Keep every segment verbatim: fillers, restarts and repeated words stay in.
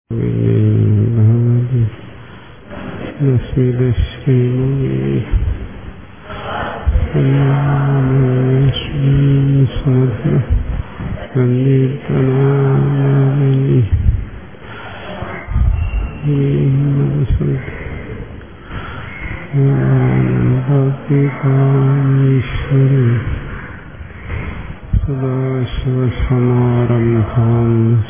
സദാശിവസമാരംഭാം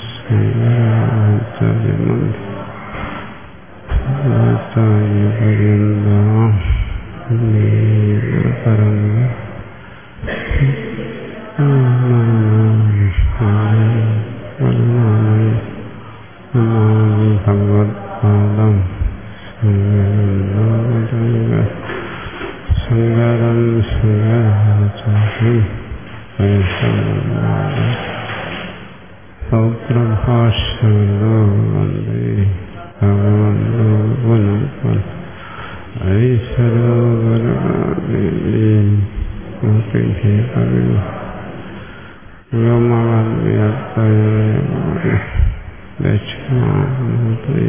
ശങ്കരാചാര്യപര്യന്താം ഭഗവത്പാദം ശങ്കരം ശങ്കരാചാര്യം സൗത്രഭാഷ്യോ വന്ദേ ഭഗവന്തോ പുനഃ പുനഃ ഐശ്വരോ ദക്ഷിണാമൂർത്തൈ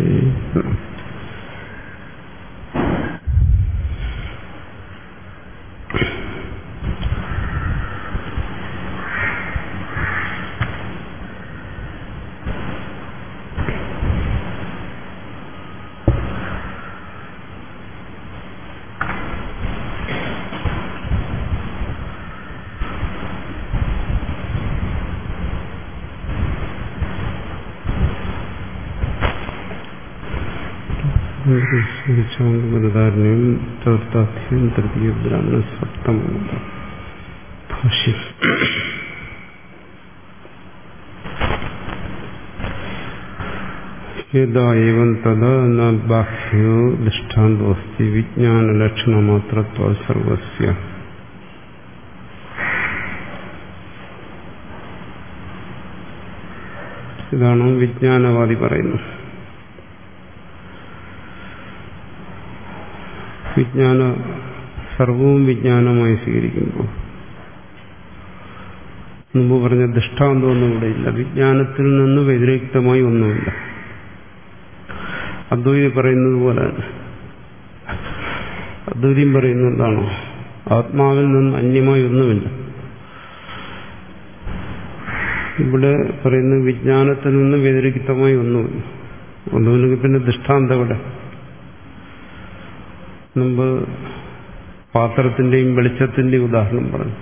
ധാരണയും ചതുർത്ഥാധ്യായം തൃതീയ ബ്രാഹ്മണ സപ്തമ ഭാഷ്യം. യഥാ തഥാ ന ബാഹ്യോ ദൃഷ്ടാന്തോസ്തി വിജ്ഞാനലക്ഷണമാത്രത്വാ സർവസ്യ. ഇതാണ് വിജ്ഞാനവാദി പറയുന്നത്. വിജ്ഞാന സർവവും വിജ്ഞാനമായി സ്വീകരിക്കുമ്പോൾ മുമ്പ് പറഞ്ഞ ദൃഷ്ടാന്തമൊന്നും ഇവിടെയില്ല. വിജ്ഞാനത്തിൽ നിന്ന് വ്യതിരിക്തമായി ഒന്നുമില്ല. അദ്വൈതി പറയുന്നത് പോലെ അദ്വൈതിയും പറയുന്നത് എന്താണോ, ആത്മാവിൽ നിന്ന് അന്യമായി ഒന്നുമില്ല. ഇവിടെ പറയുന്നത് വിജ്ഞാനത്തിൽ നിന്ന് വ്യതിരിക്തമായി ഒന്നുമില്ല. ഒന്നുമില്ലെങ്കിൽ പിന്നെ ദൃഷ്ടാന്തം ഇവിടെ. മുമ്പ് പാത്രത്തിന്റെയും വെളിച്ചത്തിന്റെയും ഉദാഹരണം പറഞ്ഞു.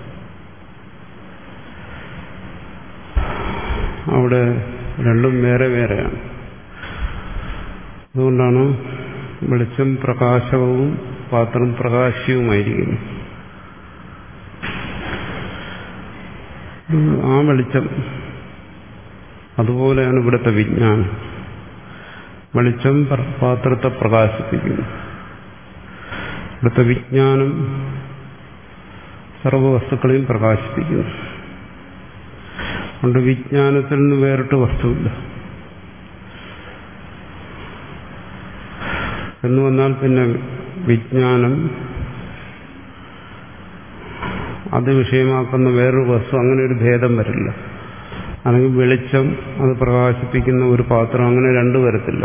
അവിടെ രണ്ടും വേറെ വേറെയാണ്. അതുകൊണ്ടാണ് വെളിച്ചം പ്രകാശവും പാത്രം പ്രകാശവുമായിരിക്കുന്നു. ആ വെളിച്ചം അതുപോലെയാണ് ഇവിടുത്തെ വിജ്ഞാനം. വെളിച്ചം പാത്രത്തെ പ്രകാശിപ്പിക്കുന്നു. ഇവിടുത്തെ വിജ്ഞാനം സർവവസ്തുക്കളെയും പ്രകാശിപ്പിക്കുന്നു. അതുകൊണ്ട് വിജ്ഞാനത്തിൽ നിന്ന് വേറിട്ട് വസ്തുവില്ല എന്ന് വന്നാൽ പിന്നെ വിജ്ഞാനം അത് വിഷയമാക്കുന്ന വേറൊരു വസ്തു, അങ്ങനെ ഒരു ഭേദം വരില്ല. അല്ലെങ്കിൽ വെളിച്ചം അത് പ്രകാശിപ്പിക്കുന്ന ഒരു പാത്രം, അങ്ങനെ രണ്ടു വരത്തില്ല.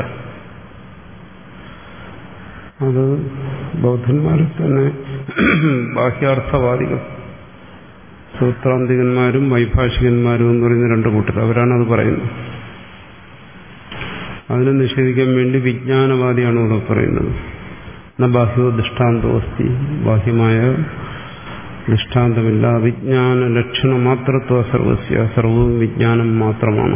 അത് ബൗദ്ധന്മാരിൽ തന്നെ ബാഹ്യാർത്ഥവാദികൾ, സൂത്രാന്തികന്മാരും വൈഭാഷികന്മാരും എന്ന് പറയുന്ന രണ്ട് കൂട്ടർ, അവരാണ് അത് പറയുന്നത്. അതിനെ നിഷേധിക്കാൻ വേണ്ടി വിജ്ഞാനവാദിയാണ് ഇവിടെ പറയുന്നത്. ന ബാഹ്യോ ദൃഷ്ടാന്തോസ്തി, ബാഹ്യമായ ദൃഷ്ടാന്തമില്ല. വിജ്ഞാന ലക്ഷണ മാത്രത്വ സർവസ്യ, സർവവും വിജ്ഞാനം മാത്രമാണ്.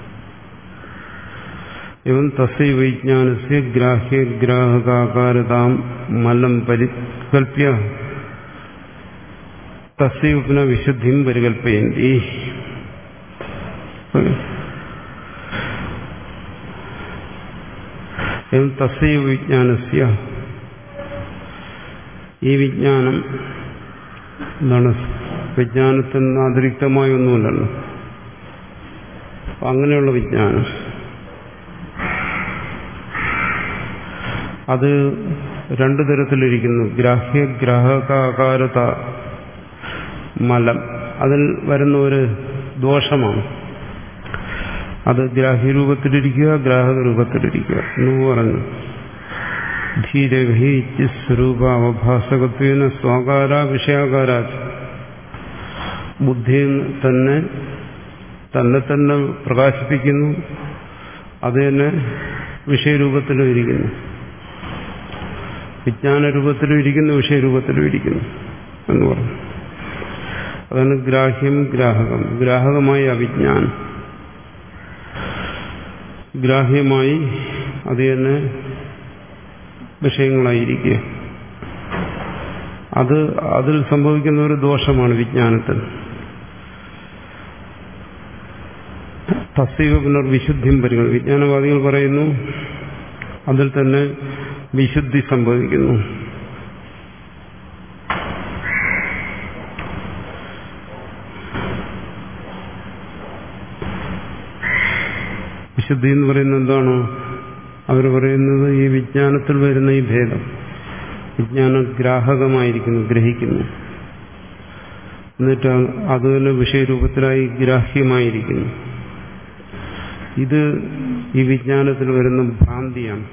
എവം തസ്യ വിജ്ഞാനസ്യ ഗ്രാഹ്യ ഗ്രാഹകാകാരതാം മലം പരികൽപ്യ തസ്യ പുനഃ വിശുദ്ധിം പരികൽപ്പയന്തി. എവം തസ്യ വിജ്ഞാനസ്യ, ഈ വിജ്ഞാനം എന്താണ്? വിജ്ഞാനത്തിൽ നിന്ന് അതിരിക്തമായി ഒന്നുമില്ലല്ലോ. അങ്ങനെയുള്ള വിജ്ഞാനം അത് രണ്ടു തരത്തിലിരിക്കുന്നു. ഗ്രാഹ്യ ഗ്രാഹകാകാരത മലം, അതിൽ വരുന്ന ഒരു ദോഷമാണ്. അത് ഗ്രാഹ്യരൂപത്തിലിരിക്കുക, ഗ്രാഹക രൂപത്തിലിരിക്കുക എന്ന് പറഞ്ഞു. ധീരഭി സ്വരൂപ അവഭാസകത്വേന സ്വാകാര വിഷയാകാര ബുദ്ധിയിൽ തന്നെ തന്നെ തന്നെ പ്രകാശിപ്പിക്കുന്നു, അത് തന്നെ വിഷയരൂപത്തിലും ഇരിക്കുന്നു, വിജ്ഞാനരൂപത്തിലും ഇരിക്കുന്നു, വിഷയരൂപത്തിലും ഇരിക്കുന്നു എന്ന് പറഞ്ഞു. അതാണ് ഗ്രാഹ്യം ഗ്രാഹകം. ഗ്രാഹകമായി അവിജ്ഞാനം, ഗ്രാഹ്യമായി അത് തന്നെ വിഷയങ്ങളായിരിക്കുക. അത് അതിൽ സംഭവിക്കുന്ന ഒരു ദോഷമാണ് വിജ്ഞാനത്തിൽ. തസ്സൈവ പുനർവിശുദ്ധിയും പരിഗണന. വിജ്ഞാനവാദികൾ പറയുന്നു അതിൽ തന്നെ വിശുദ്ധി സംഭവിക്കുന്നു. വിശുദ്ധി എന്ന് പറയുന്നത് എന്താണ്? അവർ പറയുന്നത് ഈ വിജ്ഞാനത്തിൽ വരുന്ന ഈ ഭേദം, വിജ്ഞാനം ഗ്രാഹകമായിരിക്കുന്നു, ഗ്രഹിക്കുന്നു, എന്നിട്ട് അത് തന്നെ വിഷയരൂപത്തിലായി ഗ്രാഹ്യമായിരിക്കുന്നു. ഇത് ഈ വിജ്ഞാനത്തിൽ വരുന്ന ഭ്രാന്തിയാണ്.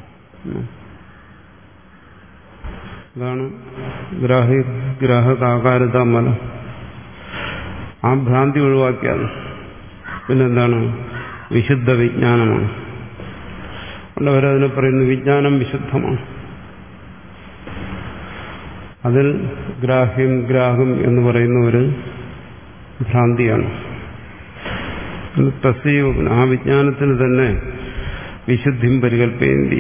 അതാണ് ഗ്രാഹ്യ ഗ്രാഹകാകാരത മലം. ആ ഭ്രാന്തി ഒഴിവാക്കിയാൽ പിന്നെന്താണ്? വിശുദ്ധ വിജ്ഞാനമാണ്. അതുകൊണ്ട് അവരതിനെ പറയുന്നു വിജ്ഞാനം വിശുദ്ധമാണ്. അതിൽ ഗ്രാഹ്യം ഗ്രാഹം എന്ന് പറയുന്ന ഒരു ഭ്രാന്തിയാണ്. തസ്സൈവ ആ വിജ്ഞാനത്തിന് തന്നെ വിശുദ്ധിം പരികൽപ്പയന്തി.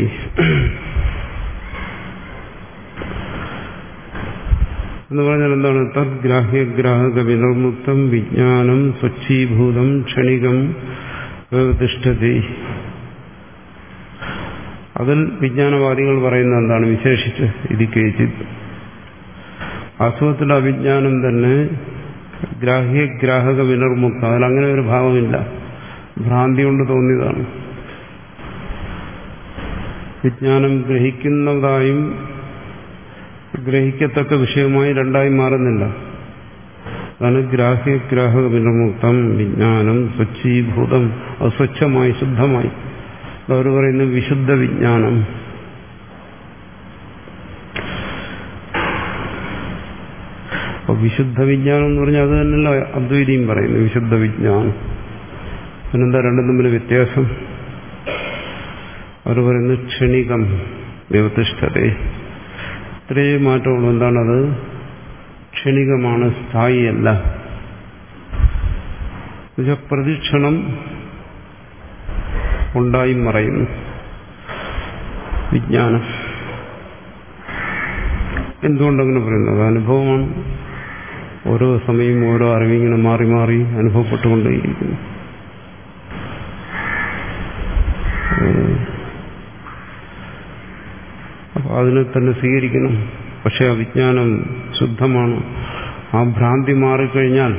എന്ന് പറഞ്ഞാൽ എന്താണ്? തദ് ഗ്രാഹ്യഗ്രാഹക വിനിർമുക്തം വിജ്ഞാനം സ്വച്ഛീഭൂതം ക്ഷണികം വ്യവതിഷ്ഠതി. അതിൽ വിജ്ഞാനവാദികൾ പറയുന്നത് എന്താണ്? വിശേഷിച്ച് ഇത് കേച്ചിത് വാസ്തവത്തിൽ അവിജ്ഞാനം തന്നെ ഗ്രാഹ്യഗ്രാഹക വിനിർമുക്തം. അതിലങ്ങനെ ഒരു ഭാവമില്ല, ഭ്രാന്തി കൊണ്ട് തോന്നിയതാണ്. വിജ്ഞാനം ഗ്രഹിക്കുന്നതായും ഗ്രഹിക്കത്തക്ക വിഷയമായി രണ്ടായി മാറുന്നില്ല. അതാണ് ഗ്രാഹ്യഗ്രാഹക വിനിർമുക്തം വിജ്ഞാനം സ്വച്ഛീഭൂതം. അത് സ്വച്ഛമായി ശുദ്ധമായി. അവർ പറയുന്നത് വിശുദ്ധ വിജ്ഞാനം. അപ്പൊ വിശുദ്ധ വിജ്ഞാനം എന്ന് പറഞ്ഞാൽ അത് തന്നെയല്ല അദ്വൈതിയും പറയുന്നു, വിശുദ്ധ വിജ്ഞാനം. പിന്നെന്താ രണ്ടും തമ്മിൽ വ്യത്യാസം? അവർ പറയുന്നത് ക്ഷണികം വ്യവതിഷ്ഠതേ. ഇത്രയും മാറ്റമുള്ളൂ. എന്താണത്? ക്ഷണികമാണ്, സ്ഥായിയല്ല. എന്നുവെച്ചാൽ പ്രതിക്ഷണം ഉണ്ടായി മറയുന്നു വിജ്ഞാനം. എന്തുകൊണ്ടങ്ങനെ പറയുന്നത്? അനുഭവമാണ്. ഓരോ സമയം ഓരോ അറിവിങ്ങനെ മാറി മാറി അനുഭവപ്പെട്ടുകൊണ്ടേയിരിക്കുന്നു. അപ്പൊ അതിനെ തന്നെ സ്വീകരിക്കണം. പക്ഷെ ആ വിജ്ഞാനം ശുദ്ധമാണ്. ആ ഭ്രാന്തി മാറിക്കഴിഞ്ഞാൽ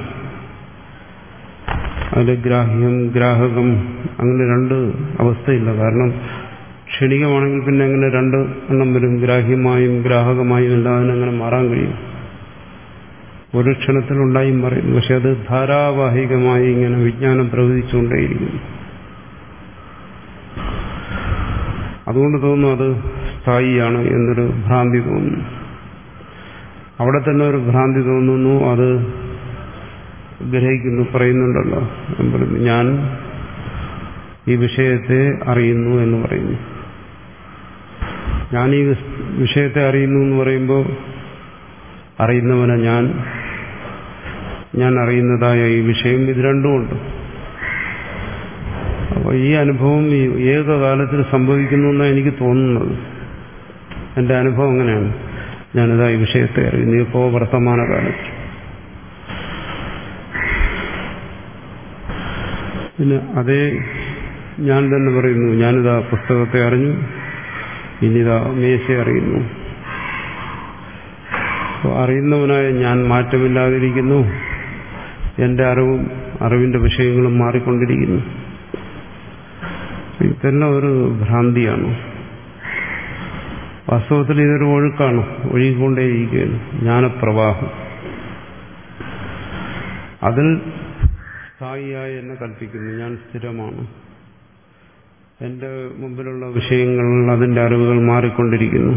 അതിൽ ഗ്രാഹ്യം ഗ്രാഹകം അങ്ങനെ രണ്ട് അവസ്ഥയില്ല. കാരണം ക്ഷണികമാണെങ്കിൽ പിന്നെ അങ്ങനെ രണ്ട് എണ്ണം വരും. ഗ്രാഹ്യമായും ഗ്രാഹകമായും എല്ലാം അതിനങ്ങനെ മാറാൻ കഴിയും. ഒരു ക്ഷണത്തിലുണ്ടായി മറയും. പക്ഷെ അത് ധാരാവാഹികമായി ഇങ്ങനെ വിജ്ഞാനം പ്രവചിച്ചുകൊണ്ടേയിരിക്കുന്നു. അതുകൊണ്ട് തോന്നുന്നു അത് സ്ഥായിയാണ് എന്നൊരു ഭ്രാന്തി തോന്നുന്നു. അവിടെ തന്നെ ഒരു ഭ്രാന്തി തോന്നുന്നു. അത് ഗ്രഹിക്കുന്നു, പറയുന്നുണ്ടല്ലോ. ഞാൻ ഈ വിഷയത്തെ അറിയുന്നു എന്ന് പറയുന്നു. ഞാൻ ഈ വിഷയത്തെ അറിയുന്നു എന്ന് പറയുമ്പോൾ അറിയുന്നവനെ ഞാൻ, ഞാൻ അറിയുന്നതായ ഈ വിഷയം, ഇത് രണ്ടുമുണ്ട്. അപ്പോൾ ഈ അനുഭവം ഈ ഏകകാലത്തിൽ സംഭവിക്കുന്നു എന്നാണ് എനിക്ക് തോന്നുന്നത്. എൻ്റെ അനുഭവം അങ്ങനെയാണ്. ഞാനിതാ ഈ വിഷയത്തെ അറിയുന്നു ഇപ്പോൾ വർത്തമാനകാലത്ത്. പിന്നെ അതേ ഞാൻ തന്നെ പറയുന്നു, ഞാനിതാ പുസ്തകത്തെ അറിഞ്ഞു, ഇനിതാ മേശയെ അറിയുന്നു. അറിയുന്നവനായ ഞാൻ മാറ്റമില്ലാതിരിക്കുന്നു. എൻ്റെ അറിവും അറിവിന്റെ വിഷയങ്ങളും മാറിക്കൊണ്ടിരിക്കുന്നു. ഇതെല്ലാം ഒരു ഭ്രാന്തിയാണ്. വാസ്തവത്തിൽ ഇതൊരു ഒഴുക്കാണ്, ഒഴുകിക്കൊണ്ടേയിരിക്കുകയാണ് ജ്ഞാനപ്രവാഹം. അതിൽ സ്ഥായിയായി എന്നെ കൽപ്പിക്കുന്നു. ഞാൻ സ്ഥിരമാണ്. എന്റെ മുമ്പിലുള്ള വിഷയങ്ങൾ, അതിന്റെ അറിവുകൾ മാറിക്കൊണ്ടിരിക്കുന്നു.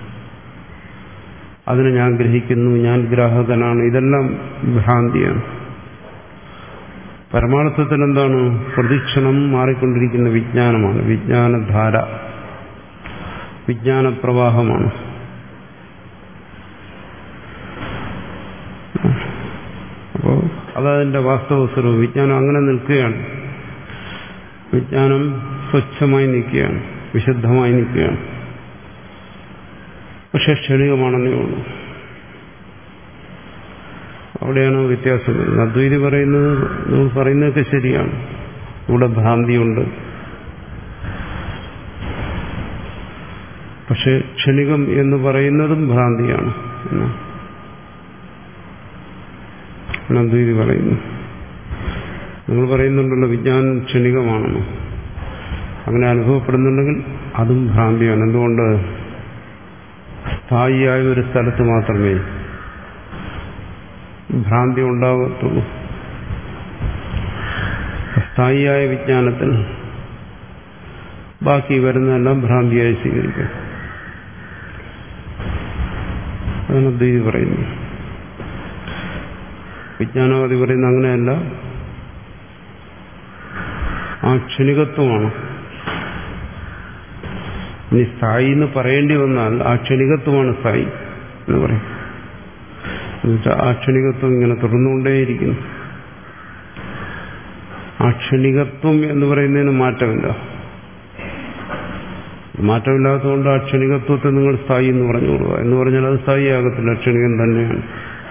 അതിനെ ഞാൻ ഗ്രഹിക്കുന്നു. ഞാൻ ഗ്രാഹകനാണ്. ഇതെല്ലാം ഭ്രാന്തിയാണ്. പരമാർത്ഥത്തിൽ എന്താണ്? പ്രതിക്ഷണം മാറിക്കൊണ്ടിരിക്കുന്ന വിജ്ഞാനമാണ്. വിജ്ഞാനധാര, വിജ്ഞാനപ്രവാഹമാണ്. അപ്പോൾ അതതിന്റെ വാസ്തവ സ്വരൂപം. വിജ്ഞാനം അങ്ങനെ നിൽക്കുകയാണ്. വിജ്ഞാനം സ്വച്ഛമായി നിൽക്കുകയാണ്, വിശുദ്ധമായി നിൽക്കുകയാണ്. പക്ഷെ ക്ഷണികമാണെന്നേ ഉള്ളൂ. അവിടെയാണ് വ്യത്യാസം വരുന്നത്. അദ്വൈതി പറയുന്നത്, നിങ്ങൾ പറയുന്നതൊക്കെ ശരിയാണ്, ഇവിടെ ഭ്രാന്തിയുണ്ട്. പക്ഷെ ക്ഷണികം എന്ന് പറയുന്നതും ഭ്രാന്തിയാണ് എന്നാണ് അദ്വൈതി പറയുന്നു. നിങ്ങൾ പറയുന്നുണ്ടല്ലോ വിജ്ഞാനം ക്ഷണികമാണെന്ന്. അങ്ങനെ അനുഭവപ്പെടുന്നുണ്ടെങ്കിൽ അതും ഭ്രാന്തിയാണ്. എന്തുകൊണ്ട്? സ്ഥായിയായ ഒരു സ്ഥലത്ത് മാത്രമേ ഭ്രാന്തി ഉണ്ടാകത്തുള്ളൂ. സ്ഥായിയായ വിജ്ഞാനത്തിൽ ബാക്കി വരുന്നതെല്ലാം ഭ്രാന്തിയായി സ്വീകരിക്കും. അതാണ് അദ്വൈതി പറയുന്നത്. വിജ്ഞാനവാദി പറയുന്ന അങ്ങനെയല്ല, ആ ക്ഷണികത്വമാണ്. ഇനി സ്ഥായി എന്ന് പറയേണ്ടി വന്നാൽ ആ ക്ഷണികത്വമാണ് സ്ഥായി എന്ന് പറയും. എന്നുവെച്ചാൽ ആ ക്ഷണികത്വം ഇങ്ങനെ തുടർന്നുകൊണ്ടേയിരിക്കുന്നു. ആ ക്ഷണികത്വം എന്ന് പറയുന്നതിന് മാറ്റമില്ല. മാറ്റമില്ലാത്തതുകൊണ്ട് ആ ക്ഷണികത്വത്തെ നിങ്ങൾ സ്ഥായി എന്ന് പറഞ്ഞുകൊള്ളുക. എന്ന് പറഞ്ഞാൽ അത് സ്ഥായി ആകത്തില്ല, ക്ഷണികം തന്നെയാണ്.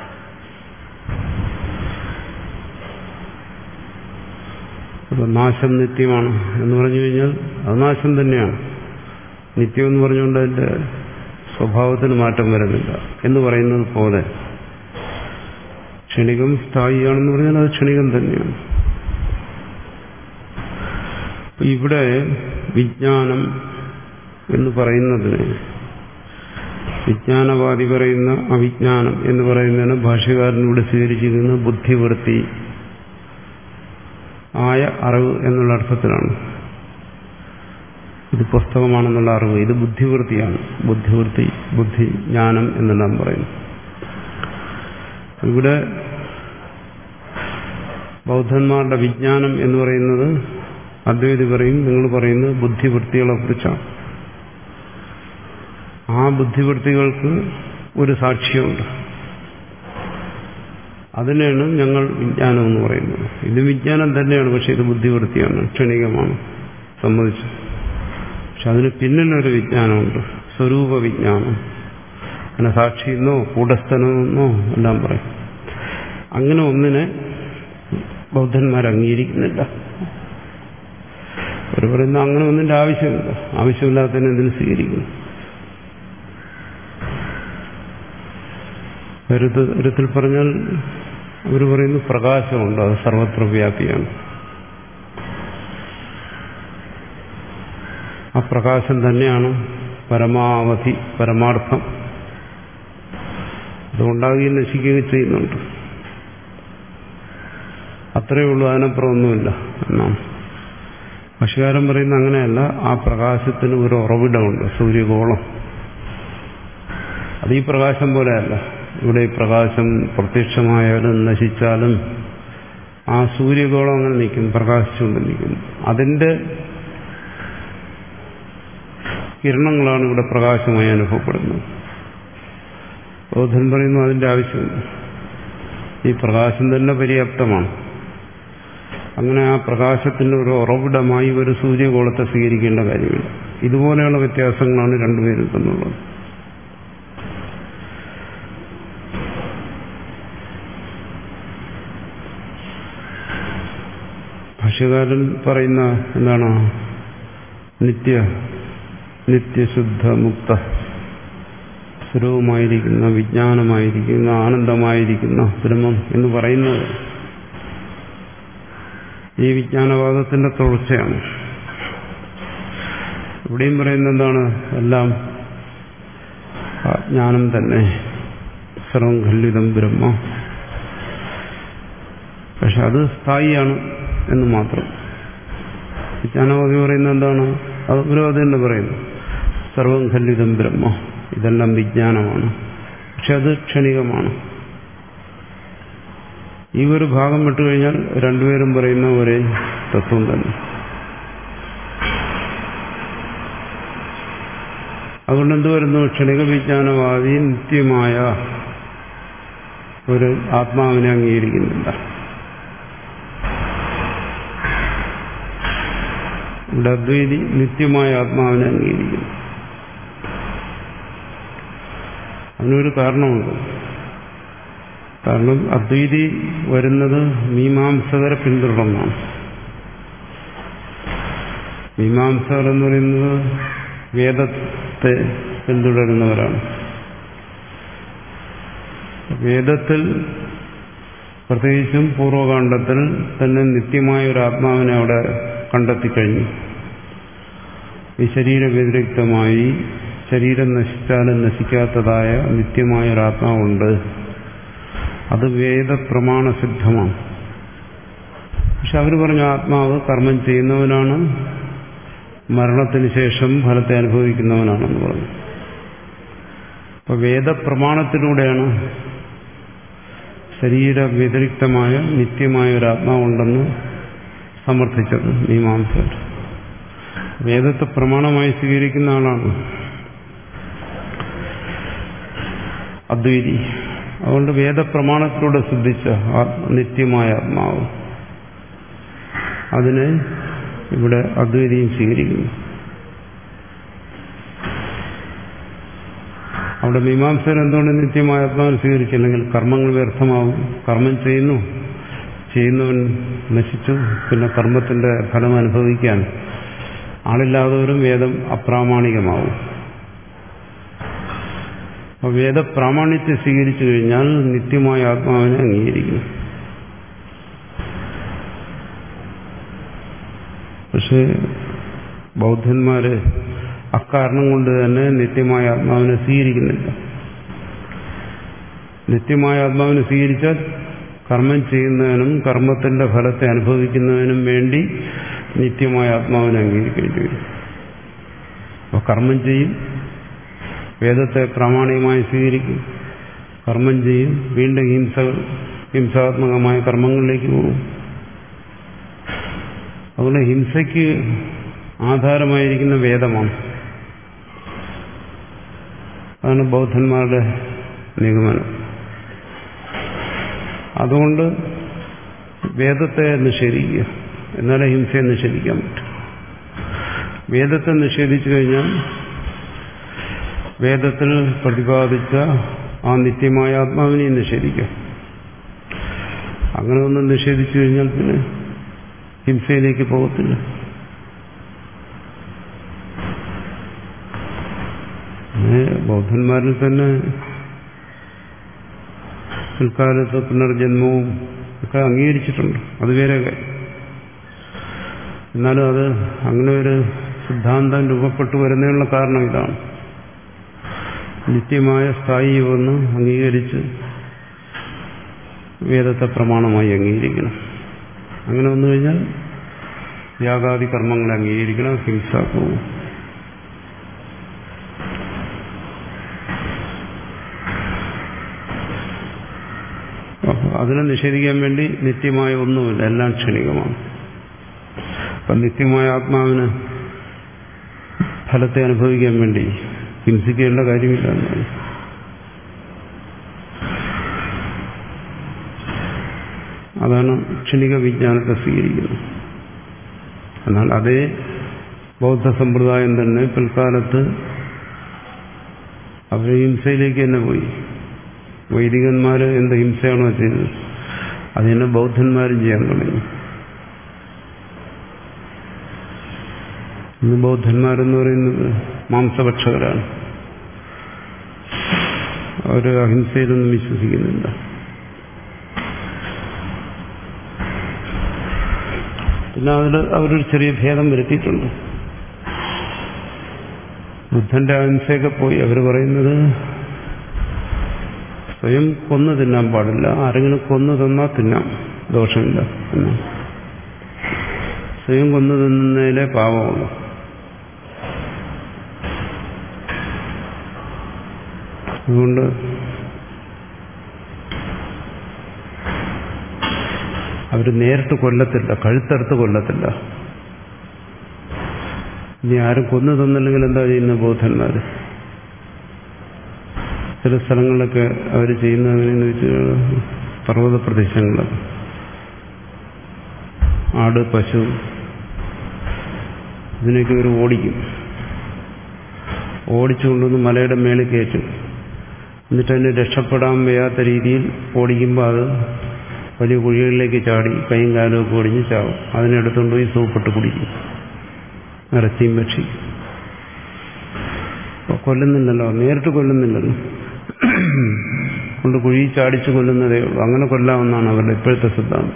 അപ്പൊ നാശം നിത്യമാണ് എന്ന് പറഞ്ഞു കഴിഞ്ഞാൽ അത് നാശം തന്നെയാണ്. നിത്യം എന്ന് പറഞ്ഞുകൊണ്ട് അതിന്റെ സ്വഭാവത്തിന് മാറ്റം വരുന്നില്ല എന്ന് പറയുന്നത് പോലെ ക്ഷണികം സ്ഥായിയാണെന്ന് പറഞ്ഞാൽ അത് ക്ഷണികം തന്നെയാണ്. ഇവിടെ വിജ്ഞാനം എന്ന് പറയുന്നതിന്, വിജ്ഞാനവാദി പറയുന്ന അവിജ്ഞാനം എന്ന് പറയുന്നതിന് ഭാഷ്യകാരനിവിടെ സ്വീകരിച്ചിരിക്കുന്ന ബുദ്ധിവൃത്തി ആയ അറിവ് എന്നുള്ള അർത്ഥത്തിലാണ്. ഇത് പുസ്തകമാണെന്നുള്ള അറിവ്, ഇത് ബുദ്ധിവൃത്തിയാണ്. ബുദ്ധിവൃത്തി, ബുദ്ധി, ജ്ഞാനം എന്നെല്ലാം പറയുന്നു. ഇവിടെ ബൗദ്ധന്മാരുടെ വിജ്ഞാനം എന്ന് പറയുന്നത് അദ്വൈതി പറയും, നിങ്ങൾ പറയുന്നത് ബുദ്ധിവൃത്തികളെ കുറിച്ചാണ്. ആ ബുദ്ധിവൃത്തികൾക്ക് ഒരു സാക്ഷ്യമുണ്ട്. അതിനാണ് ഞങ്ങൾ വിജ്ഞാനം എന്ന് പറയുന്നത്. ഇത് വിജ്ഞാനം തന്നെയാണ്, പക്ഷെ ഇത് ബുദ്ധിവൃത്തിയാണ്, ക്ഷണികമാണ്, സമ്മതിച്ചു. പക്ഷെ അതിന് പിന്നിലൊരു വിജ്ഞാനമുണ്ട്, സ്വരൂപ വിജ്ഞാനം. അങ്ങനെ സാക്ഷിയെന്നോ കൂടസ്ഥനെന്നോ എല്ലാം പറയും. അങ്ങനെ ഒന്നിനെ ബൗദ്ധന്മാർ അംഗീകരിക്കുന്നില്ല. അവർ പറയുന്ന അങ്ങനെ ഒന്നിന്റെ ആവശ്യമില്ല, ആവശ്യമില്ലാത്തതിനെ എന്തിനു സ്വീകരിക്കുന്നു. ഒരുത്തിൽ പറഞ്ഞാൽ അവർ പറയുന്നു പ്രകാശമുണ്ട്, അത് സർവത്ര വ്യാപിയാണ്. ആ പ്രകാശം തന്നെയാണ് പരമാവധി, പരമാർത്ഥം. അതുണ്ടാകുകയും നശിക്കുകയും ചെയ്യുന്നുണ്ട്. അത്രയേ ഉള്ളൂ, അതിനപ്പുറം ഒന്നുമില്ല എന്നാണ്. ഭാഷ്യകാരൻ പറയുന്ന അങ്ങനെയല്ല. ആ പ്രകാശത്തിന് ഒരു ഉറവിടമുണ്ട്, സൂര്യഗോളം. അത് ഈ പ്രകാശം പോലെയല്ല. ഇവിടെ ഈ പ്രകാശം പ്രത്യക്ഷമായാലും നശിച്ചാലും ആ സൂര്യഗോളം അങ്ങനെ നിൽക്കുന്നു, പ്രകാശിച്ചുകൊണ്ട് നിൽക്കുന്നു. അതിന്റെ കിരണങ്ങളാണ് ഇവിടെ പ്രകാശമായി അനുഭവപ്പെടുന്നത്. ബൗദ്ധൻ പറയുന്നു അതിന്റെ ആവശ്യമില്ല, ഈ പ്രകാശം തന്നെ പര്യാപ്തമാണ്. അങ്ങനെ ആ പ്രകാശത്തിന്റെ ഒരു ഉറവിടമായി ഒരു സൂര്യഗോളത്തെ സ്വീകരിക്കേണ്ട കാര്യമില്ല. ഇതുപോലെയുള്ള വ്യത്യാസങ്ങളാണ് രണ്ടുപേരും തമ്മിലുള്ളത്. ഭാഷ്യകാരൻ പറയുന്ന എന്താണ്? നിത്യ നിത്യശുദ്ധ മുക്ത സ്വരൂപമായിരിക്കുന്ന, വിജ്ഞാനമായിരിക്കുന്ന, ആനന്ദമായിരിക്കുന്ന ബ്രഹ്മം എന്ന് പറയുന്നത് ഈ വിജ്ഞാനവാദത്തിന്റെ തുടർച്ചയാണ്. ഇവിടെയും പറയുന്നത് എന്താണ്? എല്ലാം ജ്ഞാനം തന്നെ, സർവം ഖല്ലിതം ബ്രഹ്മ. പക്ഷെ അത് സ്ഥായിയാണ് എന്ന് മാത്രം. വിജ്ഞാനവാദി പറയുന്നത് എന്താണ്? അവരും അത് തന്നെ പറയുന്നു, സർവം ഖല്ലിതം ബ്രഹ്മ, ഇതെല്ലാം വിജ്ഞാനമാണ്, പക്ഷെ അത് ക്ഷണികമാണ്. ഈ ഒരു ഭാഗം വിട്ടുകഴിഞ്ഞാൽ രണ്ടുപേരും പറയുന്ന ഒരേ തത്വം തന്നെ. അതുകൊണ്ട് എന്ത് വരുന്നു? ക്ഷണിക വിജ്ഞാനവാദി നിത്യമായ ഒരു ആത്മാവിനെ അംഗീകരിക്കുന്നില്ല. ഇവിടെ അദ്വൈതി നിത്യമായ ആത്മാവിനെ അംഗീകരിക്കുന്നു. അതിനൊരു കാരണമുണ്ട്. കാരണം അദ്വൈതി വരുന്നത് മീമാംസകരെ പിന്തുടർന്നാണ്. മീമാംസകർ എന്ന് പറയുന്നത് വേദത്തെ പിന്തുടരുന്നവരാണ്. വേദത്തിൽ പ്രത്യേകിച്ചും പൂർവകാണ്ഡത്തിൽ തന്നെ നിത്യമായ ഒരു ആത്മാവിനെ അവിടെ കണ്ടെത്തിക്കഴിഞ്ഞു. ഈ ശരീര വ്യതിരിക്തമായി ശരീരം നശിച്ചാലും നശിക്കാത്തതായ നിത്യമായ ഒരു ആത്മാവുണ്ട്. അത് വേദപ്രമാണസിദ്ധമാണ്. പക്ഷെ അവർ പറഞ്ഞ ആത്മാവ് കർമ്മം ചെയ്യുന്നവനാണ്, മരണത്തിന് ശേഷം ഫലത്തെ അനുഭവിക്കുന്നവനാണെന്ന് പറഞ്ഞു. അപ്പൊ വേദപ്രമാണത്തിലൂടെയാണ് ശരീര വ്യതിരിക്തമായ നിത്യമായ ഒരു ആത്മാവുണ്ടെന്ന് സമർത്ഥിച്ചത് മീമാംസകർ. വേദത്തെ പ്രമാണമായി സ്വീകരിക്കുന്ന ആളാണ് അദ്വൈതി. അതുകൊണ്ട് വേദപ്രമാണത്തിലൂടെ സിദ്ധിച്ച നിത്യമായ ആത്മാവ്, അതിനെ ഇവിടെ അദ്വൈതിയും സ്വീകരിക്കുന്നു. അവിടെ മീമാംസകർ എന്തുകൊണ്ട് നിത്യമായ ആത്മാവിനെ സ്വീകരിച്ചില്ലെങ്കിൽ കർമ്മങ്ങൾ വ്യർത്ഥമാവും. കർമ്മം ചെയ്യുന്നു, ചെയ്യുന്നവൻ നശിച്ചു, പിന്നെ കർമ്മത്തിന്റെ ഫലം അനുഭവിക്കാൻ ആളില്ലാത്തവരും വേദം അപ്രാമാണികമാവും. അപ്പോൾ വേദപ്രാമാണ്യത്തെ സ്വീകരിച്ചു കഴിഞ്ഞാൽ നിത്യമായ ആത്മാവിനെ അംഗീകരിക്കുന്നു. പക്ഷേ ബൗദ്ധന്മാര് അക്കാരണം കൊണ്ട് തന്നെ നിത്യമായ ആത്മാവിനെ സ്വീകരിക്കുന്നില്ല. നിത്യമായ ആത്മാവിനെ സ്വീകരിച്ചാൽ കർമ്മം ചെയ്യുന്നതിനും കർമ്മത്തിന്റെ ഫലത്തെ അനുഭവിക്കുന്നതിനും വേണ്ടി നിത്യമായ ആത്മാവിനെ അംഗീകരിക്കേണ്ടി വരും. അപ്പോൾ കർമ്മം ചെയ്യും, വേദത്തെ പ്രാമാണികമായി സ്വീകരിക്കും, കർമ്മം ചെയ്യും, വീണ്ടും ഹിംസ ഹിംസാത്മകമായ കർമ്മങ്ങളിലേക്ക് പോകും. അതുകൊണ്ട് ഹിംസയ്ക്ക് ആധാരമായിരിക്കുന്ന വേദമാണ്. അതാണ് ബൗദ്ധന്മാരുടെ നിഗമനം. അതുകൊണ്ട് വേദത്തെ നിഷേധിക്കുക, എന്നാലേ ഹിംസയെ നിഷേധിക്കാൻ പറ്റും. വേദത്തെ നിഷേധിച്ചു കഴിഞ്ഞാൽ വേദത്തിൽ പ്രതിപാദിച്ച ആ നിത്യമായ ആത്മാവിനെയും നിഷേധിക്കാം. അങ്ങനെ ഒന്നും നിഷേധിച്ചു കഴിഞ്ഞാൽ പിന്നെ ഹിംസയിലേക്ക് പോകത്തില്ല. ബൗദ്ധന്മാരിൽ തന്നെ പിൽക്കാലത്ത് പുനർജന്മവും ഒക്കെ അംഗീകരിച്ചിട്ടുണ്ട്. അത് വേറെ കാര്യം. എന്നാലും അത് അങ്ങനെ ഒരു സിദ്ധാന്തം രൂപപ്പെട്ടു വരുന്നതിനുള്ള കാരണം ഇതാണ്. നിത്യമായ സ്ഥായി ഒന്ന് അംഗീകരിച്ച് വേദത്തെ പ്രമാണമായി അംഗീകരിക്കണം. അങ്ങനെ വന്നു കഴിഞ്ഞാൽ യാഗാദി കർമ്മങ്ങളെ അംഗീകരിക്കണം, ഹിംസ പോകും. അതിനെ നിഷേധിക്കാൻ വേണ്ടി നിത്യമായ ഒന്നുമില്ല, എല്ലാം ക്ഷണികമാണ്. അപ്പം നിത്യമായ ആത്മാവിന് ഫലത്തെ അനുഭവിക്കാൻ വേണ്ടി ഹിംസിക്കേണ്ട കാര്യമില്ല എന്നാണ്. അതാണ് ക്ഷണിക വിജ്ഞാനത്തെ സ്വീകരിക്കുന്നത്. എന്നാൽ അതേ ബൗദ്ധ സമ്പ്രദായം തന്നെ പിൽക്കാലത്ത് അവർ ഹിംസയിലേക്ക് തന്നെ പോയി. വൈദികന്മാർ എന്ത് ഹിംസയാണോ ചെയ്തത് അത് തന്നെ ബൗദ്ധന്മാരും ചെയ്യാൻ തുടങ്ങി. ഇന്ന് ബൗദ്ധന്മാരെന്ന് പറയുന്നത് മാംസഭക്ഷകരാണ്. അവർ അഹിംസയിലൊന്നും വിശ്വസിക്കുന്നില്ല. പിന്നെ അതിൽ അവരൊരു ചെറിയ ഭേദം വരുത്തിയിട്ടുണ്ട്. ബുദ്ധന്റെ അഹിംസയൊക്കെ പോയി അവർ പറയുന്നത് സ്വയം കൊന്നു തിന്നാൻ പാടില്ല, ആരെങ്കിലും കൊന്നു തന്നാൽ തിന്നാം, ദോഷമില്ല എന്ന്. സ്വയം കൊന്നു തിന്നുന്നതിലെ പാപമുള്ളൂ. അതുകൊണ്ട് അവർ നേരിട്ട് കൊല്ലത്തില്ല, കഴുത്തറുത്ത് കൊല്ലത്തില്ല. ഇനി ആരും കൊന്നു തന്നില്ലെങ്കിൽ എന്താ ചെയ്യുന്ന ബൗദ്ധന്മാർ? ചില സ്ഥലങ്ങളിലൊക്കെ അവർ ചെയ്യുന്നത് എങ്ങനെയെന്ന് വെച്ചാൽ പർവ്വത പ്രദേശങ്ങളിലൊക്കെ ആട്, പശു ഇതിനൊക്കെ ഇവർ ഓടിക്കും. ഓടിച്ചുകൊണ്ടൊന്ന് മലയുടെ മേളിൽ കയറ്റും. എന്നിട്ട് അതിന് രക്ഷപ്പെടാൻ വയ്യാത്ത രീതിയിൽ ഓടിക്കുമ്പോൾ അത് വലിയ കുഴികളിലേക്ക് ചാടി കൈയും കാലും ഒക്കെ ഒടിഞ്ഞ് ചാവും. അതിനെടുത്തുകൊണ്ട് പോയി സൂപ്പിട്ട് കുടിക്കും, ഇറച്ചിയും ഭക്ഷി. കൊല്ലുന്നില്ലല്ലോ, നേരിട്ട് കൊല്ലുന്നില്ലല്ലോ, കൊണ്ട് കുഴി ചാടിച്ച് കൊല്ലുന്നതേ ഉള്ളൂ. അങ്ങനെ കൊല്ലാമെന്നാണ് അവരുടെ ഇപ്പോഴത്തെ സിദ്ധാന്തം.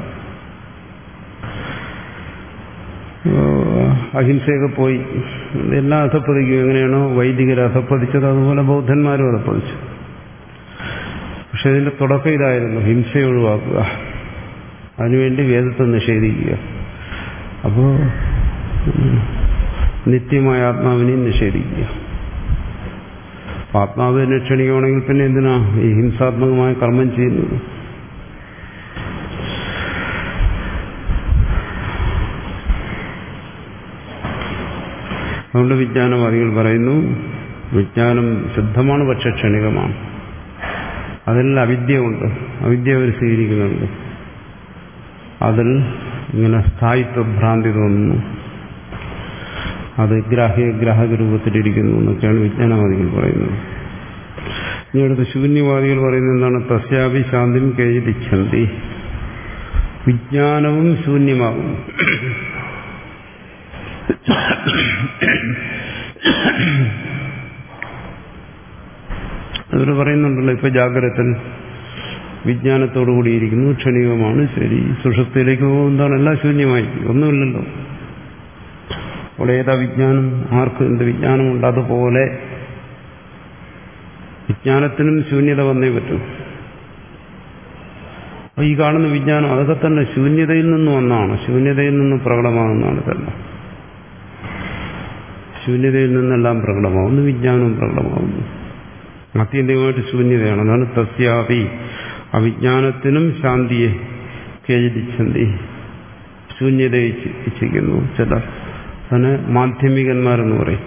അഹിംസയൊക്കെ പോയി എല്ലാം അധപ്പതിക്കും. എങ്ങനെയാണോ വൈദികർ അധപ്പതിച്ചത് അതുപോലെ ബൗദ്ധന്മാരും അധപ്പതിച്ചു. പക്ഷെ ഇതിന്റെ തുടക്കം ഇതായിരുന്നു, ഹിംസയെ ഒഴിവാക്കുക, അതിനുവേണ്ടി വേദത്തെ നിഷേധിക്കുക. അപ്പോൾ നിത്യമായ ആത്മാവിനെയും നിഷേധിക്കുക. ആത്മാവിനെ ക്ഷണിക്കുകയാണെങ്കിൽ പിന്നെ എന്തിനാ ഈ ഹിംസാത്മകമായ കർമ്മം ചെയ്യുന്നത്? അതുകൊണ്ട് വിജ്ഞാനവാദികൾ പറയുന്നു, വിജ്ഞാനം ശുദ്ധമാണ്, പക്ഷെ ക്ഷണികമാണ്. അതിൽ അവിദ്യ ഉണ്ട്, അവിദ്യ അവർ സ്വീകരിക്കുന്നുണ്ട്. അതിൽ ഇങ്ങനെ സ്ഥായിത്വ ഭ്രാന്തി തോന്നുന്നു, അത് ഗ്രാഹ്യ ഗ്രാഹക രൂപത്തിലിരിക്കുന്നു എന്നൊക്കെയാണ് വിജ്ഞാനവാദികൾ പറയുന്നത്. ഇനി അടുത്ത് ശൂന്യവാദികൾ പറയുന്നത് എന്താണ്? തസ്യാപി ശാന്തിം കേജിതിച്ഛന്തി, വിജ്ഞാനവും ശൂന്യമാകും. അവർ പറയുന്നുണ്ടല്ലോ, ഇപ്പൊ ജാഗ്രതത്തിൽ വിജ്ഞാനത്തോടുകൂടിയിരിക്കുന്നു, ക്ഷണികമാണ്, ശരി. സുഷുപ്തിയിലേക്ക് പോകുന്നതാണ്, എല്ലാം ശൂന്യമായി, ഒന്നുമില്ലല്ലോ. അവിടെ ഏതാ വിജ്ഞാനം? ആർക്കും എന്ത് വിജ്ഞാനമുണ്ട്? അതുപോലെ വിജ്ഞാനത്തിനും ശൂന്യത വന്നേ പറ്റും. അപ്പൊ ഈ കാണുന്ന വിജ്ഞാനം അതൊക്കെ തന്നെ ശൂന്യതയിൽ നിന്ന് വന്നാണ്, ശൂന്യതയിൽ നിന്ന് പ്രകടമാകുന്നതാണ്. ഇതെല്ലാം ശൂന്യതയിൽ നിന്നെല്ലാം പ്രകടമാകുന്നു, വിജ്ഞാനവും പ്രകടമാകുന്നു. ആത്യന്തികമായിട്ട് ശൂന്യതയാണ്. അതാണ് തസ്യാപി, അവിജ്ഞാനത്തിനും ശാന്തിയെ കേജിതിച്ഛന്തി, ശൂന്യതയെ ഇച്ഛിക്കുന്നു. ചില തന്നെ മാധ്യമികന്മാരെന്ന് പറയും.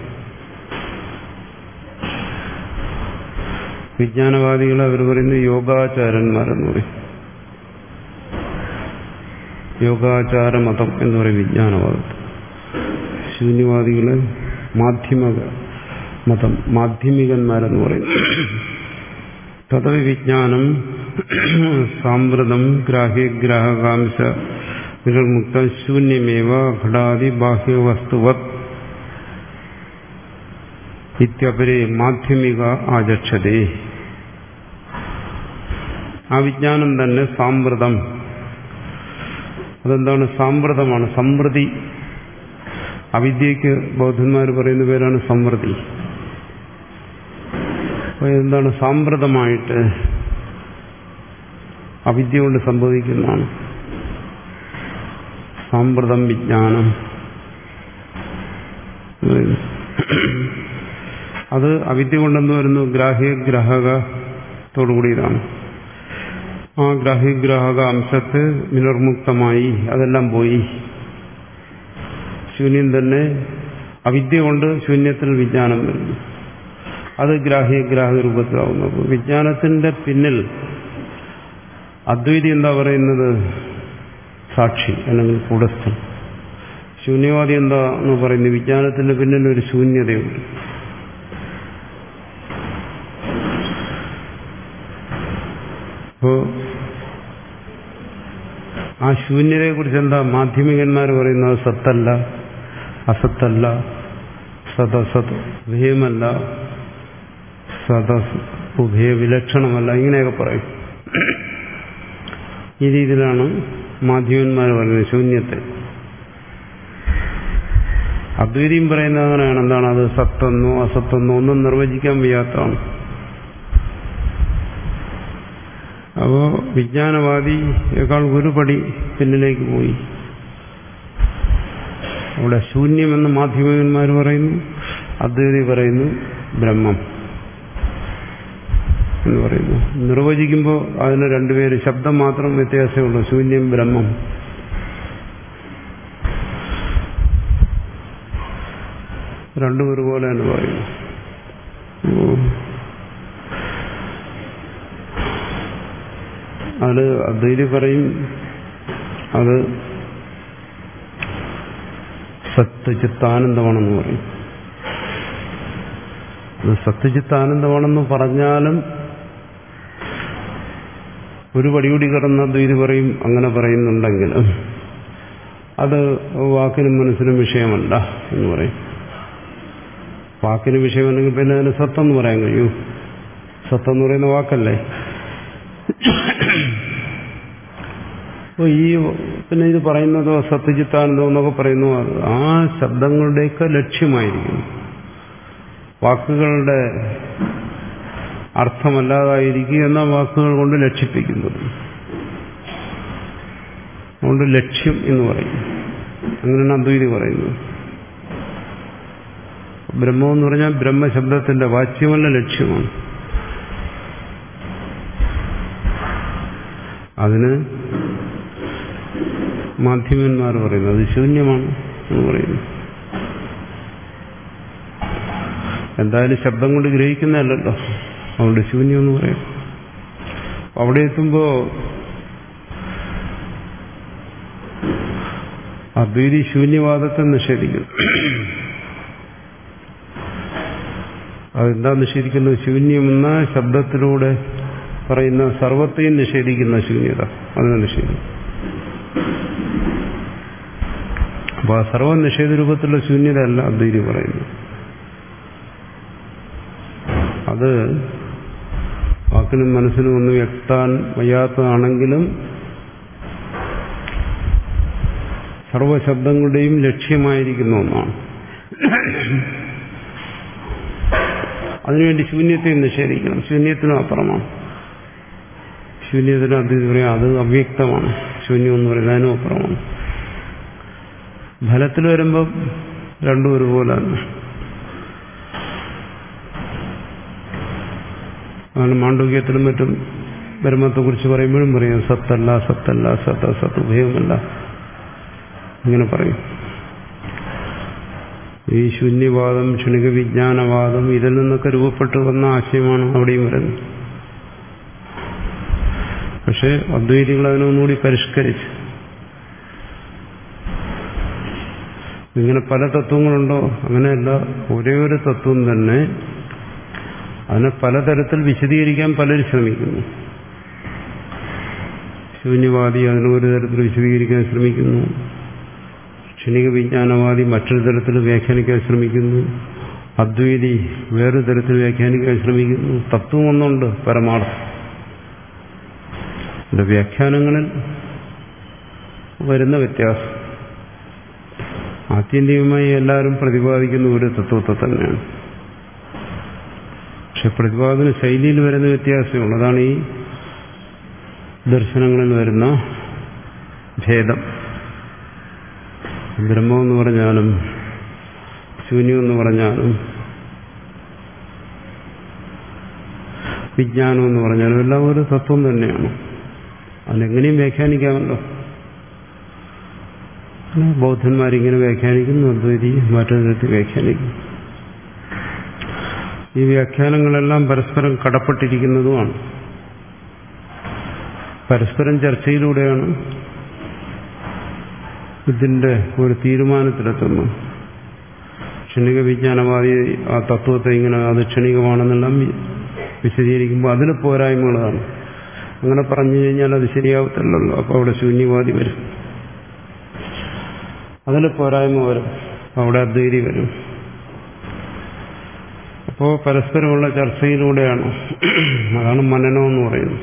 വിജ്ഞാനവാദികളെ അവർ പറയുന്നത് യോഗാചാരന്മാരെന്ന് പറയും. യോഗാചാര മതം എന്ന് പറയും വിജ്ഞാനവാദം. ശൂന്യവാദികളെ മാധ്യമക മതം, മാധ്യമികന്മാരെന്ന് പറയും. തദവി വിജ്ഞാനം സാമ്പ്രതം ഗ്രാഹ്യഗ്രാഹകാംശ വിരമുക്ത ശൂന്യമേവ ഘടാദി ബാഹ്യവസ്തുവത് ഇത്യപരേ മാധ്യമിക ആചക്ഷതേ. ആ വിജ്ഞാനം തന്നെ സാമ്പ്രതം. അതെന്താണ്? സാമ്പ്രതമാണ്, സമൃദ്ധി. അവിദ്യയ്ക്ക് ബൗദ്ധന്മാർ പറയുന്ന പേരാണ് സമൃദ്ധി. അപ്പോൾ എന്താണ്? സാമ്പ്രതമായിട്ട് അവിദ്യ കൊണ്ട് സംഭവിക്കുന്നതാണ് സാമ്പ്രതം വിജ്ഞാനം. അത് അവിദ്യ കൊണ്ടെന്ന് വരുന്നു, ഗ്രാഹ്യഗ്രാഹകത്തോടുകൂടിയതാണ്. ആ ഗ്രാഹ്യഗ്രാഹക അംശത്ത് വിനിർമുക്തമായി, അതെല്ലാം പോയി. ശൂന്യം തന്നെ, അവിദ്യ കൊണ്ട് ശൂന്യത്തിൽ വിജ്ഞാനം വരുന്നു, അത് ഗ്രാഹ്യഗ്രാഹക രൂപത്തിലാവുന്നു. അപ്പോൾ വിജ്ഞാനത്തിന്റെ പിന്നിൽ അദ്വൈതി എന്താ പറയുന്നത്? സാക്ഷി അല്ലെങ്കിൽ കൂടസ്ഥൻ. ശൂന്യവാദി എന്താ എന്ന് പറയുന്നത്? വിജ്ഞാനത്തിന്റെ പിന്നിൽ ഒരു ശൂന്യതയുണ്ട്. അപ്പോ ആ ശൂന്യതയെ കുറിച്ച് എന്താ മാധ്യമികന്മാർ പറയുന്നത്? സത്തല്ല, അസത്തല്ല, സദസത് ഉഭയമല്ല, സദസ് ഉഭയ വിലക്ഷണമല്ല, ഇങ്ങനെയൊക്കെ പറയും. ഈ രീതിയിലാണ് മാധ്യമന്മാർ പറയുന്നത് ശൂന്യത്തെ. അദ്വൈതിയും പറയുന്നത് അങ്ങനെയാണ്. എന്താണ്? അത് സത്തെന്നോ അസത്തെന്നോ ഒന്നും നിർവചിക്കാൻ വയ്യാത്തതാണ്. അപ്പോൾ വിജ്ഞാനവാദിയേക്കാൾ ഒരു പടി പിന്നിലേക്ക് പോയി. അവിടെ ശൂന്യമെന്ന് മാധ്യമന്മാർ പറയുന്നു, അദ്വൈതി പറയുന്നു ബ്രഹ്മം എന്ന് പറയുന്നു. നിർവചിക്കുമ്പോൾ അതിന് രണ്ടുപേര് ശബ്ദം മാത്രം വ്യത്യാസമേ ഉള്ളൂ. ശൂന്യം ബ്രഹ്മം. രണ്ടും ഒരുപോലെ എന്ന് പറയുന്നു. അത് അദ്വൈതി പറയും അത് സത്യചിത്താനന്ദമാണെന്ന് പറയും. അത് സത്യചിത്താനന്ദമാണെന്ന് പറഞ്ഞാലും ഒരു പടികൂടി കടന്ന അദ്വൈതി പറയും അങ്ങനെ പറയുന്നുണ്ടെങ്കിലും അത് വാക്കിനും മനസ്സിനും വിഷയമല്ല എന്ന് പറയും. വാക്കിന് വിഷയമല്ലെങ്കിൽ പിന്നെ അതിന് സത്തെന്ന് പറയാൻ കഴിയൂ? സത്തെന്ന് പറയുന്ന വാക്കല്ലേ. അപ്പോൾ ഈ പിന്നെ ഇത് പറയുന്നതോ സത്യചിത്താനന്ദോ എന്നൊക്കെ പറയുന്നു, ആ ശബ്ദങ്ങളുടെയൊക്കെ ലക്ഷ്യമായിരിക്കുന്നു. വാക്കുകളുടെ അർത്ഥമല്ലാതായിരിക്കും എന്ന വാക്കുകൾ കൊണ്ട് ലക്ഷിപ്പിക്കുന്നത്. അതുകൊണ്ട് ലക്ഷ്യം എന്ന് പറയും. അങ്ങനെയാണ് അദ്വൈതി പറയുന്നത്. ബ്രഹ്മം എന്ന് പറഞ്ഞാൽ ബ്രഹ്മശബ്ദത്തിന്റെ വാച്യമല്ല, ലക്ഷ്യമാണ്. അതിന് മാധ്യമന്മാർ പറയുന്നു അത് ശൂന്യമാണ് എന്ന് പറയുന്നു. എന്തായാലും ശബ്ദം കൊണ്ട് ഗ്രഹിക്കുന്നതല്ലല്ലോ, അതുകൊണ്ട് ശൂന്യം എന്ന് പറയും. അവിടെ എത്തുമ്പോ അദ്വൈതി ശൂന്യവാദത്തെ നിഷേധിക്കുന്നു. അതെന്താ നിഷേധിക്കുന്നത്? ശൂന്യമെന്ന ശബ്ദത്തിലൂടെ പറയുന്ന സർവത്തെയും നിഷേധിക്കുന്ന ശൂന്യത, അതിനെ നിഷേധിക്കും. അപ്പൊ ആ സർവനിഷേധ രൂപത്തിലുള്ള ശൂന്യത അല്ല അദ്വൈതി പറയുന്നു. അത് വാക്കിനും മനസ്സിനും ഒന്നും വ്യക്താൻ വയ്യാത്തതാണെങ്കിലും സർവശബ്ദങ്ങളുടെയും ലക്ഷ്യമായിരിക്കുന്ന ഒന്നാണ്. അതിനുവേണ്ടി ശൂന്യത്തെ നിഷേധിക്കണം. ശൂന്യത്തിനും അപ്പുറമാണ്. ശൂന്യത്തിന് അദ്വൈതി പറയാം അത് അവ്യക്തമാണ്. ശൂന്യം എന്ന് പറയുന്നത് അതിനും അപ്പുറമാണ്. ഫലത്തിൽ വരുമ്പം രണ്ടും ഒരുപോലാണ്. ആണ് മാണ്ഡവ്യത്തിലും മറ്റും ബ്രഹ്മത്തെക്കുറിച്ച് പറയുമ്പോഴും പറയും സത്തല്ല സത്തല്ല സത്ത സത്ത് ഉഭയവുമല്ല ഇങ്ങനെ പറയും. ഈ ശൂന്യവാദം ക്ഷണിക വിജ്ഞാനവാദം ഇതിൽ നിന്നൊക്കെ രൂപപ്പെട്ടു വന്ന ആശയമാണ് അവിടെയും വരുന്നത്. പക്ഷെ അദ്വൈതികൾ അതിനൊന്നുകൂടി പരിഷ്കരിച്ച് ഇങ്ങനെ പല തത്വങ്ങളുണ്ടോ? അങ്ങനെയല്ല, ഒരേ ഒരു തത്വം തന്നെ അതിനെ പലതരത്തിൽ വിശദീകരിക്കാൻ പലരും ശ്രമിക്കുന്നു. ശൂന്യവാദി അതിനെ ഒരു തരത്തിൽ വിശദീകരിക്കാൻ ശ്രമിക്കുന്നു, ക്ഷണിക വിജ്ഞാനവാദി മറ്റൊരു തരത്തിൽ വ്യാഖ്യാനിക്കാൻ ശ്രമിക്കുന്നു, അദ്വൈതി വേറൊരു തരത്തിൽ വ്യാഖ്യാനിക്കാൻ ശ്രമിക്കുന്നു. തത്വം ഒന്നുണ്ട്, പരമാർത്ഥം. വ്യാഖ്യാനങ്ങളിൽ വരുന്ന വ്യത്യാസം ആത്യന്തികമായി എല്ലാവരും പ്രതിപാദിക്കുന്ന ഒരു തത്വത്തെ തന്നെയാണ്. പക്ഷെ പ്രതിപാദന ശൈലിയിൽ വരുന്ന വ്യത്യാസമുള്ളൂ. അതാണ് ഈ ദർശനങ്ങളിൽ വരുന്ന ഭേദം. ബ്രഹ്മം എന്ന് പറഞ്ഞാലും ശൂന്യം എന്ന് പറഞ്ഞാലും വിജ്ഞാനം എന്ന് പറഞ്ഞാലും എല്ലാം ഒരു തത്വം തന്നെയാണ്. അതിനെങ്ങനെയും വ്യാഖ്യാനിക്കാമല്ലോ. ബൗദ്ധന്മാരിങ്ങനെ വ്യാഖ്യാനിക്കുന്നു, അദ്വൈതി മറ്റൊരു തരത്തിൽ വ്യാഖ്യാനിക്കുന്നു. ഈ വ്യാഖ്യാനങ്ങളെല്ലാം പരസ്പരം കടപ്പെട്ടിരിക്കുന്നതുമാണ്. പരസ്പരം ചർച്ചയിലൂടെയാണ് ഇതിന്റെ ഒരു തീരുമാനത്തിലെത്തുന്നത്. ക്ഷണിക വിജ്ഞാനവാദി ആ തത്വത്തെ ഇങ്ങനെ അത് ക്ഷണികമാണെന്നെല്ലാം വിശദീകരിക്കുമ്പോൾ അതിന് പോരായ്മകളാണ്. അങ്ങനെ പറഞ്ഞു കഴിഞ്ഞാൽ അത് ശരിയാവത്തില്ലല്ലോ. അപ്പോൾ അവിടെ ശൂന്യവാദി വരും, അതിന് പോരായ്മ വരും, അവിടെ അദ്വൈതി വരും. അപ്പോൾ പരസ്പരമുള്ള ചർച്ചയിലൂടെയാണ്. അതാണ് മനനം എന്ന് പറയുന്നത്.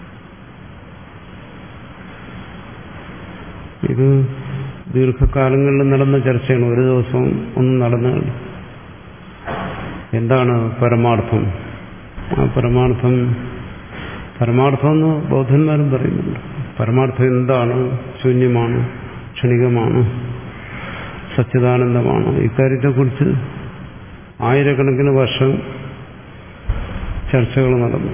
ഇത് ദീർഘകാലങ്ങളിൽ നടന്ന ചർച്ചയാണ്. ഒരു ദിവസം ഒന്നും നടന്നാണ്. എന്താണ് പരമാർത്ഥം? ആ പരമാർത്ഥം പരമാർത്ഥമെന്ന് ബൗദ്ധന്മാരും പറയുന്നുണ്ട്. പരമാർത്ഥം എന്താണ്? ശൂന്യമാണ്, ക്ഷണികമാണ്, സച്ചിദാനന്ദമാണ്. ഇക്കാര്യത്തെക്കുറിച്ച് ആയിരക്കണക്കിന് വർഷം ചർച്ചകൾ നടന്നു.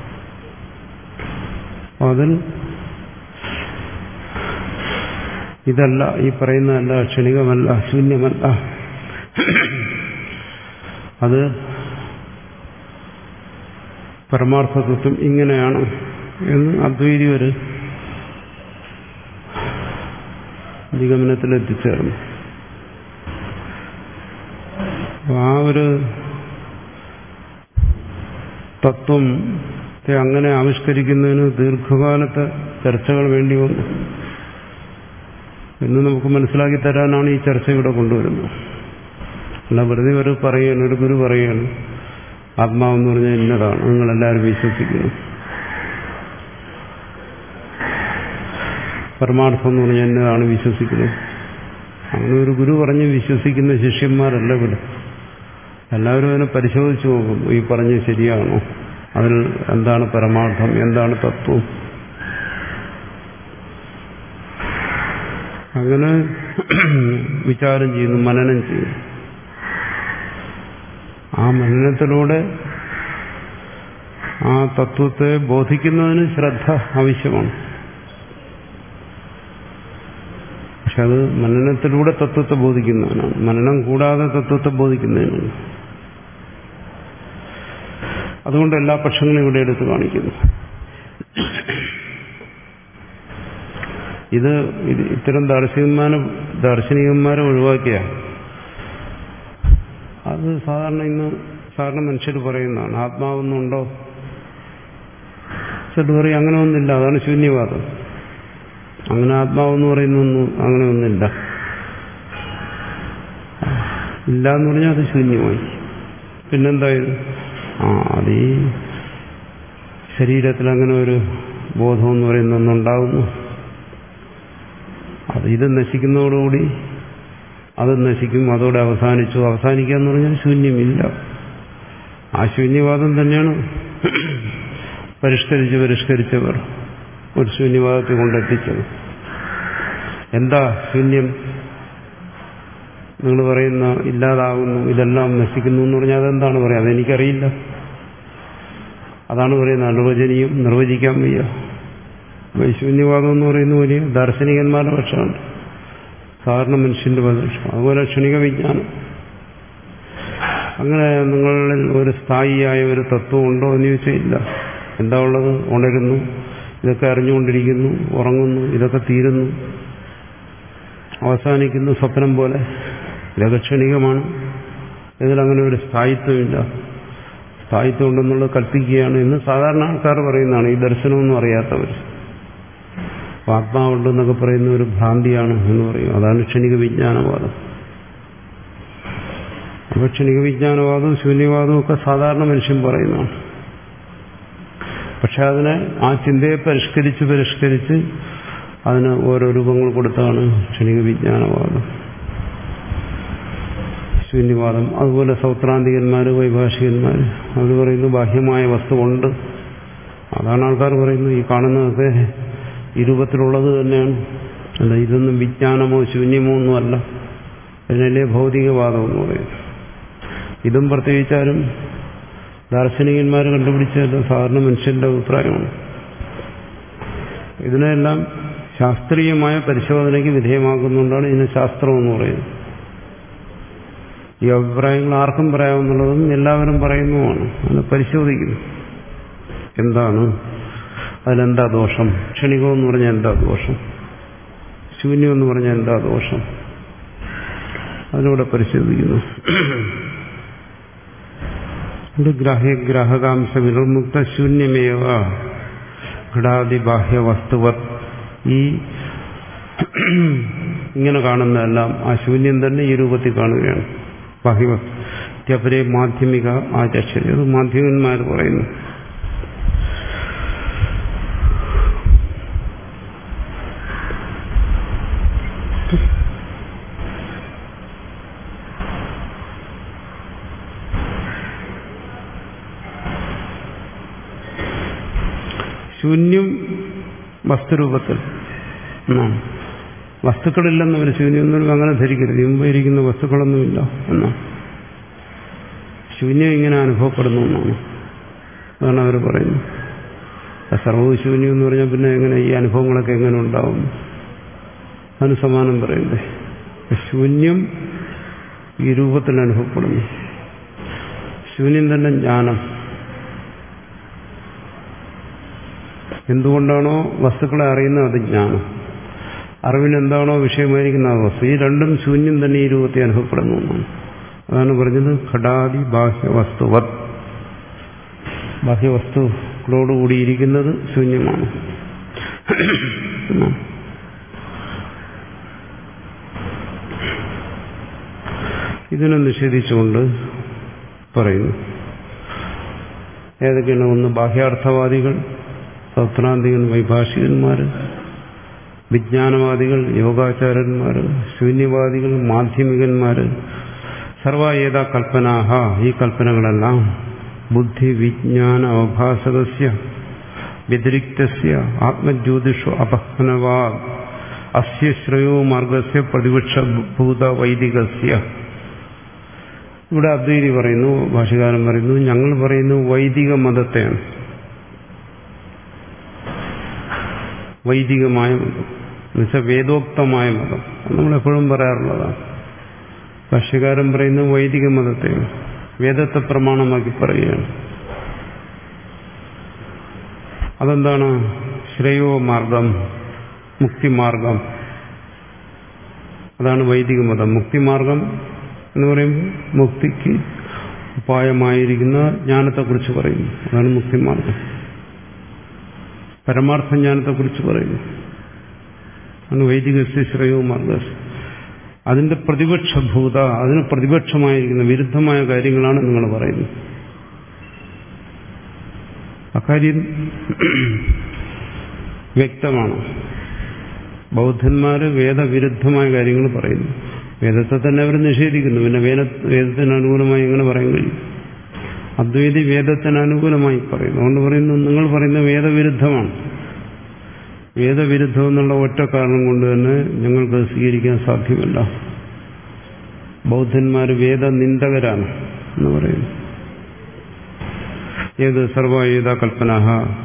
അതിൽ ഇതല്ല, ഈ പറയുന്നതല്ല, ക്ഷണികമല്ല, ശൂന്യമല്ല, അത് പരമാർത്ഥതത്വം ഇങ്ങനെയാണ് എന്ന് അദ്വൈതി ഒരു നിഗമനത്തിലെത്തിച്ചേർന്നു. ആ ഒരു തത്വത്തെ അങ്ങനെ ആവിഷ്കരിക്കുന്നതിന് ദീർഘകാലത്തെ ചർച്ചകൾ വേണ്ടി വന്നു എന്ന് നമുക്ക് മനസ്സിലാക്കി തരാനാണ് ഈ ചർച്ച ഇവിടെ കൊണ്ടുവരുന്നത്. അല്ല വെറുതെ ഒരു പറയുകയാണ്, ഒരു ഗുരു പറയുകയാണ് ആത്മാവെന്ന് പറഞ്ഞാൽ ഇന്നതാണ്, നിങ്ങളെല്ലാവരും വിശ്വസിക്കുന്നു. പരമാർത്ഥം എന്ന് പറഞ്ഞാൽ എന്നതാണ് വിശ്വസിക്കുന്നത്. അങ്ങനെ ഒരു ഗുരു പറഞ്ഞ് വിശ്വസിക്കുന്ന ശിഷ്യന്മാരല്ല ഇവിടെ. എല്ലാവരും അതിനെ പരിശോധിച്ച് നോക്കും, ഈ പറഞ്ഞ് ശരിയാണോ, അതിൽ എന്താണ് പരമാർത്ഥം, എന്താണ് തത്വം. അങ്ങനെ വിചാരം ചെയ്യുന്നു, മനനം ചെയ്യുന്നു. ആ മനനത്തിലൂടെ ആ തത്വത്തെ ബോധിക്കുന്നതിന് ശ്രദ്ധ ആവശ്യമാണ്. പക്ഷെ അത് മനനത്തിലൂടെ തത്വത്തെ ബോധിക്കുന്നതിനാണ്, മനനം കൂടാതെ തത്വത്തെ ബോധിക്കുന്നതിനാണ്. അതുകൊണ്ട് എല്ലാ പക്ഷങ്ങളും ഇവിടെ എടുത്ത് കാണിക്കുന്നു. ഇത് ഇത്തരം ദാർശനികന്മാരെ ദാർശനികന്മാരെ ഒഴിവാക്കിയ അത് സാധാരണ ഇന്ന് സാധാരണ മനുഷ്യർ പറയുന്നതാണ്. ആത്മാവൊന്നുണ്ടോ? ചിലർ പറയും അങ്ങനെ ഒന്നില്ല, അതാണ് ശൂന്യവാദം. അങ്ങനെ ആത്മാവെന്ന് പറയുന്നൊന്നും അങ്ങനെ ഒന്നില്ല. ഇല്ല എന്ന് പറഞ്ഞാൽ അത് ശൂന്യമായി. പിന്നെന്തായാലും ആ അത് ഈ ശരീരത്തിൽ അങ്ങനെ ഒരു ബോധം എന്ന് പറയുന്ന ഒന്നുണ്ടാകുന്നു. അത് ഇത് നശിക്കുന്നതോടുകൂടി അത് നശിക്കും, അതോടെ അവസാനിച്ചു. അവസാനിക്കുക എന്ന് പറഞ്ഞാൽ ശൂന്യമില്ല. ആ ശൂന്യവാദം തന്നെയാണ് പരിഷ്കരിച്ച് പരിഷ്കരിച്ചവർ ഒരു ശൂന്യവാദത്തെ കൊണ്ടെത്തിച്ചത്. എന്താ ശൂന്യം? നിങ്ങൾ പറയുന്ന ഇല്ലാതാകുന്നു, ഇതെല്ലാം നശിക്കുന്നു എന്ന് പറഞ്ഞാൽ അതെന്താണ് പറയുക? അതെനിക്കറിയില്ല. അതാണ് പറയുന്നത് അനിർവചനീയം, നിർവചിക്കാൻ വയ്യ. ശൂന്യവാദം എന്ന് പറയുന്ന വലിയ ദാർശനികന്മാരുടെ പക്ഷമാണ്, സാധാരണ മനുഷ്യന്റെ പക്ഷം. അതുപോലെ ക്ഷണിക വിജ്ഞാനം. അങ്ങനെ നിങ്ങളിൽ ഒരു സ്ഥായിയായ ഒരു തത്വം ഉണ്ടോ എന്ന് ചോദിച്ചാൽ ഇല്ല. എന്താ ഉള്ളത്? ഉണരുന്നു, ഇതൊക്കെ അറിഞ്ഞുകൊണ്ടിരിക്കുന്നു, ഉറങ്ങുന്നു, ഇതൊക്കെ തീരുന്നു, അവസാനിക്കുന്നു, സ്വപ്നം പോലെ. ഇതൊക്കെ ക്ഷണികമാണ്. ഇതിലങ്ങനെ ഒരു സ്ഥായിത്വമില്ല. സ്ഥായിത്വം ഉണ്ടെന്നുള്ളത് കൽപ്പിക്കുകയാണ് എന്ന് സാധാരണ ആൾക്കാർ പറയുന്നതാണ്, ഈ ദർശനമൊന്നും അറിയാത്തവർ. ആത്മാവുണ്ടെന്നൊക്കെ പറയുന്ന ഒരു ഭ്രാന്തിയാണ് എന്ന് പറയും. അതാണ് ക്ഷണിക വിജ്ഞാനവാദം. അപ്പൊ ക്ഷണിക വിജ്ഞാനവാദവും ശൂന്യവാദവും ഒക്കെ സാധാരണ മനുഷ്യൻ പറയുന്നതാണ്. പക്ഷെ അതിനെ ആ ചിന്തയെ പരിഷ്കരിച്ച് പരിഷ്കരിച്ച് അതിന് ഓരോ രൂപങ്ങൾ കൊടുത്താണ് ക്ഷണിക വിജ്ഞാനവാദം, ശൂന്യവാദം. അതുപോലെ സൗത്രാന്തികന്മാര്, വൈഭാഷികന്മാർ അവർ പറയുന്നു ബാഹ്യമായ വസ്തുവുണ്ട്. അതാണ് ആൾക്കാർ പറയുന്നത് ഈ കാണുന്നതൊക്കെ ഈ രൂപത്തിലുള്ളത് തന്നെയാണ്, അല്ല ഇതൊന്നും വിജ്ഞാനമോ ശൂന്യമോ ഒന്നുമല്ല. അതിനല്ലേ ഭൗതികവാദം എന്ന് പറയുന്നത്. ഇതും പ്രത്യേകിച്ചാലും ദാർശനികന്മാർ കണ്ടുപിടിച്ചതല്ല, സാധാരണ മനുഷ്യന്റെ അഭിപ്രായമാണ്. ഇതിനെല്ലാം ശാസ്ത്രീയമായ പരിശോധനയ്ക്ക് വിധേയമാക്കുന്നുകൊണ്ടാണ് ഇതിനെ ശാസ്ത്രം എന്ന് പറയുന്നത്. ഈ അഭിപ്രായങ്ങൾ ആർക്കും പറയാമെന്നുള്ളതും എല്ലാവരും പറയുന്നതുമാണ്. അത് പരിശോധിക്കുന്നു. എന്താണ് അതിലെന്താ ദോഷം? ക്ഷണികം എന്ന് പറഞ്ഞാൽ എന്താ ദോഷം? ശൂന്യം എന്ന് പറഞ്ഞാൽ എന്താ ദോഷം? അതിലൂടെ പരിശോധിക്കുന്നു. ഗ്രാഹ്യഗ്രാഹകാംശ വിനിർമുക്ത ശൂന്യമേവ ഘടാതി ബാഹ്യ വസ്തുവത്. ഈ ഇങ്ങനെ കാണുന്നതെല്ലാം ആ ശൂന്യം തന്നെ ഈ രൂപത്തിൽ കാണുകയാണ്. ബാഹ്യവസ്തുപരെ മാധ്യമിക ആചക്ഷരി, അത് മാധ്യമന്മാർ പറയുന്നു. ശൂന്യം വസ്തുരൂപത്തിൽ എന്നാണ്. വസ്തുക്കളില്ലെന്ന് അവർ ശൂന്യം എന്നൊരു അങ്ങനെ ധരിക്കരുത്. മുമ്പ് ഇരിക്കുന്ന വസ്തുക്കളൊന്നുമില്ല എന്നാണ്. ശൂന്യം ഇങ്ങനെ അനുഭവപ്പെടുന്നു എന്നാണ്. അതാണ് അവർ പറയുന്നത്. സർവ്വ ശൂന്യം എന്ന് പറഞ്ഞാൽ പിന്നെ എങ്ങനെ ഈ അനുഭവങ്ങളൊക്കെ എങ്ങനെ ഉണ്ടാവും? അതിന് സമാനം പറയണ്ടേ? ശൂന്യം ഈ രൂപത്തിൽ അനുഭവപ്പെടുന്നു. ശൂന്യം തന്നെ ജ്ഞാനം. എന്തുകൊണ്ടാണോ വസ്തുക്കളെ അറിയുന്നത് അത് ജ്ഞാനം. അറിവിനെന്താണോ വിഷയമായിരിക്കുന്ന ആ വസ്തു. ഈ രണ്ടും ശൂന്യം തന്നെ ഈ രൂപത്തിൽ അനുഭവപ്പെടുന്നു എന്നാണ്. അതാണ് പറഞ്ഞത് ഘടാദി ബാഹ്യവസ്തുവത്. ബാഹ്യവസ്തുക്കളോടുകൂടിയിരിക്കുന്നത് ശൂന്യമാണ്. ഇതിനെ നിഷേധിച്ചുകൊണ്ട് പറയുന്നു. ഏതൊക്കെയാണ്? ഒന്ന് ബാഹ്യാർത്ഥവാദികൾ, സൗത്രാന്തികൻ വൈഭാഷികന്മാർ, വിജ്ഞാനവാദികൾ, യോഗാചാര്യന്മാർ, ശൂന്യവാദികൾ, മാധ്യമികന്മാർ. സർവ ഏതാ കൽപ്പനാഹ, ഈ കൽപ്പനകളെല്ലാം ബുദ്ധി വിജ്ഞാന അവഭാസകസ്യ വ്യതിരിക്തസ്യ ആത്മജ്യോതിഷു അപഹ്നവാ അസ്യ ശ്രേയോ മാർഗസ്യ പ്രതിപക്ഷഭൂത വൈദികസ്യ. ഇവിടെ അദ്വൈതി പറയുന്നു, ഭാഷ്യകാരൻ പറയുന്നു, ഞങ്ങൾ പറയുന്നു വൈദിക മതത്തെയാണ്. വൈദികമായ മതം എന്നുവെച്ചാൽ വേദോക്തമായ മതം. നമ്മളെപ്പോഴും പറയാറുള്ളതാണ്. ഭാഷ്യകാരൻ പറയുന്നു വൈദിക മതത്തെയാണ്, വേദത്തെ പ്രമാണമാക്കി പറയുകയാണ്. അതെന്താണ്? ശ്രേയോ മാർഗം, മുക്തിമാർഗം. അതാണ് വൈദിക മതം. മുക്തിമാർഗം എന്ന് പറയുമ്പോൾ മുക്തിക്ക് ഉപായമായിരിക്കുന്ന ജ്ഞാനത്തെക്കുറിച്ച് പറയുന്നു. അതാണ് മുക്തിമാർഗം. പരമാർത്ഥ ജ്ഞാനത്തെക്കുറിച്ച് പറയുന്നു. ആണ് വൈദിക ശ്രേയോ മാർഗം. അതിന്റെ പ്രതിപക്ഷഭൂത, അതിന് പ്രതിപക്ഷമായിരിക്കുന്ന വിരുദ്ധമായ കാര്യങ്ങളാണ് നിങ്ങൾ പറയുന്നത്. അക്കാര്യം വ്യക്തമാണ്. ബൗദ്ധന്മാര് വേദവിരുദ്ധമായ കാര്യങ്ങൾ പറയുന്നു. വേദത്തെ തന്നെ അവർ നിഷേധിക്കുന്നു. പിന്നെ വേദ വേദത്തിന് അനുകൂലമായി എങ്ങനെ പറയാൻ കഴിയും? അദ്വൈതി വേദത്തിന് അനുകൂലമായി പറയുന്നു. അതുകൊണ്ട് പറയുന്നു നിങ്ങൾ പറയുന്ന വേദവിരുദ്ധമാണ്. വേദവിരുദ്ധം എന്നുള്ള ഒറ്റ കാരണം കൊണ്ട് തന്നെ ഞങ്ങൾക്ക് സ്വീകരിക്കാൻ സാധ്യമല്ല. ബൗദ്ധന്മാർ വേദനിന്ദകരാണ് എന്ന് പറയുന്നു. ഏത് സർവ്വ കൽപ്പനാഹ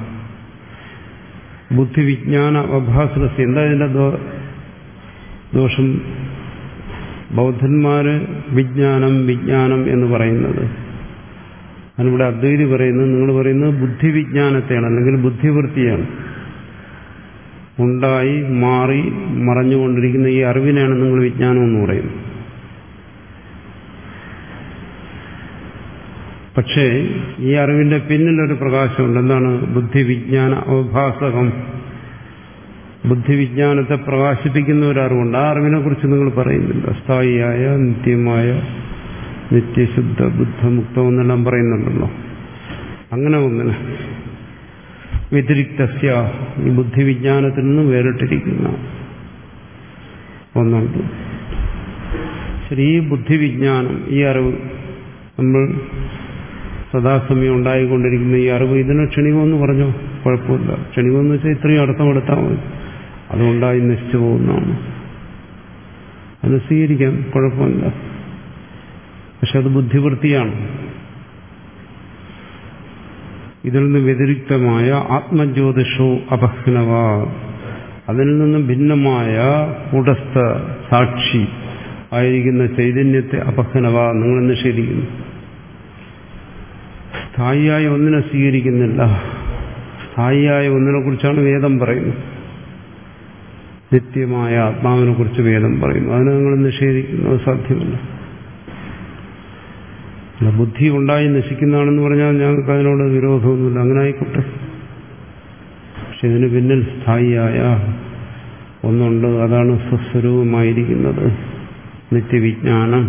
ബുദ്ധിവിജ്ഞാന അവഭാസകസ്യ. എന്താ ഇതിന്റെ ദോഷം? ബൗദ്ധന്മാര് വിജ്ഞാനം വിജ്ഞാനം എന്ന് പറയുന്നത്, അതിനിവിടെ അദ്വൈതി പറയുന്നത്, നിങ്ങൾ പറയുന്നത് ബുദ്ധിവിജ്ഞാനത്തെയാണ്, അല്ലെങ്കിൽ ബുദ്ധിവൃത്തിയാണ്. ഉണ്ടായി മാറി മറഞ്ഞുകൊണ്ടിരിക്കുന്ന ഈ അറിവിനെയാണ് നിങ്ങൾ വിജ്ഞാനം എന്ന് പറയുന്നത്. പക്ഷേ ഈ അറിവിന്റെ പിന്നിലൊരു പ്രകാശമുണ്ട്. എന്താണ്? ബുദ്ധിവിജ്ഞാന അവഭാസകം. ബുദ്ധിവിജ്ഞാനത്തെ പ്രകാശിപ്പിക്കുന്ന ഒരു അറിവുണ്ട്. ആ അറിവിനെ കുറിച്ച് നിങ്ങൾ പറയുന്നില്ല. സ്ഥായിയായ നിത്യമായ നിത്യശുദ്ധ ബുദ്ധമുക്തം എന്നെല്ലാം പറയുന്നുണ്ടല്ലോ. അങ്ങനെ ഒന്നിന് വ്യതിരിക്തസ്യ, ഈ ബുദ്ധിവിജ്ഞാനത്തിൽ നിന്ന് വേറിട്ടിരിക്കുന്ന ഒന്നുണ്ട്. ശരി, ഈ ബുദ്ധിവിജ്ഞാനം, ഈ അറിവ്, നമ്മൾ സദാസമയം ഉണ്ടായിക്കൊണ്ടിരിക്കുന്ന ഈ അറിവ്, ഇതിനെ ക്ഷണികമെന്ന് പറഞ്ഞോ കുഴപ്പമില്ല. ക്ഷണികമെന്ന് വെച്ചാൽ ഇത്രയും അർത്ഥമെടുത്താൽ മതി. അതുകൊണ്ടായി നശിച്ചു പോകുന്നതാണ്. അത് സ്വീകരിക്കാം, കുഴപ്പമില്ല. പക്ഷെ അത് ബുദ്ധിവൃത്തിയാണ്. ഇതിൽ നിന്ന് വ്യതിരിക്തമായ ആത്മജ്യോതിഷോ അപഹ്നവ, അതിൽ നിന്നും ഭിന്നമായ കൂടസ്ഥ സാക്ഷി ആയിരിക്കുന്ന ചൈതന്യത്തെ അപഹ്നവ നിങ്ങൾ നിഷേധിക്കുന്നു. സ്ഥായിയായ ഒന്നിനെ സ്വീകരിക്കുന്നില്ല. സ്ഥായിയായ ഒന്നിനെ കുറിച്ചാണ് വേദം പറയുന്നത്. നിത്യമായ ആത്മാവിനെ കുറിച്ച് വേദം പറയുന്നു. അതിനെ നിങ്ങൾ നിഷേധിക്കുന്നത് സാധ്യമല്ല. ബുദ്ധി ഉണ്ടായി നശിക്കുന്നതാണെന്ന് പറഞ്ഞാൽ ഞങ്ങൾക്ക് അതിനോട് വിരോധമൊന്നുമില്ല, അങ്ങനെ ആയിക്കോട്ടെ. പക്ഷെ ഇതിന് പിന്നിൽ സ്ഥായിയായ ഒന്നുണ്ട്. അതാണ് സ്വസ്വരൂപമായിരിക്കുന്നത് നിത്യവിജ്ഞാനം.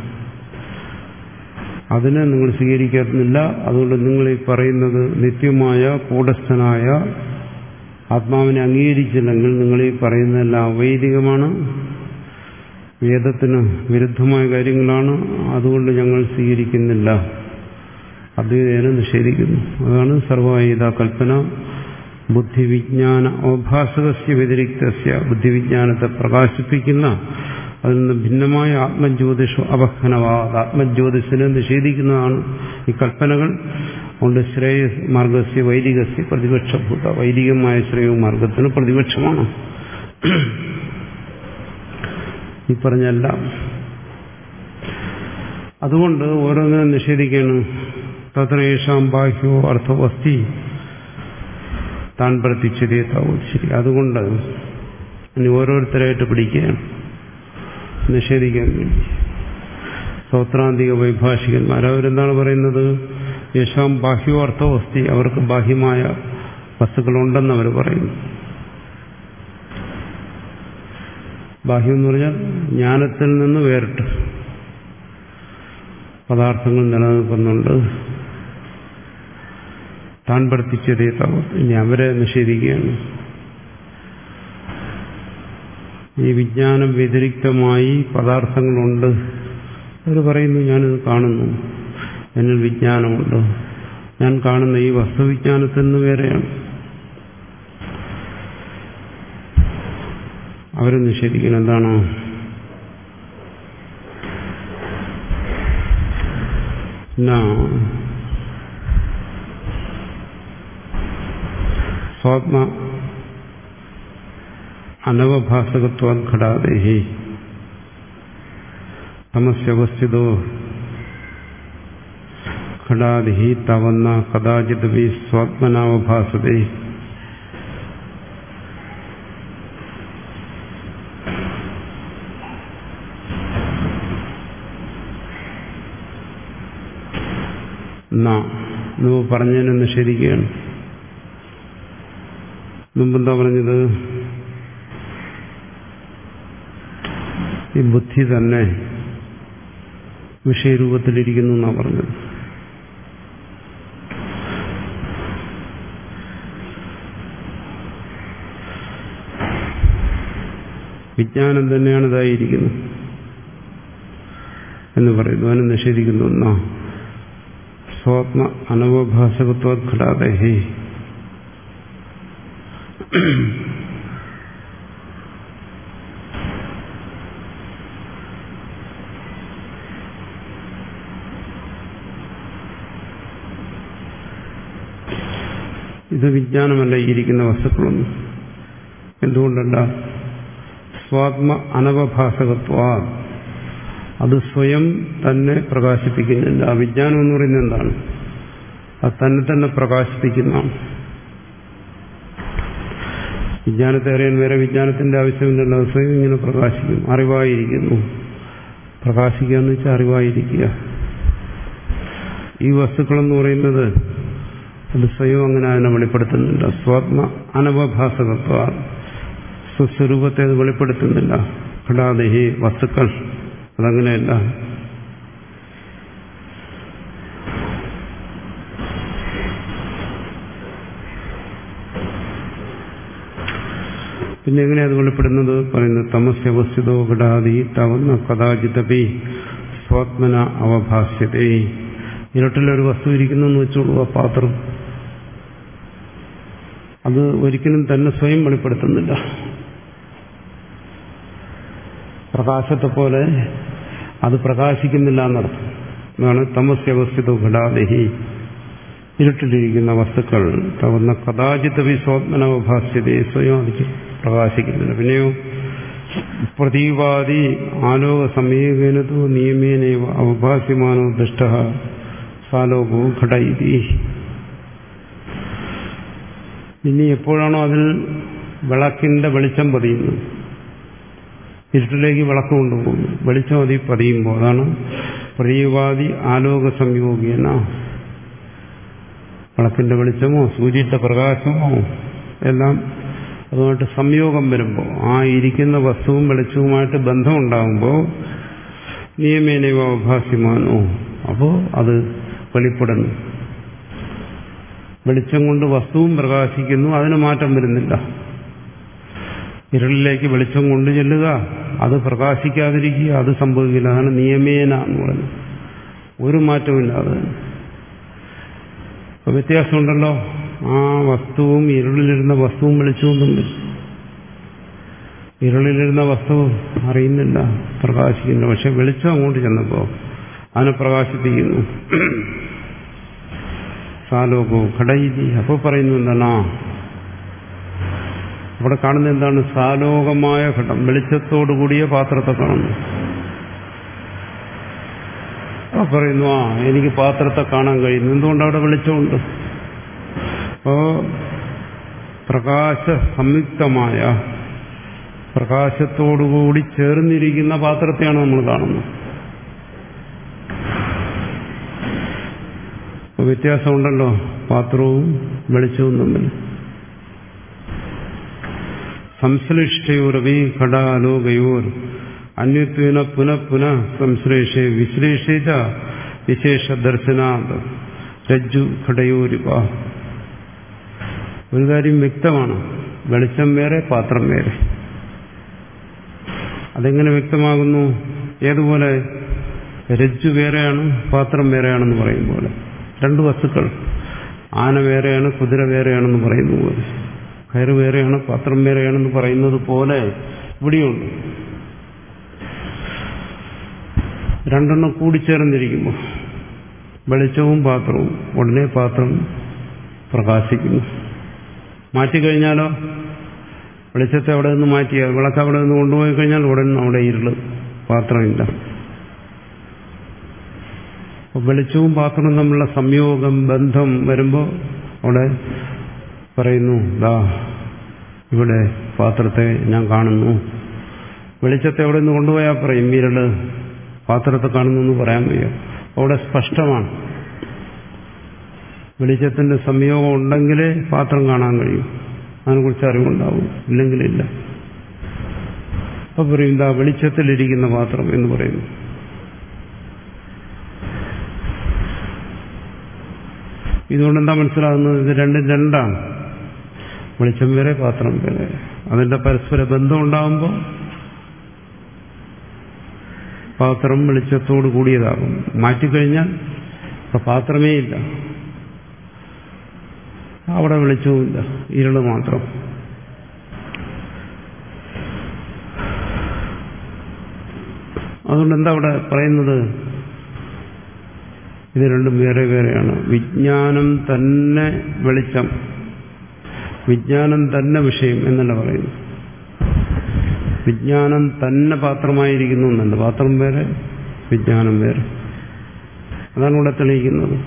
അതിനെ നിങ്ങൾ സ്വീകരിക്കുന്നില്ല. അതുകൊണ്ട് നിങ്ങൾ ഈ പറയുന്നത് നിത്യമായ കൂടസ്ഥനായ ആത്മാവിനെ അംഗീകരിച്ചില്ലെങ്കിൽ നിങ്ങൾ ഈ പറയുന്നതെല്ലാം അവൈദികമാണ്, വേദത്തിന് വിരുദ്ധമായ കാര്യങ്ങളാണ്. അതുകൊണ്ട് ഞങ്ങൾ സ്വീകരിക്കുന്നില്ല, അദ്വൈതനെ നിഷേധിക്കുന്നു. അതാണ് സർവ്വ കൽപ്പന ബുദ്ധിവിജ്ഞാന ഔഭാസകസ്യ വ്യതിരിക്തസ്യ ബുദ്ധിവിജ്ഞാനത്തെ പ്രകാശിപ്പിക്കുന്ന അതിൽ നിന്ന് ഭിന്നമായ ആത്മജ്യോതിഷു അപഹനവാ ആത്മജ്യോതിഷിനെ നിഷേധിക്കുന്നതാണ് ഈ കൽപ്പനകൾ. അതുകൊണ്ട് ശ്രേയ മാർഗസ്യ വൈദികസ്യ പ്രതിപക്ഷഭൂത വൈദികമായ ശ്രേയ മാർഗത്തിന് പ്രതിപക്ഷമാണ് ഈ പറഞ്ഞെല്ലാം. അതുകൊണ്ട് ഓരോന്നിനും നിഷേധിക്കുകയാണ്. തത്രേഷാം ബാഹ്യോ അർത്ഥവസ്തി താൻ പ്രത്യക്ഷതയെ താവൂത്. ശരി, അതുകൊണ്ട് ഇനി ഓരോരുത്തരായിട്ട് പിടിക്കുകയാണ് നിഷേധിക്കാൻ വേണ്ടി. സ്തോത്രാന്തിക വൈഭാഷികന്മാർ അവരെന്താണ് പറയുന്നത്? യേശാം ബാഹ്യോ അർത്ഥവസ്തി, അവർക്ക് ബാഹ്യമായ വസ്തുക്കളുണ്ടെന്ന് അവർ പറയുന്നു. ബാഹ്യം എന്ന് പറഞ്ഞാൽ ജ്ഞാനത്തിൽ നിന്ന് വേറിട്ട് പദാർത്ഥങ്ങൾ നിലനിൽക്കുന്നുണ്ട്. താൻ പ്രത്യക്ഷതയെ താവൂത്. ഇനി അവരെ നിഷേധിക്കുകയാണ്. ഈ വിജ്ഞാനം വ്യതിരിക്തമായി പദാർത്ഥങ്ങളുണ്ട്. അവർ പറയുന്നു ഞാനിത് കാണുന്നു, എന്നിൽ വിജ്ഞാനമുണ്ട്, ഞാൻ കാണുന്ന ഈ വസ്തുവിജ്ഞാനത്തിൽ നിന്ന് വേറെയാണ്. അവരെ നിഷേധിക്കണം. എന്താണ്? സ്വാത്മ അനവഭാസകത്വാത് ഘടാദേഹി തമസ്യവസ്ഥിതോ ഘടാദിഹി തവന്ന കഥാചിത് വി സ്വാത്മനാവഭാസതേ. എന്ന് പറഞ്ഞതിനെ നിഷേധിക്കുകയാണ്. മുമ്പെന്താ പറഞ്ഞത്? ഈ ബുദ്ധി തന്നെ വിഷയരൂപത്തിലിരിക്കുന്നു എന്നാ പറഞ്ഞത്. വിജ്ഞാനം തന്നെയാണ് ഇതായിരിക്കുന്നു എന്ന് പറയുന്നു. അതിനെ നിഷേധിക്കുന്നു. എന്നാ സ്വാത്മ അനവഭാസകത്വാത് ഘടാദേഹി. ഇത് വിജ്ഞാനമല്ല ഇരിക്കുന്ന വസ്തുക്കളൊന്നും. എന്തുകൊണ്ടല്ല? സ്വാത്മ അനവഭാസകത്വാ, അത് സ്വയം തന്നെ പ്രകാശിപ്പിക്കുന്നില്ല. ആ വിജ്ഞാനം എന്ന് പറയുന്നത് എന്താണ്? അത് തന്നെ തന്നെ പ്രകാശിപ്പിക്കുന്നതാണ്. വിജ്ഞാനത്തെ അറിയാൻ വേറെ വിജ്ഞാനത്തിന്റെ ആവശ്യമില്ലല്ലോ. അത് സ്വയം ഇങ്ങനെ പ്രകാശിക്കും. അറിവായിരിക്കുന്നു. പ്രകാശിക്കുക എന്ന് വെച്ചാൽ അറിവായിരിക്കുക. ഈ വസ്തുക്കളെന്ന് പറയുന്നത് അത് സ്വയം അങ്ങനെ അതിനെ വെളിപ്പെടുത്തുന്നില്ല. സ്വാത്മ അനവഭാസകത്വ, സ്വസ്വരൂപത്തെ അത് വെളിപ്പെടുത്തുന്നില്ല. ഘടാദേഹി, വസ്തുക്കൾ അതങ്ങനെയല്ല. പിന്നെ എങ്ങനെയത് വെളിപ്പെടുന്നത്? പറയുന്നത് തമസ്യവസ്ഥിതോ ഘടാദി തവന്ന കഥാചിതപി സ്വാത്മന അവഭാസ്യതേ. ഇരുട്ടിലൊരു വസ്തു ഇരിക്കുന്നു എന്ന് വെച്ചോളൂ, ആ പാത്രം. അത് ഒരിക്കലും തന്നെ സ്വയം വെളിപ്പെടുത്തുന്നില്ല. പ്രകാശത്തെ പോലെ അത് പ്രകാശിക്കുന്നില്ല എന്നർത്ഥം. അതാണ് തമസ്യവസ്ഥിതോ ഘടാദേഹി, ഇരുട്ടിലിരിക്കുന്ന വസ്തുക്കൾ തവന്ന കഥാചിത വിസ്വാത്മനവഭാസ്യതയെ, സ്വയം അത് പ്രകാശിക്കുന്നില്ല. പിന്നെയോ പ്രതീവാദി ആലോക സമീപേനതോ നിയമേനൈവ അവഭാസ്യമാനോ ദുഷ്ട സാലോകോ ഘടയിതി. ഇനി എപ്പോഴാണോ അതിൽ വിളക്കിന്റെ വെളിച്ചം പതിയുന്നത്, ഇരുട്ടിലേക്ക് വിളക്ക് കൊണ്ടുപോകുന്നു, വെളിച്ചം അതിൽ പതിയുമ്പോൾ അതാണ് പ്രതീവാദി ആലോക സംയോഗേന. വിളക്കിന്റെ വെളിച്ചമോ സൂര്യന്റെ പ്രകാശമോ എല്ലാം അതുമായിട്ട് സംയോഗം വരുമ്പോൾ, ആ ഇരിക്കുന്ന വസ്തുവും വെളിച്ചവുമായിട്ട് ബന്ധമുണ്ടാകുമ്പോൾ നിയമേനൈവ അവഭാസ്യമാനോ, അപ്പോൾ അത് വെളിപ്പെടുന്നു. വെളിച്ചം കൊണ്ട് വസ്തുവും പ്രകാശിക്കുന്നു, അതിന് മാറ്റം വരുന്നില്ല. ഇരുളിലേക്ക് വെളിച്ചം കൊണ്ടു ചെല്ലുക, അത് പ്രകാശിക്കാതിരിക്കുക, അത് സംഭവിക്കില്ല. അതാണ് നിയമേന എന്ന് പറയുന്നത്. ഒരു മാറ്റമില്ലാതെ. അപ്പൊ വ്യത്യാസമുണ്ടല്ലോ. ആ വസ്തുവും ഇരുളിലിരുന്ന വസ്തുവും വെളിച്ചവും തമ്മിൽ. ഇരുളിലിരുന്ന വസ്തു അറിയുന്നില്ല, പ്രകാശിക്കുന്നു. പക്ഷെ വെളിച്ചം അങ്ങോട്ട് ചെന്നപ്പോ അതിനെ പ്രകാശിപ്പിക്കുന്നു. സാലോകവും ഘടയിതി. അപ്പോൾ പറയുന്നു എന്താണ്? അവിടെ കാണുന്ന എന്താണ്? സാലോകമായ ഘടം, വെളിച്ചത്തോടുകൂടിയ പാത്രത്തെ കാണുന്നു. അപ്പൊ പറയുന്നു ആ എനിക്ക് പാത്രത്തെ കാണാൻ കഴിയുന്നു. എന്തുകൊണ്ട്? അവിടെ വെളിച്ചമുണ്ട്. അപ്പോ പ്രകാശ സംയുക്തമായ, പ്രകാശത്തോടുകൂടി ചേർന്നിരിക്കുന്ന പാത്രത്തെയാണ് നമ്മൾ കാണുന്നത്. വ്യത്യാസമുണ്ടല്ലോ പാത്രവും വെളിച്ചവും തമ്മിൽ. സംശ്ലിഷ്ടയോരവി ഘടാലോകയോർ അന്യത്വേന പുനഃ പുനഃ സംശ്ലേഷേ വിശ്ലേഷിച്ച വിശേഷ ദർശനാത് രജ്ജു ഘടയോരിവ. ഒരു കാര്യം വ്യക്തമാണ്, വെളിച്ചം വേറെ പാത്രം വേറെ. അതെങ്ങനെ വ്യക്തമാകുന്നു? ഏതുപോലെ? രജ്ജു വേറെയാണ് പാത്രം വേറെയാണെന്ന് പറയും പോലെ. രണ്ടു വസ്തുക്കൾ, ആന വേറെയാണ് കുതിര വേറെയാണെന്ന് പറയുന്ന പോലെ, കയറ് വേറെയാണ് പാത്രം വേറെയാണെന്ന് പറയുന്നത് പോലെ ഇവിടെയുണ്ട്. രണ്ടെണ്ണം കൂടിച്ചേർന്നിരിക്കുമ്പോൾ വെളിച്ചവും പാത്രവും, ഉടനെ പാത്രം പ്രകാശിക്കുന്നു. മാറ്റിക്കഴിഞ്ഞാലോ, വെളിച്ചത്തെ അവിടെ നിന്ന് മാറ്റിയാൽ, വിളക്ക് അവിടെ നിന്ന് കൊണ്ടുപോയി കഴിഞ്ഞാൽ ഉടൻ അവിടെ ഇരുള്, പാത്രമില്ല. വെളിച്ചവും പാത്രവും തമ്മിലുള്ള സംയോഗം, ബന്ധം വരുമ്പോൾ അവിടെ പറയുന്നു ദാ ഇവിടെ പാത്രത്തെ ഞാൻ കാണുന്നു. വെളിച്ചത്തെ അവിടെ നിന്ന് കൊണ്ടുപോയാൽ പറയും ഇരുള്, പാത്രത്തെ കാണുന്നു എന്ന് പറയാൻ വയ്യ. അവിടെ സ്പഷ്ടമാണ്, വെളിച്ചത്തിന്റെ സംയോഗം ഉണ്ടെങ്കിലേ പാത്രം കാണാൻ കഴിയും, അതിനെക്കുറിച്ച് അറിവുണ്ടാവും, ഇല്ലെങ്കിലില്ല. അപ്പൊ പറയും ഇതാ വെളിച്ചത്തിലിരിക്കുന്ന പാത്രം എന്ന് പറയുന്നു. ഇതുകൊണ്ട് എന്താ മനസ്സിലാകുന്നത്? ഇത് രണ്ടും രണ്ടാണ്. വെളിച്ചം വേറെ പാത്രം വേറെ. അതിന്റെ പരസ്പര ബന്ധം ഉണ്ടാകുമ്പോൾ പാത്രം വെളിച്ചത്തോട് കൂടിയതാകും. മാറ്റിക്കഴിഞ്ഞാൽ പാത്രമേ ഇല്ല, അവിടെ വെളിച്ചവുമില്ല, ഇരുള് മാത്രം. അതുകൊണ്ട് എന്താ അവിടെ പറയുന്നത്? ഇത് രണ്ടും വേറെ വേറെയാണ്. വിജ്ഞാനം തന്നെ വെളിച്ചം, വിജ്ഞാനം തന്നെ വിഷയം എന്നല്ല പറയുന്നു. വിജ്ഞാനം തന്നെ പാത്രമായിരിക്കുന്നു എന്നല്ല. പാത്രം വേറെ, വിജ്ഞാനം വേറെ. അതാണ് ഇവിടെ തെളിയിക്കുന്നത്.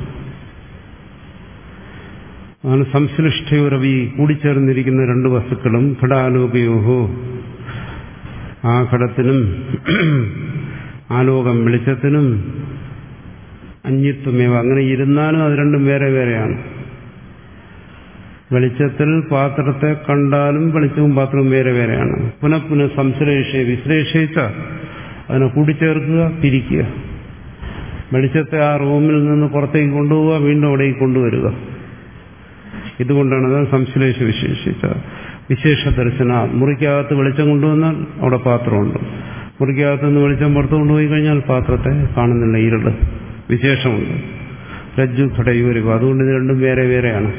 അതാണ് സംശ്ലിഷ്ടയോരവി, കൂടിച്ചേർന്നിരിക്കുന്ന രണ്ട് വസ്തുക്കളും ഘടാലോകയോഹോ, ആ ഘടത്തിനും ആലോകം വെളിച്ചത്തിനും അന്യത്വമേവ, അങ്ങനെ ഇരുന്നാലും അത് രണ്ടും വേറെ വേറെയാണ്. വെളിച്ചത്തിൽ പാത്രത്തെ കണ്ടാലും വെളിച്ചവും പാത്രവും വേറെ വേറെയാണ്. പുനഃ പുനഃ സംശ്ലേഷ വിശ്ലേഷിച്ച, അതിനെ കൂട്ടിച്ചേർക്കുക, പിരിക്കുക. വെളിച്ചത്തെ ആ റൂമിൽ നിന്ന് പുറത്തേക്ക് കൊണ്ടുപോവുക, വീണ്ടും അവിടേക്ക് കൊണ്ടുവരിക. ഇതുകൊണ്ടാണ് അത് സംശ്ലേഷ വിശേഷിച്ച വിശേഷ ദർശന. മുറിക്കകത്ത് വെളിച്ചം കൊണ്ടുവന്നാൽ അവിടെ പാത്രമുണ്ട്, മുറിക്കകത്ത് നിന്ന് വെളിച്ചം പുറത്തു കൊണ്ടുപോയി കഴിഞ്ഞാൽ പാത്രത്തെ കാണുന്നില്ല, ഇരുള്, വിശേഷമുണ്ട്. രജ്ജു ഘടയൂരിക. അതുകൊണ്ട് ഇത് രണ്ടും വേറെ വേറെയാണ്.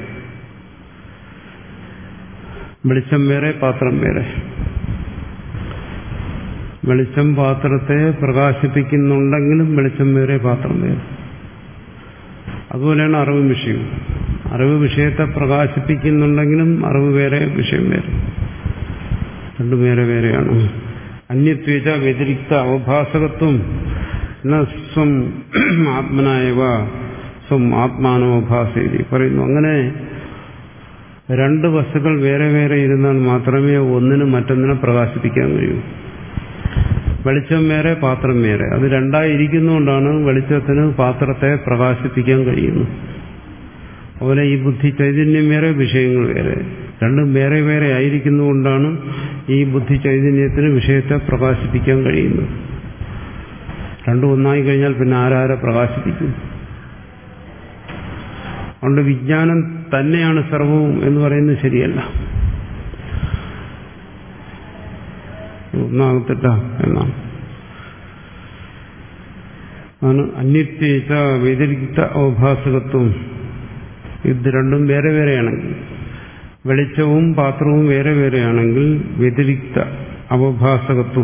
വെളിച്ചം വേറെ, പാത്രം വേറെ. വെളിച്ചം പാത്രത്തെ പ്രകാശിപ്പിക്കുന്നുണ്ടെങ്കിലും വെളിച്ചം വേറെ, പാത്രം വേറെ. അതുപോലെയാണ് അറിവ് വിഷയം. അറിവ് വിഷയത്തെ പ്രകാശിപ്പിക്കുന്നുണ്ടെങ്കിലും അറിവ് വേറെ, വിഷയം വേറെ. രണ്ടും വേറെ വേറെയാണ്. അന്യത്വേച വ്യതിരിക്ത അവഭാസകത്വം സ്വം ആത്മനായവ സ്വം ആത്മാനോഭാസേതി പറയുന്നു. അങ്ങനെ രണ്ട് വസ്തുക്കൾ വേറെ വേറെ ഇരുന്നാൽ മാത്രമേ ഒന്നിന് മറ്റൊന്നിനെ പ്രകാശിപ്പിക്കാൻ കഴിയൂ. വെളിച്ചം വേറെ, പാത്രം വേറെ. അത് രണ്ടായിരിക്കുന്നതുകൊണ്ടാണ് വെളിച്ചത്തിന് പാത്രത്തെ പ്രകാശിപ്പിക്കാൻ കഴിയുന്നത്. അതുപോലെ ഈ ബുദ്ധി ചൈതന്യം വേറെ, വിഷയങ്ങൾ വേറെ. രണ്ടും വേറെ വേറെ ആയിരിക്കുന്നതുകൊണ്ടാണ് ഈ ബുദ്ധി ചൈതന്യത്തിന് വിഷയത്തെ പ്രകാശിപ്പിക്കാൻ കഴിയുന്നത്. രണ്ടും ഒന്നായി കഴിഞ്ഞാൽ പിന്നെ ആരാരെ പ്രകാശിപ്പിക്കും? അതുകൊണ്ട് വിജ്ഞാനം തന്നെയാണ് സർവവും എന്ന് പറയുന്നത് ശരിയല്ല. ഒന്നാകത്തില്ല എന്നാണ്. അതാണ് അന്യത്വേച്ച വ്യതിരിക്ത അവഭാസകത്വം ഇത് രണ്ടും വേറെ വേറെയാണെങ്കിൽ, വെളിച്ചവും പാത്രവും വേറെ വേറെയാണെങ്കിൽ വ്യതിരിക്ത അവഭാസകത്വം,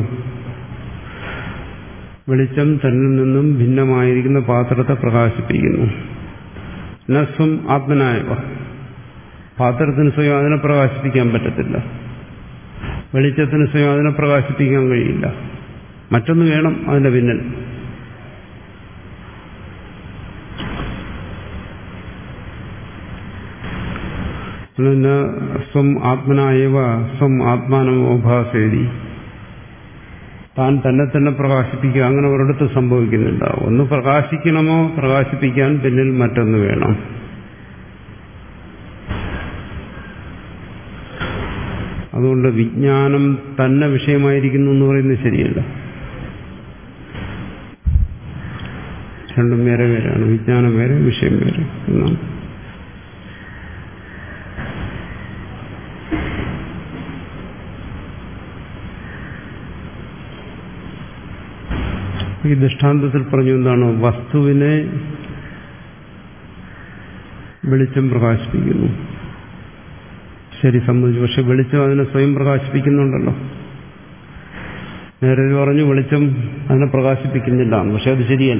വെളിച്ചം തന്നിൽ നിന്നും ഭിന്നമായിരിക്കുന്ന പാത്രത്തെ പ്രകാശിപ്പിക്കുന്നു. നസ്വം ആത്മനായവ, പാത്രത്തിന് സ്വയം അതിനെ പ്രകാശിപ്പിക്കാൻ പറ്റത്തില്ല, വെളിച്ചത്തിന് സ്വയം അതിനെ പ്രകാശിപ്പിക്കാൻ കഴിയില്ല, മറ്റൊന്ന് വേണം അതിന്റെ പിന്നിൽ. സ്വം ആത്മനായവ സ്വം ആത്മാനമോഭാസേതി, താൻ തന്നെ തന്നെ പ്രകാശിപ്പിക്കുക, അങ്ങനെ ഒരിടത്ത് സംഭവിക്കുന്നില്ല. ഒന്ന് പ്രകാശിക്കണമോ പ്രകാശിപ്പിക്കാൻ പിന്നിൽ മറ്റൊന്ന് വേണം. അതുകൊണ്ട് വിജ്ഞാനം തന്നെ വിഷയമായിരിക്കുന്നു എന്ന് പറയുന്നത് ശരിയല്ല. രണ്ടും വേറെ വേറെയാണ്. വിജ്ഞാനം വേറെ, വിഷയം വേറെ എന്നാണ്. ഈ ദൃഷ്ടാന്തത്തിൽ പറഞ്ഞു എന്താണ്? വസ്തുവിനെ വെളിച്ചം പ്രകാശിപ്പിക്കുന്നു, ശരി സംബന്ധിച്ചു. പക്ഷെ വെളിച്ചം അതിനെ സ്വയം പ്രകാശിപ്പിക്കുന്നുണ്ടല്ലോ. നേരെ പറഞ്ഞു വെളിച്ചം അതിനെ പ്രകാശിപ്പിക്കുന്നില്ല, പക്ഷെ അത് ശരിയല്ല.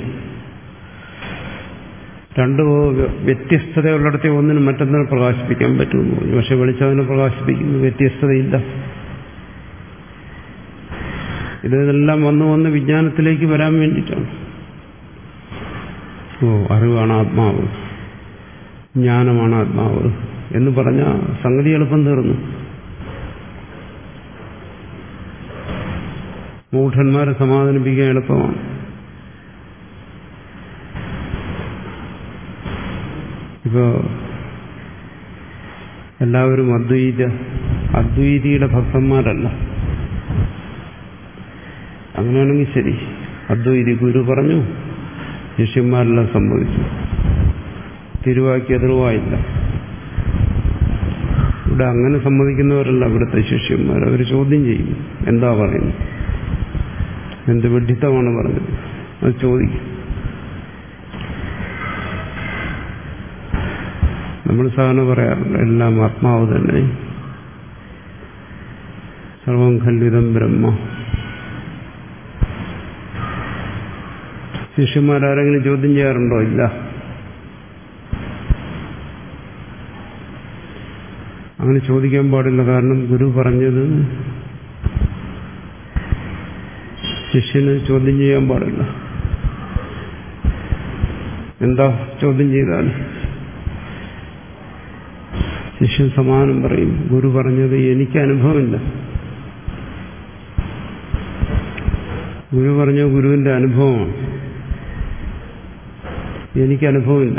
രണ്ടു വ്യത്യസ്തതയുള്ളിടത്തെ ഒന്നിനും മറ്റൊന്നിനെ പ്രകാശിപ്പിക്കാൻ പറ്റുമെന്ന് പറഞ്ഞു. പക്ഷെ വെളിച്ചം അതിനെ പ്രകാശിപ്പിക്കുന്നു, വ്യത്യസ്തതയില്ല. ഇതെല്ലാം വന്ന് വന്ന് വിജ്ഞാനത്തിലേക്ക് വരാൻ വേണ്ടിയിട്ടാണ്. ഓ, അറിവാണ് ആത്മാവ്, ജ്ഞാനമാണ് ആത്മാവ് എന്ന് പറഞ്ഞ സംഗതി എളുപ്പം തീർന്നു. മൂഢന്മാരെ സമാധാനിപ്പിക്കാൻ എളുപ്പമാണ്. ഇപ്പോ എല്ലാവരും അദ്വൈത അദ്വൈതിയുടെ ഭക്തന്മാരല്ല. അങ്ങനെയാണെങ്കിൽ ശരി, അദ്വൈതി ഗുരു പറഞ്ഞു, ശിഷ്യന്മാരെല്ലാം സംഭവിച്ചു, തിരുവാക്കി എതിർവായില്ല. ഇവിടെ അങ്ങനെ സമ്മതിക്കുന്നവരല്ല ഇവിടുത്തെ ശിഷ്യന്മാർ. അവർ ചോദ്യം ചെയ്യും, എന്താ പറയുന്നത്, എന്ത് വിഡ്ഢിത്തമാണ് പറഞ്ഞത്, അത് ചോദിക്കും. നമ്മൾ സാധാരണ പറയാറുണ്ട്, എല്ലാം ആത്മാവ് തന്നെ, സർവം ഖണ്ഡിതം ബ്രഹ്മ. ശിഷ്യന്മാരാരെങ്കിലും ചോദ്യം ചെയ്യാറുണ്ടോ? ഇല്ല. അങ്ങനെ ചോദിക്കാൻ പാടില്ല. കാരണം ഗുരു പറഞ്ഞത് ശിഷ്യന് ചോദ്യം ചെയ്യാൻ പാടില്ല. എന്താ ചോദ്യം ചെയ്താൽ ശിഷ്യൻ സമാനം പറയും. ഗുരു പറഞ്ഞത് എനിക്ക് അനുഭവമില്ല. ഗുരു പറഞ്ഞ ഗുരുവിന്റെ അനുഭവമാണ്, എനിക്ക് അനുഭവമില്ല.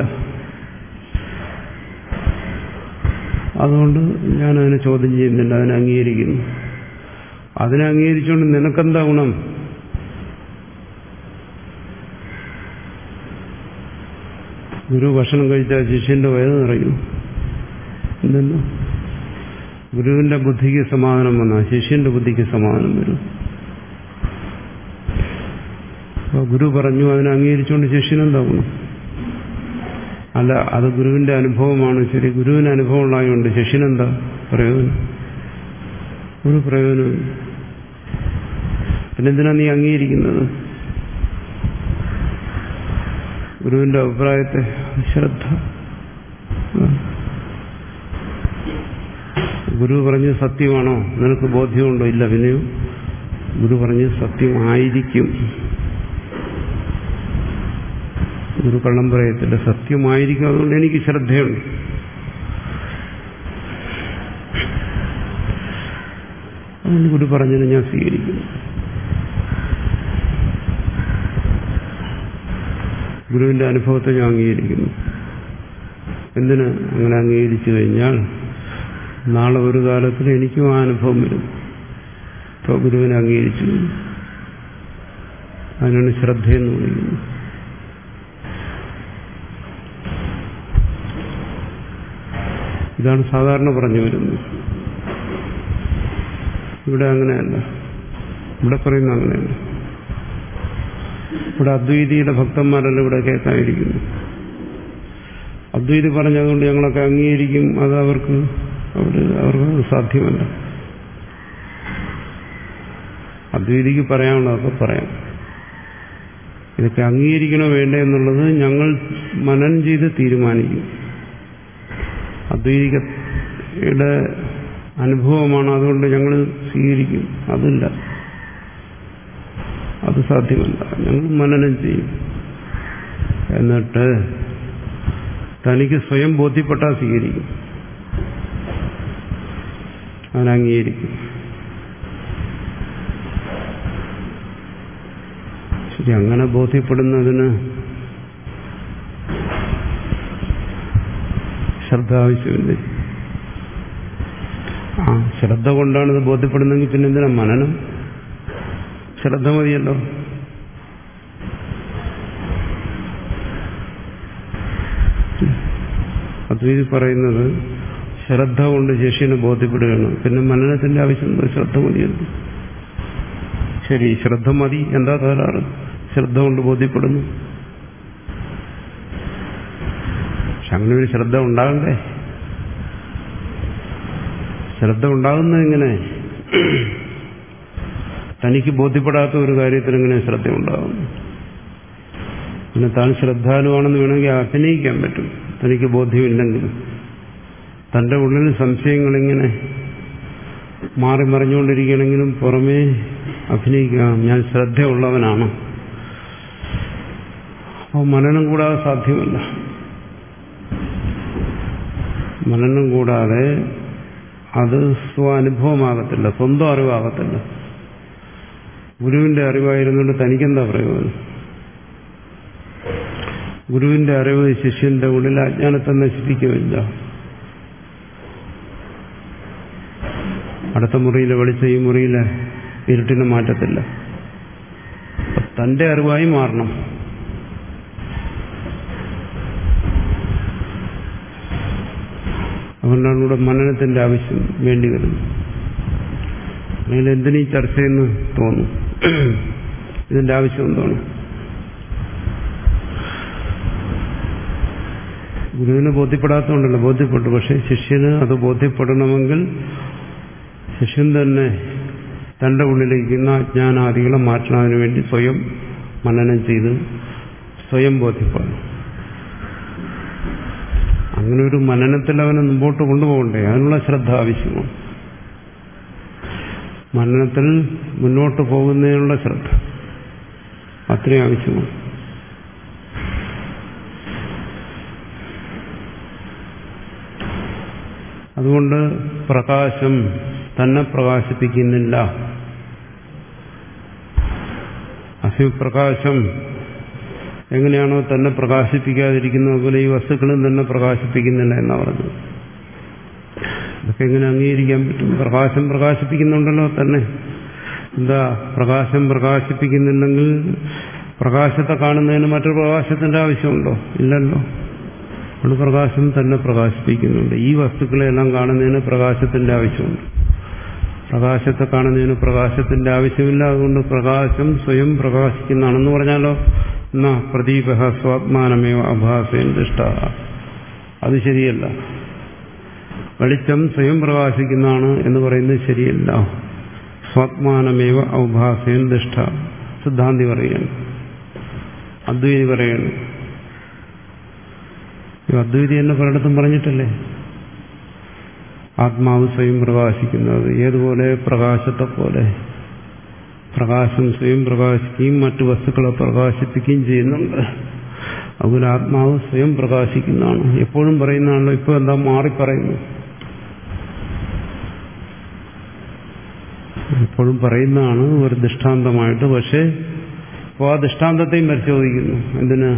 അതുകൊണ്ട് ഞാനതിനെ ചോദ്യം ചെയ്യുന്നില്ല, അതിനെ അംഗീകരിക്കുന്നു. അതിനെ അംഗീകരിച്ചുകൊണ്ട് നിനക്കെന്താ ഗുണം? ഗുരു ഭക്ഷണം കഴിച്ചാൽ ശിഷ്യന്റെ വയറ് നിറയും. എന്തെന്ന്? ഗുരുവിന്റെ ബുദ്ധിക്ക് സമാധാനം വന്നാൽ ശിഷ്യന്റെ ബുദ്ധിക്ക് സമാധാനം വരും. അപ്പൊ ഗുരു പറഞ്ഞു, അതിനെ അംഗീകരിച്ചുകൊണ്ട് ശിഷ്യനെന്താ ഗുണം? അല്ല, അത് ഗുരുവിന്റെ അനുഭവമാണ്. ശരി, ഗുരുവിന് അനുഭവം ഉണ്ടായതുകൊണ്ട് ശിഷ്യനെന്താ പ്രയോജനം? ഒരു പ്രയോജനവും. പിന്നെന്തിനാ നീ അംഗീകരിക്കുന്നത്? ഗുരുവിന്റെ അഭിപ്രായത്തെ ശ്രദ്ധ. ഗുരു പറഞ്ഞ് സത്യമാണോ? നിനക്ക് ബോധ്യമുണ്ടോ? ഇല്ല. പിന്നെയോ ഗുരു പറഞ്ഞ് സത്യമായിരിക്കും. ഗുരു കള്ളം പറയത്തില്ല, സത്യമായിരിക്കും. അതുകൊണ്ട് എനിക്ക് ശ്രദ്ധയുണ്ട്. അതുകൊണ്ട് ഗുരു പറഞ്ഞത് ഞാൻ സ്വീകരിക്കുന്നു. ഗുരുവിന്റെ അനുഭവത്തെ ഞാൻ അംഗീകരിക്കുന്നു. എന്തിന് അങ്ങനെ അംഗീകരിച്ചു കഴിഞ്ഞാൽ നാളെ ഒരു കാലത്തിൽ എനിക്കും ആ അനുഭവം വരും. ഇപ്പോൾ ഗുരുവിനെ അംഗീകരിച്ചു, അതിനാണ് ശ്രദ്ധയെന്ന് വിളിക്കുന്നത്. ഇതാണ് സാധാരണ പറഞ്ഞു വരുന്നത്. ഇവിടെ അങ്ങനെയല്ല. ഇവിടെ പറയുന്ന അങ്ങനെയല്ല. ഇവിടെ അദ്വൈതിയുടെ ഭക്തന്മാരല്ല ഇവിടെ കേൾക്കാനിരിക്കുന്നു. അദ്വൈതി പറഞ്ഞതുകൊണ്ട് ഞങ്ങളൊക്കെ അംഗീകരിക്കും, അത് അവർക്ക് അവർ അവർക്ക് സാധ്യമല്ല. അദ്വൈതിക്ക് പറയാനുള്ളതൊക്കെ പറയാം. ഇതൊക്കെ അംഗീകരിക്കണോ വേണ്ടേ എന്നുള്ളത് ഞങ്ങൾ മനനം ചെയ്ത് തീരുമാനിക്കും. അദ്വൈതികയുടെ അനുഭവമാണ്, അതുകൊണ്ട് ഞങ്ങൾ സ്വീകരിക്കും. അതില്ല, അത് സാധ്യമല്ല. ഞങ്ങൾ മനനം ചെയ്യും. എന്നിട്ട് തനിക്ക് സ്വയം ബോധ്യപ്പെട്ടാൽ സ്വീകരിക്കും, അവൻ അംഗീകരിക്കും. ശരി, അങ്ങനെ ബോധ്യപ്പെടുന്നതിന് ശ്രദ്ധ ആവശ്യമില്ല. ആ ശ്രദ്ധ കൊണ്ടാണ് ഇത് ബോധ്യപ്പെടുന്നെങ്കിൽ പിന്നെ എന്തിനാ മനനം? ശ്രദ്ധ മതിയല്ലോ. അദ്വൈതി പറയുന്നത് ശ്രദ്ധ കൊണ്ട് ശിഷ്യനെ ബോധ്യപ്പെടുകയാണ്, പിന്നെ മനനത്തിന്റെ ആവശ്യമുണ്ടോ? ശ്രദ്ധ മതിയല്ലോ. ശരി, ശ്രദ്ധ മതി, എന്താ തകരാറ്? ശ്രദ്ധ കൊണ്ട് ബോധ്യപ്പെടുന്നു. പക്ഷെ അങ്ങനെ ഒരു ശ്രദ്ധ ഉണ്ടാകണ്ടേ? ശ്രദ്ധ ഉണ്ടാകുന്നത് എങ്ങനെ? തനിക്ക് ബോധ്യപ്പെടാത്ത ഒരു കാര്യത്തിൽ എങ്ങനെ ശ്രദ്ധ ഉണ്ടാകും? പിന്നെ താൻ ശ്രദ്ധാലുവാണെന്ന് വേണമെങ്കിൽ അഭിനയിക്കാൻ പറ്റും, തനിക്ക് ബോധ്യമില്ലെങ്കിലും. തന്റെ ഉള്ളിൽ സംശയങ്ങളിങ്ങനെ മാറി മറിഞ്ഞുകൊണ്ടിരിക്കണമെങ്കിലും പുറമേ അഭിനയിക്കാം, ഞാൻ ശ്രദ്ധയുള്ളവനാണ്. അപ്പോൾ മനനം കൂടാതെ സാധ്യമല്ല. മനനം കൂടാതെ അത് സ്വാനുഭവമാകത്തില്ല, സ്വന്തം അറിവാകത്തില്ല. ഗുരുവിന്റെ അറിവായിരുന്നുകൊണ്ട് തനിക്കെന്താ പ്രയോജനം? ഗുരുവിന്റെ അറിവ് ശിഷ്യന്റെ ഉള്ളിൽ അജ്ഞാനത്തെ നശിപ്പിക്കുമില്ല. അടുത്ത മുറിയിലെ വെളിച്ചം ഈ മുറിയിലെ ഇരുട്ടിനെ മാറ്റത്തില്ല. തന്റെ അറിവായി മാറണം. അതുകൊണ്ടാണ് ഇവിടെ മനനത്തിന്റെ ആവശ്യം വേണ്ടി വരുന്നത്. അല്ലെങ്കിൽ എന്തിനീ ചർച്ചയെന്ന് തോന്നും. ഇതിന്റെ ആവശ്യം എന്താണ്? ഗുരുവിനെ ബോധ്യപ്പെടാത്തതുകൊണ്ടല്ല, ബോധ്യപ്പെട്ടു. പക്ഷെ ശിഷ്യന് അത് ബോധ്യപ്പെടണമെങ്കിൽ ശിഷ്യൻ തന്നെ തന്റെ ഉള്ളിലിരിക്കുന്ന അജ്ഞാനാദികളെ മാറ്റണതിന് വേണ്ടി സ്വയം മനനം ചെയ്ത് സ്വയം ബോധ്യപ്പെടണം. അങ്ങനെ ഒരു മനനത്തിൽ അവനെ മുമ്പോട്ട് കൊണ്ടുപോകണ്ടേ? അതിനുള്ള ശ്രദ്ധ ആവശ്യമാണ്. മനനത്തിൽ മുന്നോട്ട് പോകുന്നതിനുള്ള ശ്രദ്ധ അത്രയും ആവശ്യമാണ്. അതുകൊണ്ട് പ്രകാശം തന്നെ പ്രകാശിപ്പിക്കുന്നില്ല. അസിപ്രകാശം എങ്ങനെയാണോ തന്നെ പ്രകാശിപ്പിക്കാതിരിക്കുന്നത് പോലെ ഈ വസ്തുക്കളും തന്നെ പ്രകാശിപ്പിക്കുന്നില്ല എന്നാ പറഞ്ഞത്. ഇതൊക്കെ എങ്ങനെ അംഗീകരിക്കാൻ പറ്റും? പ്രകാശം പ്രകാശിപ്പിക്കുന്നുണ്ടല്ലോ തന്നെ. എന്താ പ്രകാശം പ്രകാശിപ്പിക്കുന്നില്ലെങ്കിൽ പ്രകാശത്തെ കാണുന്നതിന് മറ്റൊരു പ്രകാശത്തിന്റെ ആവശ്യമുണ്ടോ? ഇല്ലല്ലോ. അത് പ്രകാശം തന്നെ പ്രകാശിപ്പിക്കുന്നുണ്ട്. ഈ വസ്തുക്കളെല്ലാം കാണുന്നതിന് പ്രകാശത്തിന്റെ ആവശ്യമുണ്ട്. പ്രകാശത്തെ കാണുന്നതിന് പ്രകാശത്തിന്റെ ആവശ്യമില്ല. അതുകൊണ്ട് പ്രകാശം സ്വയം പ്രകാശിക്കുന്നതാണെന്ന് പറഞ്ഞാലോ, എന്നാ പ്രദീപ സ്വാത്മാനമേവ അഭാസേൻ ദൃഷ്ട, അത് ശരിയല്ല. വെളിച്ചം സ്വയം പ്രകാശിക്കുന്നതാണ് എന്ന് പറയുന്നത് ശരിയല്ല. സ്വാത്മാനമേവ ഔഭാസേൻ ദൃഷ്ട സിദ്ധാന്തി പറയുകയാണ്, അദ്വൈതി പറയുകയാണ്. അദ്വൈതി എന്നെ പലയിടത്തും പറഞ്ഞിട്ടല്ലേ ആത്മാവ് സ്വയം പ്രകാശിക്കുന്നത്. ഏതുപോലെ? പ്രകാശത്തെ പോലെ. പ്രകാശം സ്വയം പ്രകാശിക്കുകയും മറ്റു വസ്തുക്കളെ പ്രകാശിപ്പിക്കുകയും ചെയ്യുന്നുണ്ട്. അതുപോലെ ആത്മാവ് സ്വയം പ്രകാശിക്കുന്നതാണ്. എപ്പോഴും പറയുന്നതാണല്ലോ. ഇപ്പൊ എന്താ മാറി പറയുന്നു? എപ്പോഴും പറയുന്നതാണ് ഒരു ദൃഷ്ടാന്തമായിട്ട്. പക്ഷെ ഇപ്പോൾ ആ ദൃഷ്ടാന്തത്തെയും പരിശോധിക്കുന്നു. എന്തിന്?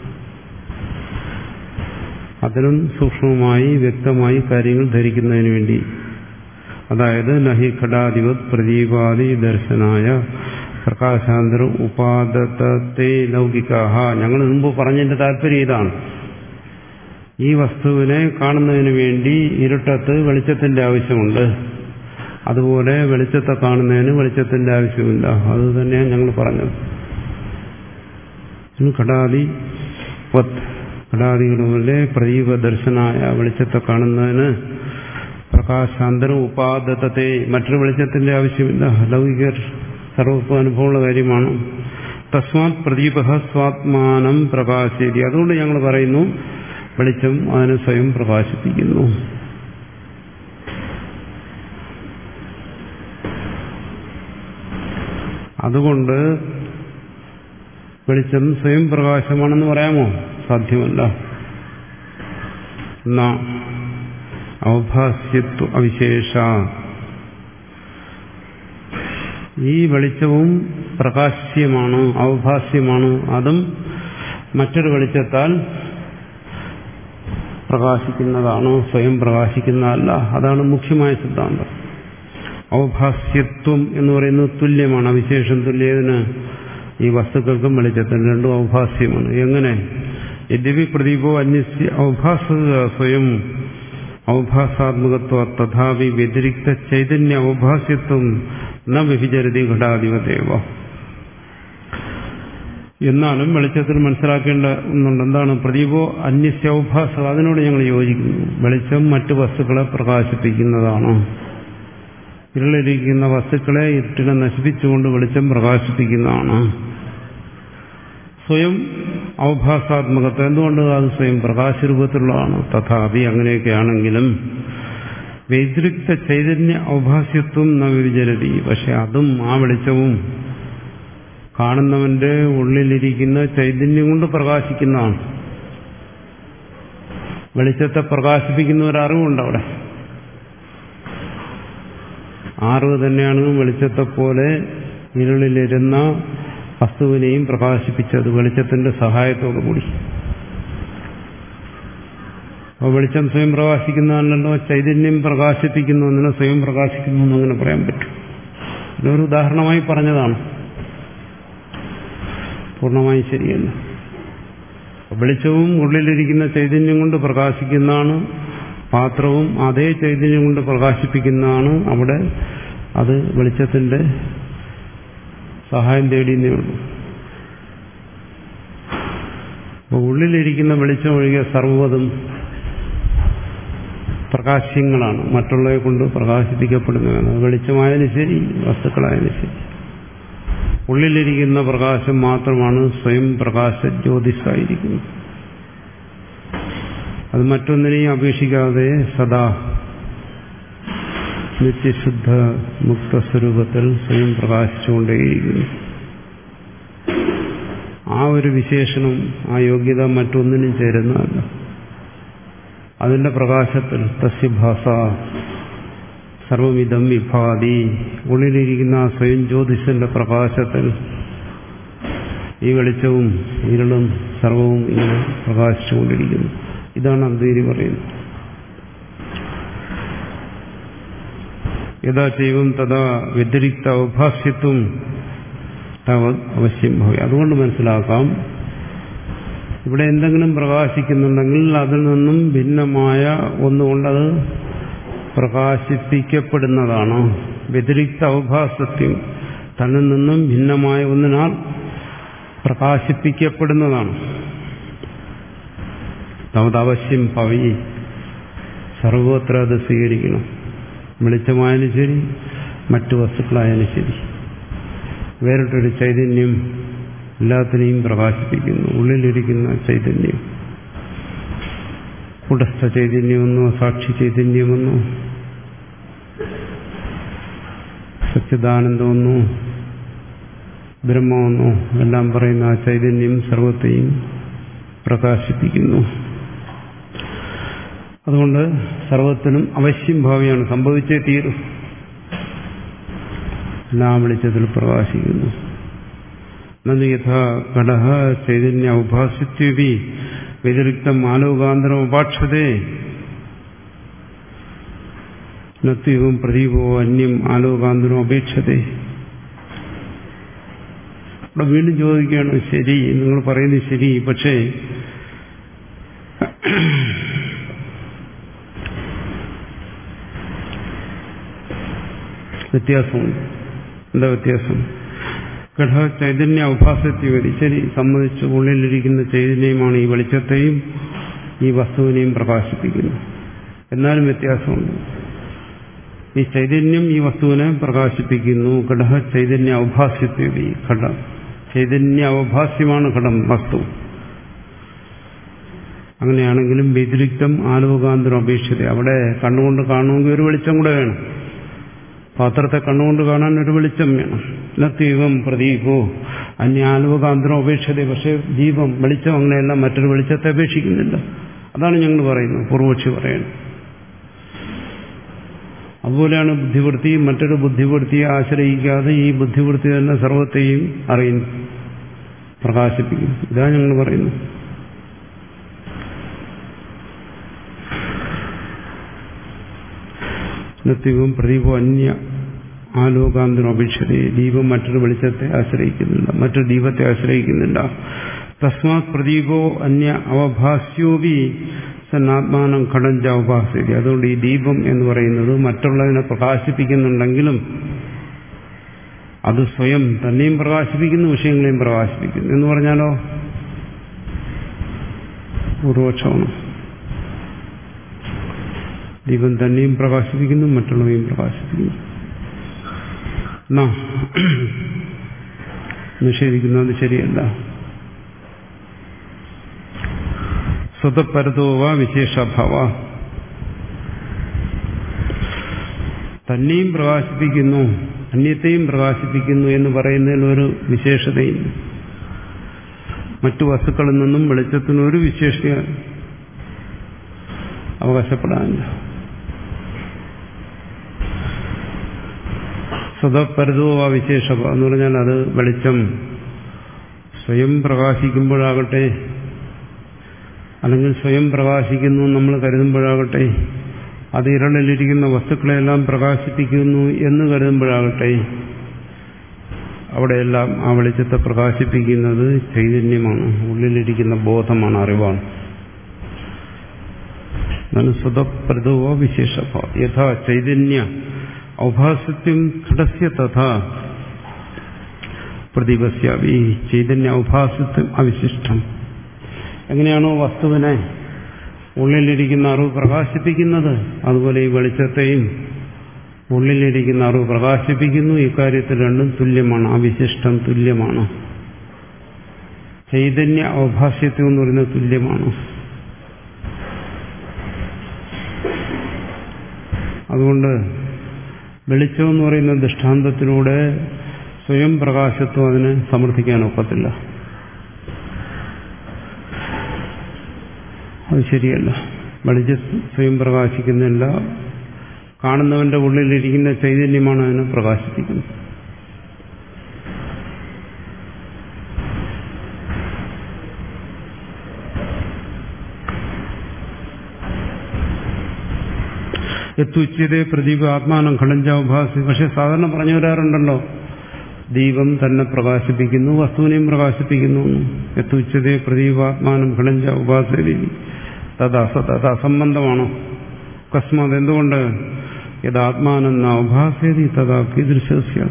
അതിനും സൂക്ഷ്മമായി വ്യക്തമായി കാര്യങ്ങൾ ധരിക്കുന്നതിന് വേണ്ടി. അതായത് നഹി ഘടാധിപത് പ്രദീപാദി ദർശനായ പ്രകാശാന്തര ഉപാദത്തെ ലൗകികാഹ. ഞങ്ങൾ മുമ്പ് പറഞ്ഞതിന്റെ താല്പര്യം ഇതാണ്. ഈ വസ്തുവിനെ കാണുന്നതിന് വേണ്ടി ഇരുട്ടത്ത് വെളിച്ചത്തിന്റെ ആവശ്യമുണ്ട്. അതുപോലെ വെളിച്ചത്തെ കാണുന്നതിന് വെളിച്ചത്തിന്റെ ആവശ്യമില്ല. അത് തന്നെയാണ് ഞങ്ങൾ പറഞ്ഞത്. ഘടാദി ഘടാദികളുമല്ലേ പ്രദീപ ദർശനായ വെളിച്ചത്തെ കാണുന്നതിന് പ്രകാശാന്തരം ഉപാദത്തെ മറ്റൊരു വെളിച്ചത്തിന്റെ ആവശ്യമില്ല. ലൗകികർ സർവസ്വ അനുഭവമുള്ള കാര്യമാണ്. തസ്മാത് പ്രദീപ സ്വാത്മാനം പ്രകാശേതി. അതുകൊണ്ട് ഞങ്ങൾ പറയുന്നു വെളിച്ചം അതിനെ സ്വയം പ്രകാശിപ്പിക്കുന്നു. അതുകൊണ്ട് വെളിച്ചം സ്വയം പ്രകാശമാണെന്ന് പറയാമോ? സാധ്യമല്ല. എന്നാ ഔഭാസ്യത്വ അവിശേഷ, ഈ വെളിച്ചവും പ്രകാശ്യമാണ്, ഔഭാസ്യമാണ്. അതും മറ്റൊരു വെളിച്ചത്താൽ പ്രകാശിക്കുന്നതാണ്, സ്വയം പ്രകാശിക്കുന്നതല്ല. അതാണ് മുഖ്യമായ സിദ്ധാന്തം. ഔഭാസ്യത്വം എന്ന് പറയുന്നത് തുല്യമാണ്, അവിശേഷം തുല്യതിന് ഈ വസ്തുക്കൾക്കും വെളിച്ചത്തിനും രണ്ടും ഔഭാസ്യമാണ്. എങ്ങനെ? യദ്യപി പ്രദീപോ അന്യസ്യ ഔഭാസ സ്വയം ഔഭാസാത്മകത്വ തഥാപി വ്യതിരിക്ത ചൈതന്യ ഔഭാസ്യത്വം ന വിഭിചരതി ഘടാധിപദേവ. എന്നാലും വെളിച്ചത്തിൽ മനസ്സിലാക്കേണ്ട ഒന്നുണ്ട്. എന്താണ്? പ്രദീപോ അന്യസ്യ ഔഭാസ, അതിനോട് ഞങ്ങൾ യോജിക്കുന്നു. വെളിച്ചം മറ്റു വസ്തുക്കളെ പ്രകാശിപ്പിക്കുന്നതാണ്. ഇരുളിരിക്കുന്ന വസ്തുക്കളെ ഇരുട്ടിനെ നശിപ്പിച്ചുകൊണ്ട് വെളിച്ചം പ്രകാശിപ്പിക്കുന്നതാണ്. സ്വയം ഔഭാസാത്മകത്വം, എന്തുകൊണ്ട് അത് സ്വയം പ്രകാശരൂപത്തിലുള്ളതാണ്. തഥാപി അങ്ങനെയൊക്കെയാണെങ്കിലും വ്യതിരിക്ത ചൈതന്യ ഔഭാസ്യത്വം ന വിചരതി, പക്ഷെ അതും ആ വെളിച്ചവും കാണുന്നവന്റെ ഉള്ളിലിരിക്കുന്ന ചൈതന്യം കൊണ്ട് പ്രകാശിക്കുന്നതാണ്. വെളിച്ചത്തെ പ്രകാശിപ്പിക്കുന്ന ഒരറിവുണ്ട് അവിടെ. അറിവ് തന്നെയാണ് വെളിച്ചത്തെപ്പോലെ ഇരുളിലിരുന്ന വസ്തുവിനെയും പ്രകാശിപ്പിച്ചത് വെളിച്ചത്തിന്റെ സഹായത്തോടു കൂടി. അപ്പോൾ വെളിച്ചം സ്വയം പ്രകാശിക്കുന്നതല്ലോ, ചൈതന്യം പ്രകാശിപ്പിക്കുന്നു എന്നതിനെ സ്വയം പ്രകാശിക്കുന്നു എന്നങ്ങനെ പറയാൻ പറ്റും. ഇതൊരു ഉദാഹരണമായി പറഞ്ഞതാണ്, പൂർണ്ണമായും ശരിയല്ല. വെളിച്ചവും ഉള്ളിലിരിക്കുന്ന ചൈതന്യം കൊണ്ട് പ്രകാശിക്കുന്നതാണ്, പാത്രവും അതേ ചൈതന്യം കൊണ്ട് പ്രകാശിപ്പിക്കുന്നതാണ്. അവിടെ അത് വെളിച്ചത്തിന്റെ സഹായം തേടിയെന്നേ ഉള്ളൂ. അപ്പോൾ ഉള്ളിലിരിക്കുന്ന വെളിച്ചം ഒഴികെ സർവ്വതും പ്രകാശ്യങ്ങളാണ്, മറ്റുള്ളവയെ കൊണ്ട് പ്രകാശിപ്പിക്കപ്പെടുന്നതാണ്. വെളിച്ചമായാലും ശരി, വസ്തുക്കളായാലും ശരി, ഉള്ളിലിരിക്കുന്ന പ്രകാശം മാത്രമാണ് സ്വയം പ്രകാശ ജ്യോതിസായിരിക്കുന്നത്. അത് മറ്റൊന്നിനെയും അപേക്ഷിക്കാതെ സദാ നിത്യശുദ്ധ മുക്തസ്വരൂപത്തിൽ സ്വയം പ്രകാശിച്ചുകൊണ്ടേയിരിക്കുന്നു. ആ ഒരു വിശേഷണം, ആ യോഗ്യത മറ്റൊന്നിനും ചേരുന്നതല്ല. അതിന്റെ പ്രകാശത്തിൽ തസ്യഭാസ സർവമിതം വിഭാതി, ഉള്ളിലിരിക്കുന്ന ആ സ്വയം ജ്യോതിഷന്റെ പ്രകാശത്തിൽ ഈ വെളിച്ചവും ഇരുളും സർവവും ഇങ്ങനെ പ്രകാശിച്ചുകൊണ്ടിരിക്കുന്നു. ഇതാണ് അദ്വൈതി പറയുന്നത്. യഥാ ചൈവം തഥാ വ്യതിരിക്ത ഔഭാസ്യത്വം താവത് അവശ്യം ഭവി. അതുകൊണ്ട് മനസ്സിലാക്കാം, ഇവിടെ എന്തെങ്കിലും പ്രകാശിക്കുന്നുണ്ടെങ്കിൽ അതിൽ നിന്നും ഭിന്നമായ ഒന്നുകൊണ്ടത് പ്രകാശിപ്പിക്കപ്പെടുന്നതാണ്. വ്യതിരിക്ത ഔഭാസത്യം, തന്നിൽ നിന്നും ഭിന്നമായ ഒന്നിനാൽ പ്രകാശിപ്പിക്കപ്പെടുന്നതാണ്. തവതാവശ്യം ഭവി, സർവത്ര അത് സ്വീകരിക്കണം. വെളിച്ചമായാലും ശരി, മറ്റു വസ്തുക്കളായാലും ശരി, വേറിട്ടൊരു ചൈതന്യം എല്ലാത്തിനെയും പ്രകാശിപ്പിക്കുന്നു. ഉള്ളിലിരിക്കുന്ന ചൈതന്യം, കൂടസ്ഥ ചൈതന്യമെന്നോ സാക്ഷി ചൈതന്യമെന്നോ സച്ചിദാനന്ദമെന്നോ ബ്രഹ്മമെന്നോ എല്ലാം പറയുന്ന ആ ചൈതന്യം സർവത്തെയും പ്രകാശിപ്പിക്കുന്നു. അതുകൊണ്ട് സർവത്തിനും അവശ്യം ഭാവിയാണ്, സംഭവിച്ചേ തീരും. എല്ലാം വെളിച്ചത്തിൽ പ്രകാശിക്കുന്നു. നന്ദി യഥാ ഘടഃ ചൈതന്യ ഔഭാസ്യത്വപി വ്യതിരിക്തം ആലോകാന്തരം ഉപാക്ഷതേ നത്വം പ്രദീപോ അന്യം ആലോകാന്തരം അപേക്ഷതേ. ഇവിടെ വീണ്ടും ചോദിക്കുകയാണ്, ശരി, നിങ്ങൾ പറയുന്നത് ശരി, പക്ഷേ വ്യത്യാസമുണ്ട്. എന്താ വ്യത്യാസം? ഘട ചൈതന്യ ഔഭാസ്യത്വതി. ശരി, സമ്മതിച്ചു, ഉള്ളിലിരിക്കുന്ന ചൈതന്യമാണ് ഈ വെളിച്ചത്തെയും ഈ വസ്തുവിനെയും പ്രകാശിപ്പിക്കുന്നത്. എന്നാലും വ്യത്യാസമുണ്ട്. ഈ ചൈതന്യം ഈ വസ്തുവിനെ പ്രകാശിപ്പിക്കുന്നു. ഘട ചൈതന്യ ഔഭാസ്യത്വതി. ഘട ചൈതന്യ ഔഭാസ്യമാണ് ഘടം, വസ്തു. അങ്ങനെയാണെങ്കിലും വ്യതിരിക്തം ആലോകാന്തരം അപേക്ഷിത. അവിടെ കണ്ണുകൊണ്ട് കാണുമെങ്കിൽ ഒരു വെളിച്ചം കൂടെ വേണം. പാത്രത്തെ കണ്ണുകൊണ്ട് കാണാൻ ഒരു വെളിച്ചം വേണം. ദീപം പ്രദീപോ അന്യാലോകാന്തരം അപേക്ഷിത. പക്ഷേ ദീപം വെളിച്ചം അങ്ങനെയല്ല, മറ്റൊരു വെളിച്ചത്തെ അപേക്ഷിക്കുന്നില്ല. അതാണ് ഞങ്ങൾ പറയുന്നത്, പൂർവക്ഷി പറയുന്നത്. അതുപോലെയാണ് ബുദ്ധിവൃത്തി. മറ്റൊരു ബുദ്ധിവൃത്തിയെ ആശ്രയിക്കാതെ ഈ ബുദ്ധിവൃത്തി തന്നെ സർവത്തെയും അറിയുന്നു, പ്രകാശിപ്പിക്കുന്നു. ഇതാണ് ഞങ്ങൾ പറയുന്നത്. ദീപം പ്രദീപം അന്യ ആലോകാന്തരം അപേക്ഷിത. ദീപം മറ്റൊരു വെളിച്ചത്തെ ആശ്രയിക്കുന്നില്ല, മറ്റൊരു ദീപത്തെ ആശ്രയിക്കുന്നില്ല. തസ്മാത് പ്രദീപോ അന്യ അവഭാസ്യോപി സന്നാത്മാനം ഘടഞ്ച ഉപാസ്യത. അതുകൊണ്ട് ഈ ദീപം എന്ന് പറയുന്നത് മറ്റുള്ളതിനെ പ്രകാശിപ്പിക്കുന്നുണ്ടെങ്കിലും അത് സ്വയം തന്നെയും പ്രകാശിപ്പിക്കുന്നു, വിഷയങ്ങളെയും പ്രകാശിപ്പിക്കുന്നു. എന്ന് പറഞ്ഞാലോ പൂർവക്ഷമാണ്. ദീപം തന്നെയും പ്രകാശിപ്പിക്കുന്നു, മറ്റുള്ളവയും പ്രകാശിപ്പിക്കുന്നു. എന്നാ നിഷേധിക്കുന്നത് ശരിയല്ല. സ്വതപരതോവ വിശേഷഭാവ. തന്നെയും പ്രകാശിപ്പിക്കുന്നു, അന്യത്തെയും പ്രകാശിപ്പിക്കുന്നു എന്ന് പറയുന്നതിൽ ഒരു വിശേഷതയും മറ്റു വസ്തുക്കളിൽ നിന്നും വെളിച്ചത്തിന് ഒരു വിശേഷത അവകാശപ്പെടാനില്ല. സ്വതപരതോവ വിശേഷഭ എന്ന് പറഞ്ഞാൽ അത് വെളിച്ചം സ്വയം പ്രകാശിക്കുമ്പോഴാകട്ടെ, അല്ലെങ്കിൽ സ്വയം പ്രകാശിക്കുന്നു നമ്മൾ കരുതുമ്പോഴാകട്ടെ, അത് ഇരളിലിരിക്കുന്ന വസ്തുക്കളെല്ലാം പ്രകാശിപ്പിക്കുന്നു എന്ന് കരുതുമ്പോഴാകട്ടെ, അവിടെയെല്ലാം ആ വെളിച്ചത്തെ പ്രകാശിപ്പിക്കുന്നത് ചൈതന്യമാണ്, ഉള്ളിലിരിക്കുന്ന ബോധമാണ്, അറിവാണ്. അതാണ് സ്വതപ്രദോവ വിശേഷഭ. യഥാ ചൈതന്യ ഔഭാസ്യത്വം ഘടസ്യ തഥാ പ്രദീപസ്യാപി ചൈതന്യ ഔഭാസ്യത്വം അവിശിഷ്ടം. എങ്ങനെയാണോ വസ്തുവിനെ ഉള്ളിലിരിക്കുന്ന അറിവ് പ്രകാശിപ്പിക്കുന്നത്, അതുപോലെ ഈ വെളിച്ചത്തെയും ഉള്ളിലിരിക്കുന്ന അറിവ് പ്രകാശിപ്പിക്കുന്നു. ഇക്കാര്യത്തിൽ രണ്ടും തുല്യമാണ്, അവിശിഷ്ടം തുല്യമാണ്. ചൈതന്യ ഔഭാസ്യത്വം എന്ന് പറയുന്നത് തുല്യമാണ്. അതുകൊണ്ട് വെളിച്ചം എന്ന് പറയുന്ന ദൃഷ്ടാന്തത്തിലൂടെ സ്വയം പ്രകാശത്വം അതിനെ സമർത്ഥിക്കാൻ ഒക്കത്തില്ല. അത് ശരിയല്ല. വെളിച്ചം സ്വയം പ്രകാശിക്കുന്നില്ല, കാണുന്നവന്റെ ഉള്ളിലിരിക്കുന്ന ചൈതന്യമാണ് അതിനെ പ്രകാശിപ്പിക്കുന്നത്. എത്തുച്ചതേ പ്രദീപ ആത്മാനം ഘടഞ്ചാഭാസി. പക്ഷെ സാധാരണ പറഞ്ഞു വരാറുണ്ടല്ലോ, ദീപം തന്നെ പ്രകാശിപ്പിക്കുന്നു, വസ്തുവിനെയും പ്രകാശിപ്പിക്കുന്നു. എത്തുച്ചതേ പ്രദീപാത്മാനം ഘടഞ്ച ഉപാസി. തത് അസംബന്ധമാണോ? അകസ്മാത് എന്തുകൊണ്ട്? യഥാത്മാനെന്ന ഉപാസേതി തഥാ കീദൃശ്യ.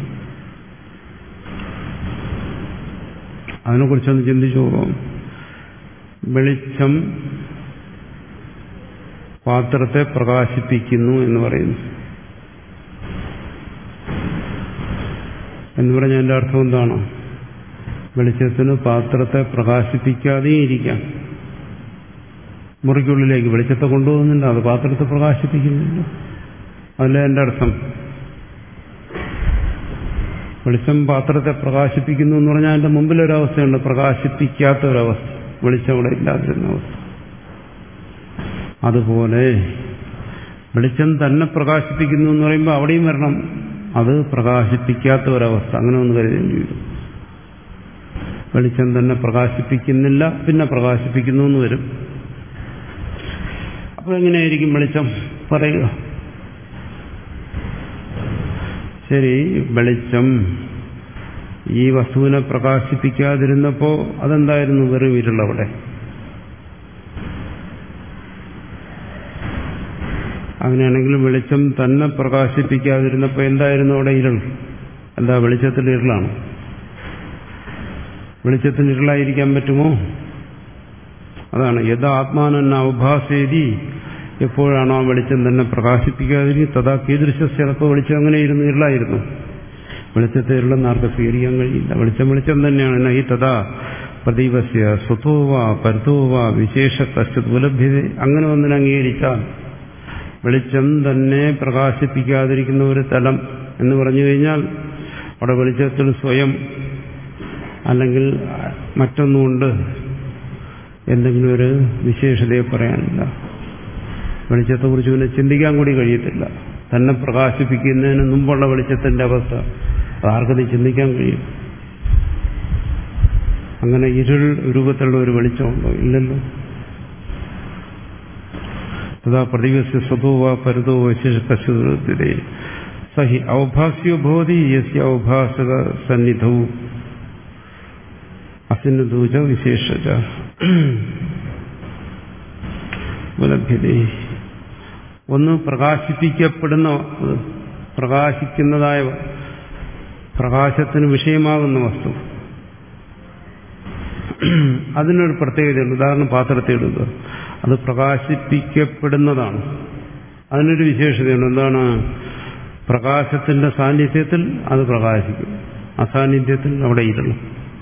അതിനെക്കുറിച്ചൊന്ന് ചിന്തിച്ചു പോകാം. വെളിച്ചം പാത്രത്തെ പ്രകാശിപ്പിക്കുന്നു എന്ന് പറയുന്നു. എന്ന് പറഞ്ഞാൽ എൻ്റെ അർത്ഥം എന്താണ്? വെളിച്ചത്തിന് പാത്രത്തെ പ്രകാശിപ്പിക്കാതെയും ഇരിക്കാം. മുറിക്കുള്ളിലേക്ക് വെളിച്ചത്തെ കൊണ്ടുപോകുന്നില്ല, അത് പാത്രത്തെ പ്രകാശിപ്പിക്കുന്നില്ല. അതല്ല എൻ്റെ അർത്ഥം. വെളിച്ചം പാത്രത്തെ പ്രകാശിപ്പിക്കുന്നു എന്ന് പറഞ്ഞാൽ അതിൻ്റെ മുമ്പിലൊരവസ്ഥയുണ്ട്, പ്രകാശിപ്പിക്കാത്ത ഒരവസ്ഥ, വെളിച്ചം അവിടെ ഇല്ലാതിരുന്ന അവസ്ഥ. അതുപോലെ വെളിച്ചം തന്നെ പ്രകാശിപ്പിക്കുന്നു എന്ന് പറയുമ്പോൾ അവിടെയും വരണം, അത് പ്രകാശിപ്പിക്കാത്ത ഒരവസ്ഥ. അങ്ങനെ ഒന്ന് കരുതേണ്ടി വരും. വെളിച്ചം തന്നെ പ്രകാശിപ്പിക്കുന്നില്ല, പിന്നെ പ്രകാശിപ്പിക്കുന്നു എന്ന് വരും. അപ്പോൾ എങ്ങനെയായിരിക്കും വെളിച്ചം പറയുക? ശരി, വെളിച്ചം ഈ വസ്തുവിനെ പ്രകാശിപ്പിക്കാതിരുന്നപ്പോൾ അതെന്തായിരുന്നു? വെറും ഇരുളവിടെ. അങ്ങനെയാണെങ്കിൽ വെളിച്ചം തന്നെ പ്രകാശിപ്പിക്കാതിരുന്നപ്പോൾ എന്തായിരുന്നു അവിടെ? ഇരുൾ. എന്താ, വെളിച്ചത്തിൽ ഇരുളാണ്. വെളിച്ചത്തിന് ഇരുളായിരിക്കാൻ പറ്റുമോ? അതാണ് യഥാ ആത്മാനന്ന അവഭാസേതി, എപ്പോഴാണോ ആ വെളിച്ചം തന്നെ പ്രകാശിപ്പിക്കാതിരിക്കും തഥാ കീദൃശ ചിലപ്പോൾ വെളിച്ചം അങ്ങനെ ഇരുന്ന് ഇരുളായിരുന്നു. വെളിച്ചത്തെ ഇരുളെന്ന് ആർക്ക് സ്വീകരിക്കാൻ കഴിയില്ല. വെളിച്ചം വെളിച്ചം തന്നെയാണ്. നഹി തഥാ പ്രദീപസ്യ സ്വതോവ പരതോവ വിശേഷ കശ്ചിത് ഉപലഭ്യത. അങ്ങനെ ഒന്നിനെ അംഗീകരിച്ചാൽ വെളിച്ചം തന്നെ പ്രകാശിപ്പിക്കാതിരിക്കുന്ന ഒരു തലം എന്ന് പറഞ്ഞു കഴിഞ്ഞാൽ അവിടെ വെളിച്ചത്തിൽ സ്വയം അല്ലെങ്കിൽ മറ്റൊന്നുകൊണ്ട് എന്തെങ്കിലും ഒരു വിശേഷതയെ പറയാനില്ല. വെളിച്ചത്തെക്കുറിച്ച് പിന്നെ ചിന്തിക്കാൻ കൂടി കഴിയത്തില്ല. തന്നെ പ്രകാശിപ്പിക്കുന്നതിന് മുമ്പുള്ള വെളിച്ചത്തിന്റെ അവസ്ഥ അതാർക്കത് ചിന്തിക്കാൻ കഴിയും? അങ്ങനെ ഇരുൾ രൂപത്തിലുള്ള ഒരു വെളിച്ചമുണ്ടോ? ഇല്ലല്ലോ. തഥാ പ്രതിവസ്യ സ്വതോവ പരതോ വിശേഷ സഹി ഔഭാസ്യോ ഭവതി യസ്യ ഔഭാസക സന്നിധൗ അസിന്നതൂച വിശേഷച ഉപലഭ്യതേ. ഒന്ന് പ്രകാശിപ്പിക്കപ്പെടുന്ന പ്രകാശിക്കുന്നതായ പ്രകാശത്തിന് വിഷയമാകുന്ന വസ്തു, അതിനൊരു പ്രത്യേകതയുണ്ട്. ഉദാഹരണം പാത്രത്തെ എടുക്കുക, അത് പ്രകാശിപ്പിക്കപ്പെടുന്നതാണ്. അതിനൊരു വിശേഷതയുണ്ട്. എന്താണ്? പ്രകാശത്തിന്റെ സാന്നിധ്യത്തിൽ അത് പ്രകാശിക്കും, അസാന്നിധ്യത്തിൽ അവിടെ ഇരുളും.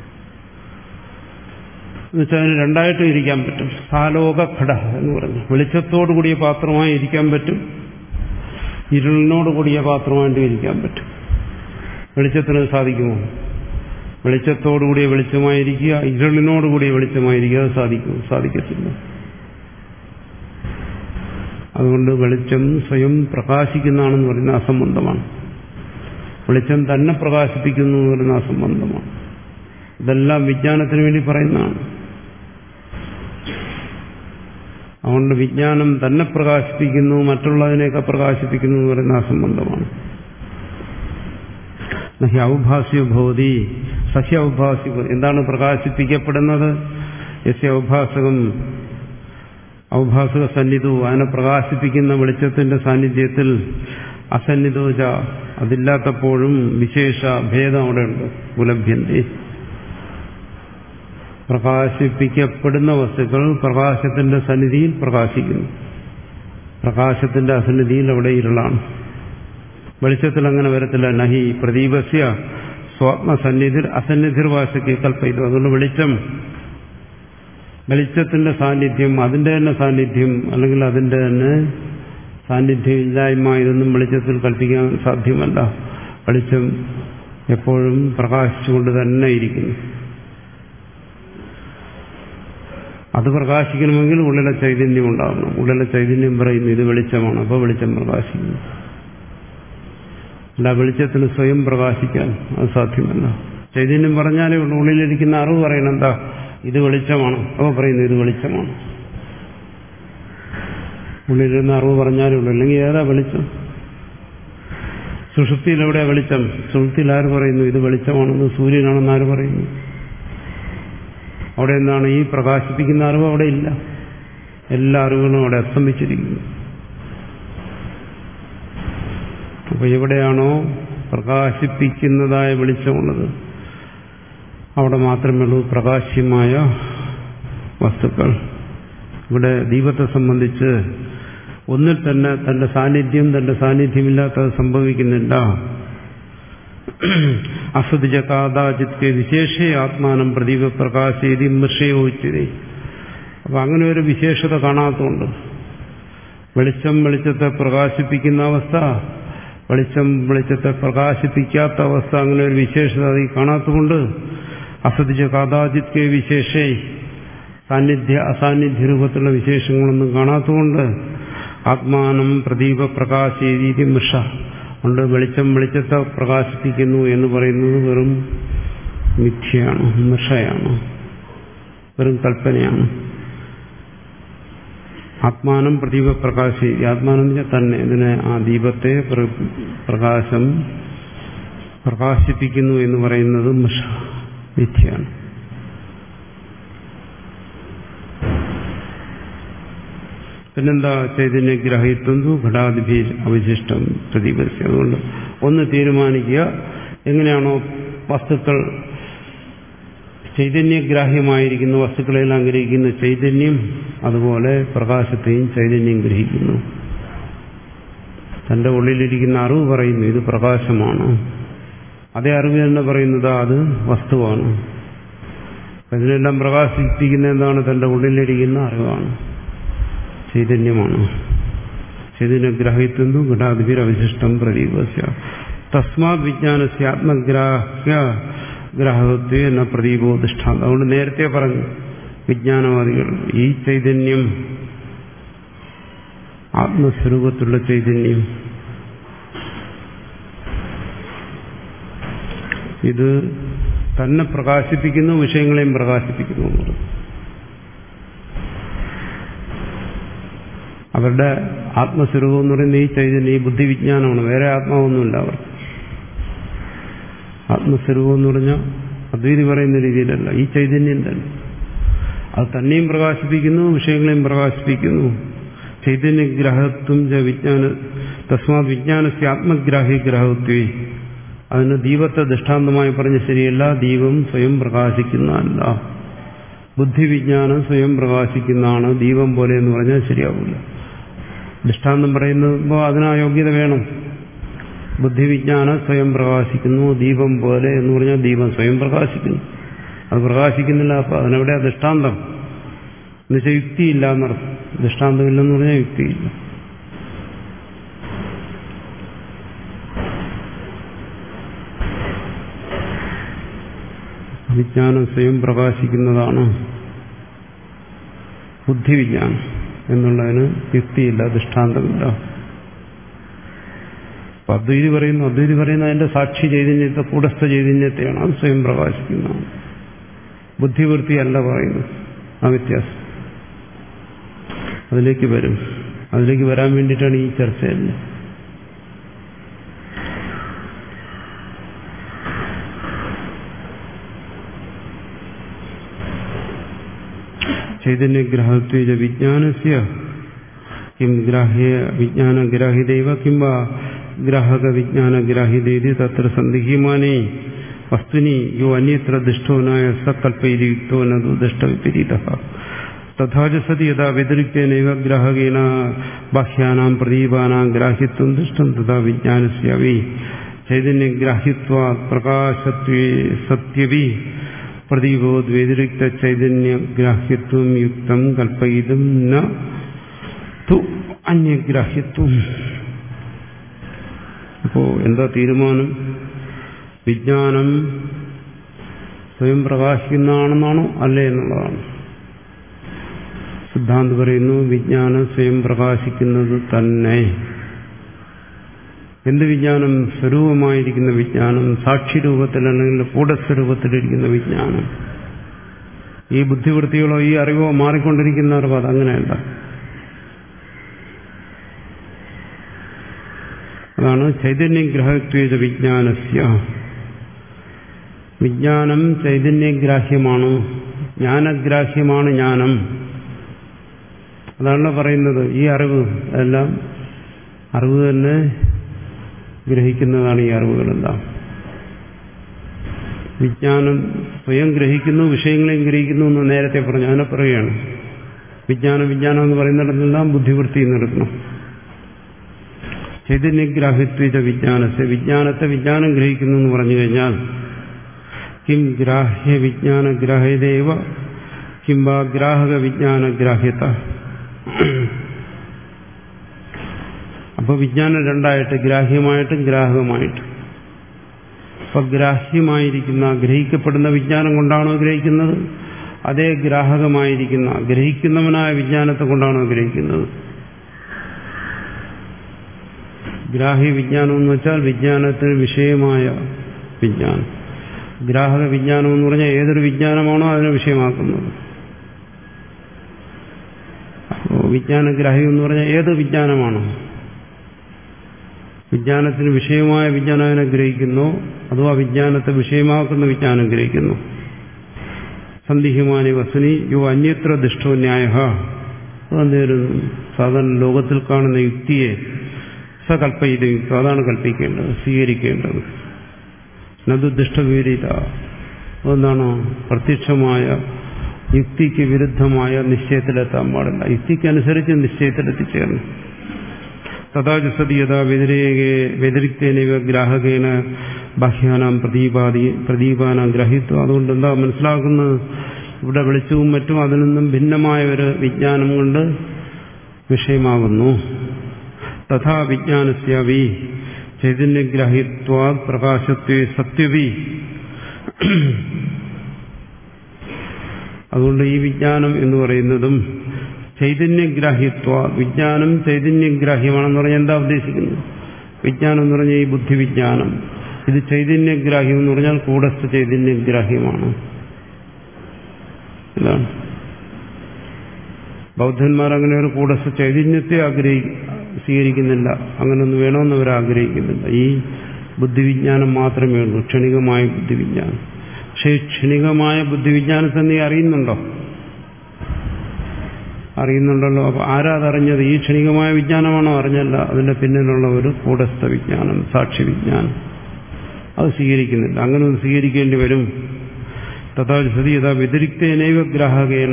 എന്നുവെച്ചാൽ അതിന് രണ്ടായിട്ടും ഇരിക്കാൻ പറ്റും. സാലോക ഘട എന്ന് പറഞ്ഞു, വെളിച്ചത്തോടു കൂടിയ പാത്രമായി ഇരിക്കാൻ പറ്റും, ഇരുളിനോട് കൂടിയ പാത്രമായിട്ട് ഇരിക്കാൻ പറ്റും. വെളിച്ചത്തിന് സാധിക്കുമോ? വെളിച്ചത്തോടുകൂടിയ വെളിച്ചമായിരിക്കുക, ഇരുളിനോടുകൂടിയ വെളിച്ചമായിരിക്കുക, അത് സാധിക്കുമോ? സാധിക്കത്തില്ല. അതുകൊണ്ട് വെളിച്ചം സ്വയം പ്രകാശിക്കുന്നതാണെന്ന് പറയുന്ന അസംബന്ധമാണ്. വെളിച്ചം തന്നെ പ്രകാശിപ്പിക്കുന്നു എന്ന് പറയുന്ന അസംബന്ധമാണ്. ഇതെല്ലാം വിജ്ഞാനത്തിന് വേണ്ടി പറയുന്നതാണ്. അതുകൊണ്ട് വിജ്ഞാനം തന്നെ പ്രകാശിപ്പിക്കുന്നു, മറ്റുള്ളതിനെയൊക്കെ പ്രകാശിപ്പിക്കുന്നു എന്ന് പറയുന്ന അസംബന്ധമാണ്. നഹി ഔഭാസ്യോ ഭവതി സഹ്യ ഔഭാസ്യ. എന്താണ് പ്രകാശിപ്പിക്കപ്പെടുന്നത്? യസ്യ ഔഭാസകം ഔഭാസക സന്നിധു, അതിനെ പ്രകാശിപ്പിക്കുന്ന വെളിച്ചത്തിന്റെ സാന്നിധ്യത്തിൽ അസന്നിധോച, അതില്ലാത്തപ്പോഴും വിശേഷ ഭേദം അവിടെ ഉണ്ട്. ഉപലഭ്യന്തി, പ്രകാശിപ്പിക്കപ്പെടുന്ന വസ്തുക്കൾ പ്രകാശത്തിന്റെ സന്നിധിയിൽ പ്രകാശിക്കുന്നു, പ്രകാശത്തിന്റെ അസന്നിധിയിൽ അവിടെ ഇരുളാണ്. വെളിച്ചത്തിൽ അങ്ങനെ വരത്തില്ല. നഹി പ്രദീപസ്യ സ്വാത്മസന്നിധിർ അസന്നിധിർവാശയ്ക്ക് കൽപ്പയില്ല. അതുകൊണ്ട് വെളിച്ചം, വെളിച്ചത്തിന്റെ സാന്നിധ്യം, അതിന്റെ തന്നെ സാന്നിധ്യം അല്ലെങ്കിൽ അതിന്റെ തന്നെ സാന്നിധ്യം ഇല്ലായ്മ, ഇതൊന്നും വെളിച്ചത്തിൽ കൽപ്പിക്കാൻ സാധ്യമല്ല. വെളിച്ചം എപ്പോഴും പ്രകാശിച്ചുകൊണ്ട് തന്നെ ഇരിക്കുന്നു. അത് പ്രകാശിക്കണമെങ്കിൽ ഉള്ളിലെ ചൈതന്യം ഉണ്ടാകണം. ഉള്ളിലെ ചൈതന്യം പറയുന്നു ഇത് വെളിച്ചമാണ്, അപ്പോൾ വെളിച്ചം പ്രകാശിക്കുന്നു. അല്ല വെളിച്ചത്തിന് സ്വയം പ്രകാശിക്കാൻ അത് സാധ്യമല്ല. ചൈതന്യം പറഞ്ഞാലേ ഉള്ളൂ. ഉള്ളിലിരിക്കുന്ന അറിവ് പറയണം എന്താ, ഇത് വെളിച്ചമാണ്, അപ്പോൾ പറയുന്നു ഇത് വെളിച്ചമാണ്. ഉള്ളിലിരുന്ന അറിവ് പറഞ്ഞാലേ ഉള്ളൂ. അല്ലെങ്കിൽ ഏതാ വെളിച്ചം? സുഷുപ്തിയിൽ എവിടെയാ വെളിച്ചം? സുഷുപ്തിയിൽ ആര് പറയുന്നു ഇത് വെളിച്ചമാണെന്ന്? സൂര്യനാണെന്ന് ആര് പറയുന്നു? അവിടെ എന്താണ് ഈ പ്രകാശിപ്പിക്കുന്ന അറിവ്? അവിടെ ഇല്ല. എല്ലാ അറിവുകളും അവിടെ അസ്തമിച്ചിരിക്കുന്നു. അപ്പൊ എവിടെയാണോ പ്രകാശിപ്പിക്കുന്നതായ വെളിച്ചമുള്ളത് അവിടെ മാത്രമേ ഉള്ളൂ പ്രകാശ്യമായ വസ്തുക്കൾ. ഇവിടെ ദീപത്തെ സംബന്ധിച്ച് ഒന്നിൽ തന്നെ തന്റെ സാന്നിധ്യം തന്റെ സാന്നിധ്യമില്ലാത്തത് സംഭവിക്കുന്നില്ല. അസതിജ കാദാചിത് വിശേഷേ ആത്മാനം പ്രദീപ പ്രകാശേതി മൃഷയോച്ചിതേ. അപ്പൊ അങ്ങനെ ഒരു വിശേഷത കാണാത്തതുകൊണ്ട്, വെളിച്ചം വെളിച്ചത്തെ പ്രകാശിപ്പിക്കുന്ന അവസ്ഥ, വെളിച്ചം വെളിച്ചത്തെ പ്രകാശിപ്പിക്കാത്ത അവസ്ഥ, അങ്ങനെ ഒരു വിശേഷത അതിൽ കാണാത്തതുകൊണ്ട് അസതിജ കാദാചിത് വിശേഷേ, സാന്നിധ്യ അസാന്നിധ്യ രൂപത്തിലുള്ള വിശേഷങ്ങളൊന്നും കാണാത്തതുകൊണ്ട് ആത്മാനം പ്രദീപ പ്രകാശേതി മൃഷ കൊണ്ട് വെളിച്ചം വെളിച്ചത്തെ പ്രകാശിപ്പിക്കുന്നു എന്ന് പറയുന്നത് വെറും മിഥ്യയാണ്, മൃഷയാണ്, വെറും കൽപ്പനയാണ്. ആത്മാനം പ്രദീപ പ്രകാശി, ആത്മാനം തന്നെ ഇതിനെ ആ ദീപത്തെ പ്രകാശം പ്രകാശിപ്പിക്കുന്നു എന്ന് പറയുന്നത് മൃഷ, മിഥ്യയാണ്. പിന്നെന്താ? ചൈതന്യഗ്രാഹിത്വം ഘടാദിഭി അവശിഷ്ടം പ്രദീപസ്യ. അതുകൊണ്ട് ഒന്ന് തീരുമാനിക്കുക, എങ്ങനെയാണോ വസ്തുക്കൾ ചൈതന്യഗ്രാഹ്യമായിരിക്കുന്ന വസ്തുക്കളെല്ലാം ഗ്രഹിക്കുന്ന ചൈതന്യം അതുപോലെ പ്രകാശത്തെയും ചൈതന്യം ഗ്രഹിക്കുന്നു. തന്റെ ഉള്ളിലിരിക്കുന്ന അറിവ് പറയുന്നു ഇത് പ്രകാശമാണ്. അതേ അറിവ് തന്നെ പറയുന്നത് അത് വസ്തുവാണ്. ഇതിനെല്ലാം പ്രകാശിപ്പിക്കുന്ന എന്താണ്? തന്റെ ഉള്ളിലിരിക്കുന്ന അറിവാണ്, ചൈതന്യമാണ്. ചൈതന്യഗ്രാഹിത്വം ഘടാധിപരവിശിഷ്ടം പ്രദീപസ്യ തസ്മാത് വിജ്ഞാനസ്യ ആത്മഗ്രാഹ്യ ഗ്രാഹത്വേ എന്ന പ്രദീപോ ദൃഷ്ടാന്തം. അതുകൊണ്ട് നേരത്തെ പറഞ്ഞു വിജ്ഞാനവാദികൾ ഈ ചൈതന്യം ആത്മസ്വരൂപത്തിലുള്ള ചൈതന്യം ഇത് തന്നെ പ്രകാശിപ്പിക്കുന്നു, വിഷയങ്ങളെയും പ്രകാശിപ്പിക്കുന്നു എന്നുള്ളത്. അവരുടെ ആത്മസ്വരൂപം എന്ന് പറയുന്നത് ഈ ചൈതന്യം, ഈ ബുദ്ധിവിജ്ഞാനമാണ്. വേറെ ആത്മാവൊന്നുമില്ല അവർക്ക്. ആത്മസ്വരൂപം എന്ന് പറഞ്ഞാൽ അദ്വൈതി പറയുന്ന രീതിയിലല്ല, ഈ ചൈതന്യം തന്നെ. അത് തന്നെയും പ്രകാശിപ്പിക്കുന്നു, വിഷയങ്ങളെയും പ്രകാശിപ്പിക്കുന്നു. ചൈതന്യഗ്രാഹത്വം ച വിജ്ഞാന തസ്മാത് വിജ്ഞാനസ്യ ആത്മഗ്രാഹി ഗ്രാഹത്വേ. അതിന് ദീപത്തെ ദൃഷ്ടാന്തമായി പറഞ്ഞ ശരിയല്ല. ദീപം സ്വയം പ്രകാശിക്കുന്നതല്ല, ബുദ്ധിവിജ്ഞാനം സ്വയം പ്രകാശിക്കുന്നതാണ്. ദീപം പോലെ എന്ന് പറഞ്ഞാൽ ശരിയാവില്ല. ദൃഷ്ടാന്തം പറയുമ്പോൾ അതിനാ യോഗ്യത വേണം. ബുദ്ധിവിജ്ഞാനം സ്വയം പ്രകാശിക്കുന്നു, ദീപം പോലെ എന്ന് പറഞ്ഞാൽ ദീപം സ്വയം പ്രകാശിക്കുന്നു. അത് പ്രകാശിക്കുന്നില്ല. അപ്പൊ അതിനെവിടെ ദൃഷ്ടാന്തം എന്നുവെച്ചാൽ യുക്തിയില്ല എന്നർത്ഥം. ദൃഷ്ടാന്തമില്ലെന്ന് പറഞ്ഞാൽ യുക്തിയില്ല. വിജ്ഞാനം സ്വയം പ്രകാശിക്കുന്നതാണ് ബുദ്ധിവിജ്ഞാനം എന്നുള്ളതിന് യുക്തിയില്ല, ദൃഷ്ടാന്തമില്ല. അപ്പൊ അദ്വൈതി പറയുന്നു അദ്വൈതി പറയുന്ന അതിന്റെ സാക്ഷി ചൈതന്യത്തെ, കൂടസ്ഥ ചൈതന്യത്തെയാണ്. അത് സ്വയം പ്രകാശിക്കുന്നതാണ്. ബുദ്ധിവൃത്തിയല്ല പറയുന്നു. ആ വ്യത്യാസം അതിലേക്ക് വരും. അതിലേക്ക് വരാൻ വേണ്ടിയിട്ടാണ് ഈ ചർച്ചയല്ല. ചൈതന്യഗ്രാഹത്വ വിജ്ഞാനസ്യ കിം ഗ്രാഹ്യ വിജ്ഞാനഗ്രാഹിതൈവ കിംവ ഗ്രാഹക വിജ്ഞാനഗ്രാഹിതേതി തത്ര സന്ദിഹ്യമാനേ വസ്തുനി യോ അന്യത്ര ദുഷ്ടോനായ സകൽപ്പൈതി യുക്തോ നതു ദുഷ്ടവിപരീതഃ തഥാച സതി യഥാ വ്യതിരിക്തേനൈവ ഗ്രാഹകേന ബാഹ്യാനാം പ്രദീപാനാം ഗ്രാഹ്യത്വം ദുഷ്ടം തഥാ വിജ്ഞാനസ്യവി ചൈതന്യഗ്രാഹ്യത്വാത് പ്രകാശത്വേ സത്യവി പ്രദീപോ വ്യതിരിക്ത ചൈതന്യഗ്രാഹ്യത്വം യുക്തം കൽപ്പയിതും ന തു അന്യഗ്രാഹ്യത്വം. അപ്പോ എന്താ തീരുമാനം? വിജ്ഞാനം സ്വയം പ്രകാശിക്കുന്നതാണെന്നാണോ അല്ലേ എന്നുള്ളതാണ്. സിദ്ധാന്ത് പറയുന്നു വിജ്ഞാനം സ്വയം പ്രകാശിക്കുന്നത് തന്നെ. എന്ത് വിജ്ഞാനം? സ്വരൂപമായിരിക്കുന്ന വിജ്ഞാനം, സാക്ഷി രൂപത്തിൽ അല്ലെങ്കിൽ കൂടസ്വരൂപത്തിലിരിക്കുന്ന വിജ്ഞാനം. ഈ ബുദ്ധിവൃത്തികളോ ഈ അറിവോ മാറിക്കൊണ്ടിരിക്കുന്ന അറിവ് അതങ്ങനെയല്ല. അതാണ് ചൈതന്യഗ്രാഹത്വേത വിജ്ഞാനസ്യ. വിജ്ഞാനം ചൈതന്യഗ്രാഹ്യമാണ്, ജ്ഞാനഗ്രാഹ്യമാണ് ജ്ഞാനം. അതാണ് പറയുന്നത്. ഈ അറിവ് എല്ലാം അറിവ് തന്നെ ഗ്രഹിക്കുന്നതാണ്. ഈ അറിവുകളെല്ലാം വിജ്ഞാനം സ്വയം ഗ്രഹിക്കുന്നു, വിഷയങ്ങളെയും ഗ്രഹിക്കുന്നു എന്ന് നേരത്തെ പറഞ്ഞു. അതിനെ പറയുകയാണ് വിജ്ഞാനം. വിജ്ഞാനം എന്ന് പറയുന്നിടത്തെല്ലാം ബുദ്ധിവൃത്തി എന്നെടുക്കണം. ചൈതന്യഗ്രാഹ്യത്വ വിജ്ഞാനത്തെ, വിജ്ഞാനത്തെ വിജ്ഞാനം ഗ്രഹിക്കുന്നു എന്ന് പറഞ്ഞു കഴിഞ്ഞാൽ കിം ഗ്രാഹ്യ വിജ്ഞാനഗ്രാഹ്യതേവ കിംബ ഗ്രാഹക വിജ്ഞാനഗ്രാഹ്യത. അപ്പൊ വിജ്ഞാനം രണ്ടായിട്ട്, ഗ്രാഹ്യമായിട്ടും ഗ്രാഹകമായിട്ടും. അപ്പൊ ഗ്രാഹ്യമായിരിക്കുന്ന ഗ്രഹിക്കപ്പെടുന്ന വിജ്ഞാനം കൊണ്ടാണോ ഗ്രഹിക്കുന്നത്? അതേ ഗ്രാഹകമായിരിക്കുന്ന ഗ്രഹിക്കുന്നവനായ വിജ്ഞാനത്തെ കൊണ്ടാണോ ഗ്രഹിക്കുന്നത്? ഗ്രാഹ്യ വിജ്ഞാനം എന്ന് വെച്ചാൽ വിജ്ഞാനത്തിന് വിഷയമായ വിജ്ഞാനം. ഗ്രാഹക വിജ്ഞാനം എന്ന് പറഞ്ഞാൽ ഏതൊരു വിജ്ഞാനമാണോ അതിനെ വിഷയമാക്കുന്നത്. വിജ്ഞാനഗ്രാഹ്യം എന്ന് പറഞ്ഞാൽ ഏത് വിജ്ഞാനമാണോ വിജ്ഞാനത്തിന് വിഷയമായ വിജ്ഞാനം അതിനെ ഗ്രഹിക്കുന്നു, അതോ ആ വിജ്ഞാനത്തെ വിഷയമാക്കുന്ന വിജ്ഞാനം ഗ്രഹിക്കുന്നു. സന്ദിഹ്യമാനി വസ്തുനി യോ അന്യത്ര ദുഷ്ടോ ന്യായ. അതെന്തേലും സാധാരണ ലോകത്തിൽ കാണുന്ന യുക്തിയെ സകൽപ്പയിത യുക്തം, അതാണ് കൽപ്പിക്കേണ്ടത്, സ്വീകരിക്കേണ്ടത്. നതു ദുഷ്ടവിപരീത. അതെന്താണ്? പ്രത്യക്ഷമായ യുക്തിക്ക് വിരുദ്ധമായ നിശ്ചയത്തിലെത്താൻ പാടില്ല. യുക്തിക്കനുസരിച്ച് നിശ്ചയത്തിലെത്തിച്ചേരണം. തഥാചസതി യഥാ വ്യതിരേകേ വ്യതിരിക്തേനൈവ ഗ്രാഹകേന ബാഹ്യാനാം പ്രദീപാദി പ്രദീപാനാം ഗ്രഹിത്വം. അതുകൊണ്ട് എന്താ മനസ്സിലാക്കുന്നത്? ഇവിടെ വെളിച്ചവും മറ്റും അതിൽ നിന്നും ഭിന്നമായ ഒരു വിജ്ഞാനം കൊണ്ട് വിഷയമാകുന്നു. തഥാ വിജ്ഞാനസ്യാവി ചൈതന്യഗ്രാഹിത്വാ പ്രകാശത്വേ സത്യവി. അതുകൊണ്ട് ഈ വിജ്ഞാനം എന്ന് പറയുന്നതും ചൈതന്യഗ്രാഹ്യത്വ, വിജ്ഞാനം ചൈതന്യഗ്രാഹ്യമാണെന്ന് പറഞ്ഞാൽ എന്താ ഉദ്ദേശിക്കുന്നത്? വിജ്ഞാനം എന്ന് പറഞ്ഞാൽ ഈ ബുദ്ധിവിജ്ഞാനം, ഇത് ചൈതന്യഗ്രാഹ്യം എന്ന് പറഞ്ഞാൽ കൂടസ്ഥ ചൈതന്യഗ്രാഹ്യമാണ്. ഇതാണ് ബൗദ്ധന്മാർ അങ്ങനെ ഒരു കൂടസ്ഥ ചൈതന്യത്തെ ആഗ്രഹി സ്വീകരിക്കുന്നില്ല. അങ്ങനൊന്നും വേണമെന്ന് അവർ ആഗ്രഹിക്കുന്നില്ല. ഈ ബുദ്ധിവിജ്ഞാനം മാത്രമേ ഉള്ളൂ, ക്ഷണികമായ ബുദ്ധിവിജ്ഞാനം. പക്ഷേ ക്ഷണികമായ ബുദ്ധിവിജ്ഞാനത്തെ നീ അറിയുന്നുണ്ടോ? അറിയുന്നുണ്ടല്ലോ. അപ്പൊ ആരാ അതറിഞ്ഞത്? ഈ ക്ഷണികമായ വിജ്ഞാനമാണോ? അറിഞ്ഞല്ല. അതിന്റെ പിന്നിലുള്ള ഒരു കൂടസ്ഥ വിജ്ഞാനം, സാക്ഷി വിജ്ഞാനം, അത് സ്വീകരിക്കുന്നില്ല. അങ്ങനെ ഒന്ന് സ്വീകരിക്കേണ്ടി വരും. തഥാ സതി യഥാ വ്യതിരിക്തേനൈവ ഗ്രാഹകേന,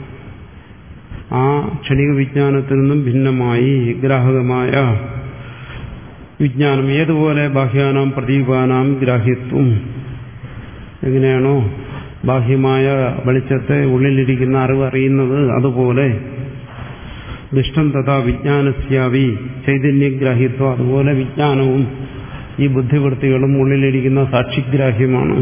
ആ ക്ഷണിക വിജ്ഞാനത്തിൽ നിന്നും ഭിന്നമായി ഗ്രാഹകമായ വിജ്ഞാനം ഏതുപോലെ ബാഹ്യാനാം പ്രദീപാനാം ഗ്രാഹ്യത്വം, എങ്ങനെയാണോ ബാഹ്യമായ വെളിച്ചത്തെ ഉള്ളിലിരിക്കുന്ന അറിവ് അറിയുന്നത് അതുപോലെ ദുഷ്ടം തഥാ വിജ്ഞാനസ്യാവി ചൈതന്യഗ്രാഹ്യത്വം, അതുപോലെ വിജ്ഞാനവും ഈ ബുദ്ധിവൃത്തികളും ഉള്ളിലിരിക്കുന്ന സാക്ഷിഗ്രാഹ്യമാണ്.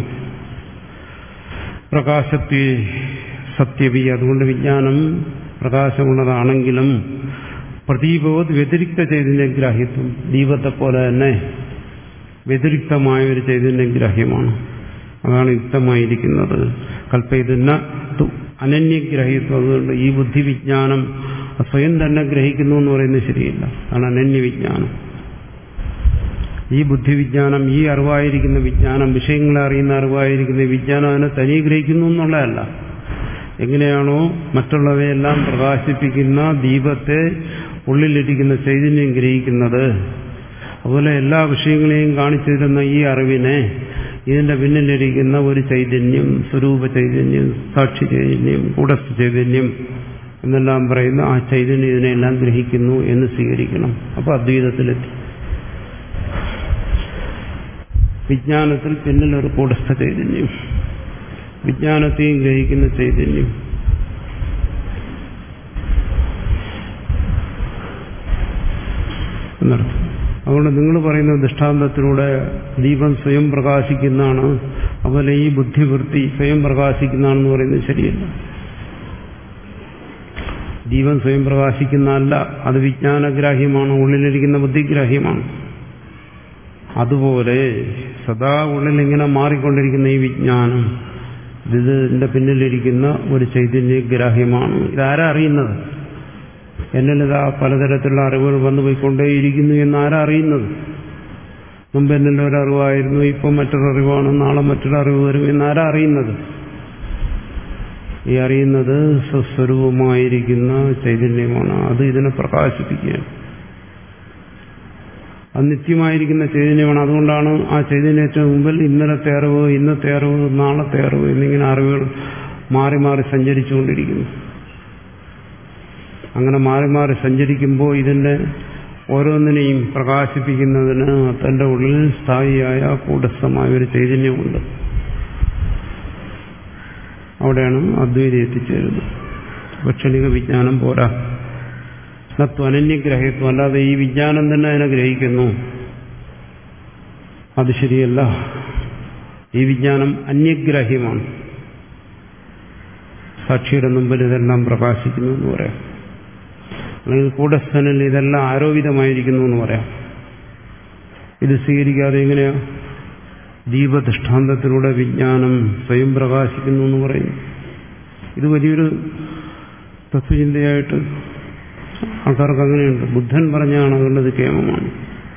പ്രകാശത്വേ സത്യവി, അതുകൊണ്ട് വിജ്ഞാനം പ്രകാശമുള്ളതാണെങ്കിലും പ്രദീപവത് വ്യതിരിക്ത ചൈതന്യഗ്രാഹ്യത്വം, ദീപത്തെ പോലെ തന്നെ വ്യതിരിക്തമായ ഒരു ചൈതന്യഗ്രാഹ്യമാണ്. അതാണ് യുക്തമായിരിക്കുന്നത്. കൽപ്പയിതുന്ന അനന്യഗ്രഹീത്വം. അതുകൊണ്ട് ഈ ബുദ്ധിവിജ്ഞാനം സ്വയം തന്നെ ഗ്രഹിക്കുന്നു എന്ന് പറയുന്നത് ശരിയില്ല. അതാണ് അനന്യവിജ്ഞാനം. ഈ ബുദ്ധിവിജ്ഞാനം, ഈ അറിവായിരിക്കുന്ന വിജ്ഞാനം, വിഷയങ്ങളെ അറിയുന്ന അറിവായിരിക്കുന്ന വിജ്ഞാനം അതിനെ തനിയെ ഗ്രഹിക്കുന്നു എന്നുള്ളതല്ല. എങ്ങനെയാണോ മറ്റുള്ളവയെല്ലാം പ്രകാശിപ്പിക്കുന്ന ദീപത്തെ ഉള്ളിലിരിക്കുന്ന ചൈതന്യം ഗ്രഹിക്കുന്നത്, അതുപോലെ എല്ലാ വിഷയങ്ങളെയും കാണിച്ചു തരുന്ന ഈ അറിവിനെ ഇതിന്റെ പിന്നിലിരിക്കുന്ന ഒരു ചൈതന്യം, സ്വരൂപ ചൈതന്യം, സാക്ഷി ചൈതന്യം, കൂടസ്ഥ ചൈതന്യം എന്നെല്ലാം പറയുന്ന ആ ചൈതന്യം ഇതിനെല്ലാം ഗ്രഹിക്കുന്നു എന്ന് സ്വീകരിക്കണം. അപ്പൊ അദ്വൈതത്തിലെത്തി. വിജ്ഞാനത്തിൽ പിന്നിലൊരു കൂടസ്ഥ ചൈതന്യം, വിജ്ഞാനത്തെയും ഗ്രഹിക്കുന്ന ചൈതന്യം. എന്നർത്ഥം. അതുകൊണ്ട് നിങ്ങൾ പറയുന്ന ദൃഷ്ടാന്തത്തിലൂടെ ദീപം സ്വയം പ്രകാശിക്കുന്നതാണ്, അതുപോലെ ഈ ബുദ്ധിവൃത്തി സ്വയം പ്രകാശിക്കുന്നതാണെന്ന് പറയുന്നത് ശരിയല്ല. ദീപം സ്വയം പ്രകാശിക്കുന്നതല്ല, അത് വിജ്ഞാനഗ്രാഹ്യമാണ്, ഉള്ളിലിരിക്കുന്ന ബുദ്ധിഗ്രാഹ്യമാണ്. അതുപോലെ സദാ ഉള്ളിലിങ്ങനെ മാറിക്കൊണ്ടിരിക്കുന്ന ഈ വിജ്ഞാനം, ഇതിന്റെ പിന്നിലിരിക്കുന്ന ഒരു ചൈതന്യഗ്രാഹ്യമാണ്. ഇതാരാ അറിയുന്നത്? എന്നിലിതാ പലതരത്തിലുള്ള അറിവുകൾ വന്നു പോയിക്കൊണ്ടേയിരിക്കുന്നു എന്ന് ആരാ അറിയുന്നത്? മുമ്പ് എന്നിൽ ഒരറിവായിരുന്നു, ഇപ്പം മറ്റൊരറിവാണ്, നാളെ മറ്റൊരറിവ് വരും എന്നാരാ അറിയുന്നത്? ഈ അറിയുന്നത് സ്വസ്വരൂപമായിരിക്കുന്ന ചൈതന്യമാണ്. അത് ഇതിനെ പ്രകാശിപ്പിക്കുകയാണ്. അത് നിത്യമായിരിക്കുന്ന ചൈതന്യമാണ്. അതുകൊണ്ടാണ് ആ ചൈതന്യത്തിന് മുമ്പിൽ ഇന്നലത്തെ അറിവ്, ഇന്നത്തെ അറിവ്, നാളത്തെ അറിവ് എന്നിങ്ങനെ അറിവുകൾ മാറി മാറി സഞ്ചരിച്ചുകൊണ്ടിരിക്കുന്നു. അങ്ങനെ മാറി മാറി സഞ്ചരിക്കുമ്പോൾ ഇതിന്റെ ഓരോന്നിനെയും പ്രകാശിപ്പിക്കുന്നതിന് തന്റെ ഉള്ളിൽ സ്ഥായിയായ കൂടസ്ഥമായ ഒരു ചൈതന്യമുണ്ട്. അവിടെയാണ് അദ്വൈതം എത്തിച്ചേരുന്നത്. ക്ഷണിക വിജ്ഞാനം പോരാ, നത്വ അനന്യഗ്രഹത്വം. അല്ലാതെ ഈ വിജ്ഞാനം തന്നെ അതിനെ ഗ്രഹിക്കുന്നു, അത് ശരിയല്ല. ഈ വിജ്ഞാനം അന്യഗ്രാഹ്യമാണ്. സാക്ഷിയുടെ മുമ്പിൽ ഇതെല്ലാം പ്രകാശിക്കുന്നു എന്ന് പറയാം. അല്ലെങ്കിൽ കൂടസ്ഥനിൽ ഇതെല്ലാം ആരോപിതമായിരിക്കുന്നു എന്ന് പറയാം. ഇത് സ്വീകരിക്കാതെ എങ്ങനെയാ ദീപദൃഷ്ടാന്തത്തിലൂടെ വിജ്ഞാനം സ്വയം പ്രകാശിക്കുന്നു എന്ന് പറയുന്നു? ഇത് വലിയൊരു തത്വചിന്തയായിട്ട് ആൾക്കാർക്ക് അങ്ങനെയുണ്ട്. ബുദ്ധൻ പറഞ്ഞാണ് അതുകൊണ്ടത് കേമമാണ്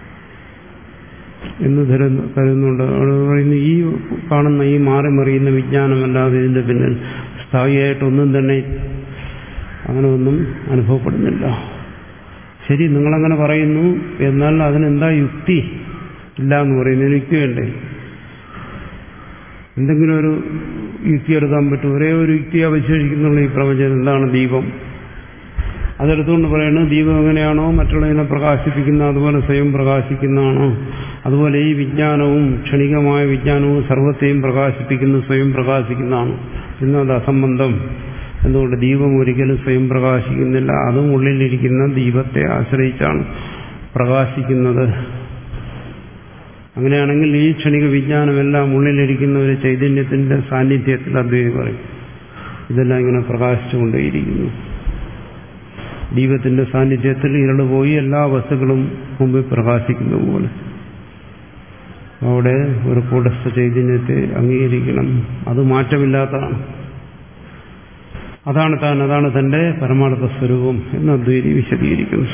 എന്ന് കരുതുന്നുണ്ട്. അവിടെ പറയുന്നു, ഈ കാണുന്ന ഈ മാറി മറിയുന്ന വിജ്ഞാനമല്ലാതെ ഇതിന്റെ പിന്നിൽ സ്ഥായിയായിട്ടൊന്നും തന്നെ അങ്ങനെ ഒന്നും അനുഭവപ്പെടുന്നില്ല. ശരി, നിങ്ങളങ്ങനെ പറയുന്നു, എന്നാൽ അതിനെന്താ യുക്തി? ഇല്ല എന്ന് പറയുന്നതിന് യുക്തി വേണ്ടേ? എന്തെങ്കിലും ഒരു യുക്തി എടുക്കാൻ പറ്റും. ഒരേ ഒരു യുക്തി അവശേഷിക്കുന്നുള്ള ഈ പ്രപഞ്ചം എന്താണ് ദീപം. അതെടുത്തുകൊണ്ട് പറയുന്നത് ദീപം എങ്ങനെയാണോ മറ്റുള്ളതിനെ പ്രകാശിപ്പിക്കുന്ന അതുപോലെ സ്വയം പ്രകാശിക്കുന്നതാണോ, അതുപോലെ ഈ വിജ്ഞാനവും ക്ഷണികമായ വിജ്ഞാനവും സർവത്തെയും പ്രകാശിപ്പിക്കുന്നു, സ്വയം പ്രകാശിക്കുന്നതാണ്. ഇന്നത് അസംബന്ധം. എന്തുകൊണ്ട് ദീപം ഒരിക്കലും സ്വയം പ്രകാശിക്കുന്നില്ല, അതും ഉള്ളിലിരിക്കുന്ന ദീപത്തെ ആശ്രയിച്ചാണ് പ്രകാശിക്കുന്നത്. അങ്ങനെയാണെങ്കിൽ ഈ ക്ഷണിക വിജ്ഞാനമെല്ലാം ഉള്ളിലിരിക്കുന്ന ഒരു ചൈതന്യത്തിന്റെ സാന്നിധ്യത്തിൽ അദ്വൈതം പറയും ഇതെല്ലാം ഇങ്ങനെ പ്രകാശിച്ചുകൊണ്ടേയിരിക്കുന്നു. ദീപത്തിന്റെ സാന്നിധ്യത്തിൽ ഇരുള് പോയി എല്ലാ വസ്തുക്കളും മുമ്പിൽ പ്രകാശിക്കുന്ന പോലെ അവിടെ ഒരു കൂടസ്ഥ ചൈതന്യത്തെ അംഗീകരിക്കണം. അത് മാറ്റമില്ലാത്തതാണ്. അതാണ് താൻ, അതാണ് തന്റെ പരമാർത്ഥ സ്വരൂപം എന്ന് അദ്വൈതി വിശദീകരിക്കുന്നു.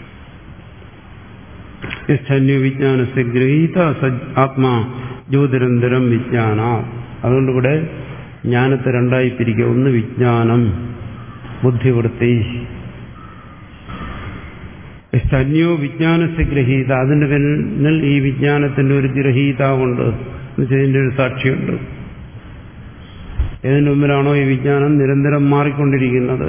വിജ്ഞാനത്തെ ഗ്രഹീത ആത്മാ ജ്യോതിരന്തരം വിജ്ഞാന. അതുകൊണ്ടിവിടെ ജ്ഞാനത്തെ രണ്ടായി പിരിക്കുക. ഒന്ന് വിജ്ഞാനം, ബുദ്ധിവൃത്തി. അന്യോ വിജ്ഞാനത്തെ ഗ്രഹീത, അതിന്റെ പിന്നിൽ ഈ വിജ്ഞാനത്തിന്റെ ഒരു ഗ്രഹീതാവുണ്ട്, ഇതിന്റെ ഒരു സാക്ഷിയുണ്ട്. ഏതിനു മുമ്പിലാണോ ഈ വിജ്ഞാനം നിരന്തരം മാറിക്കൊണ്ടിരിക്കുന്നത്,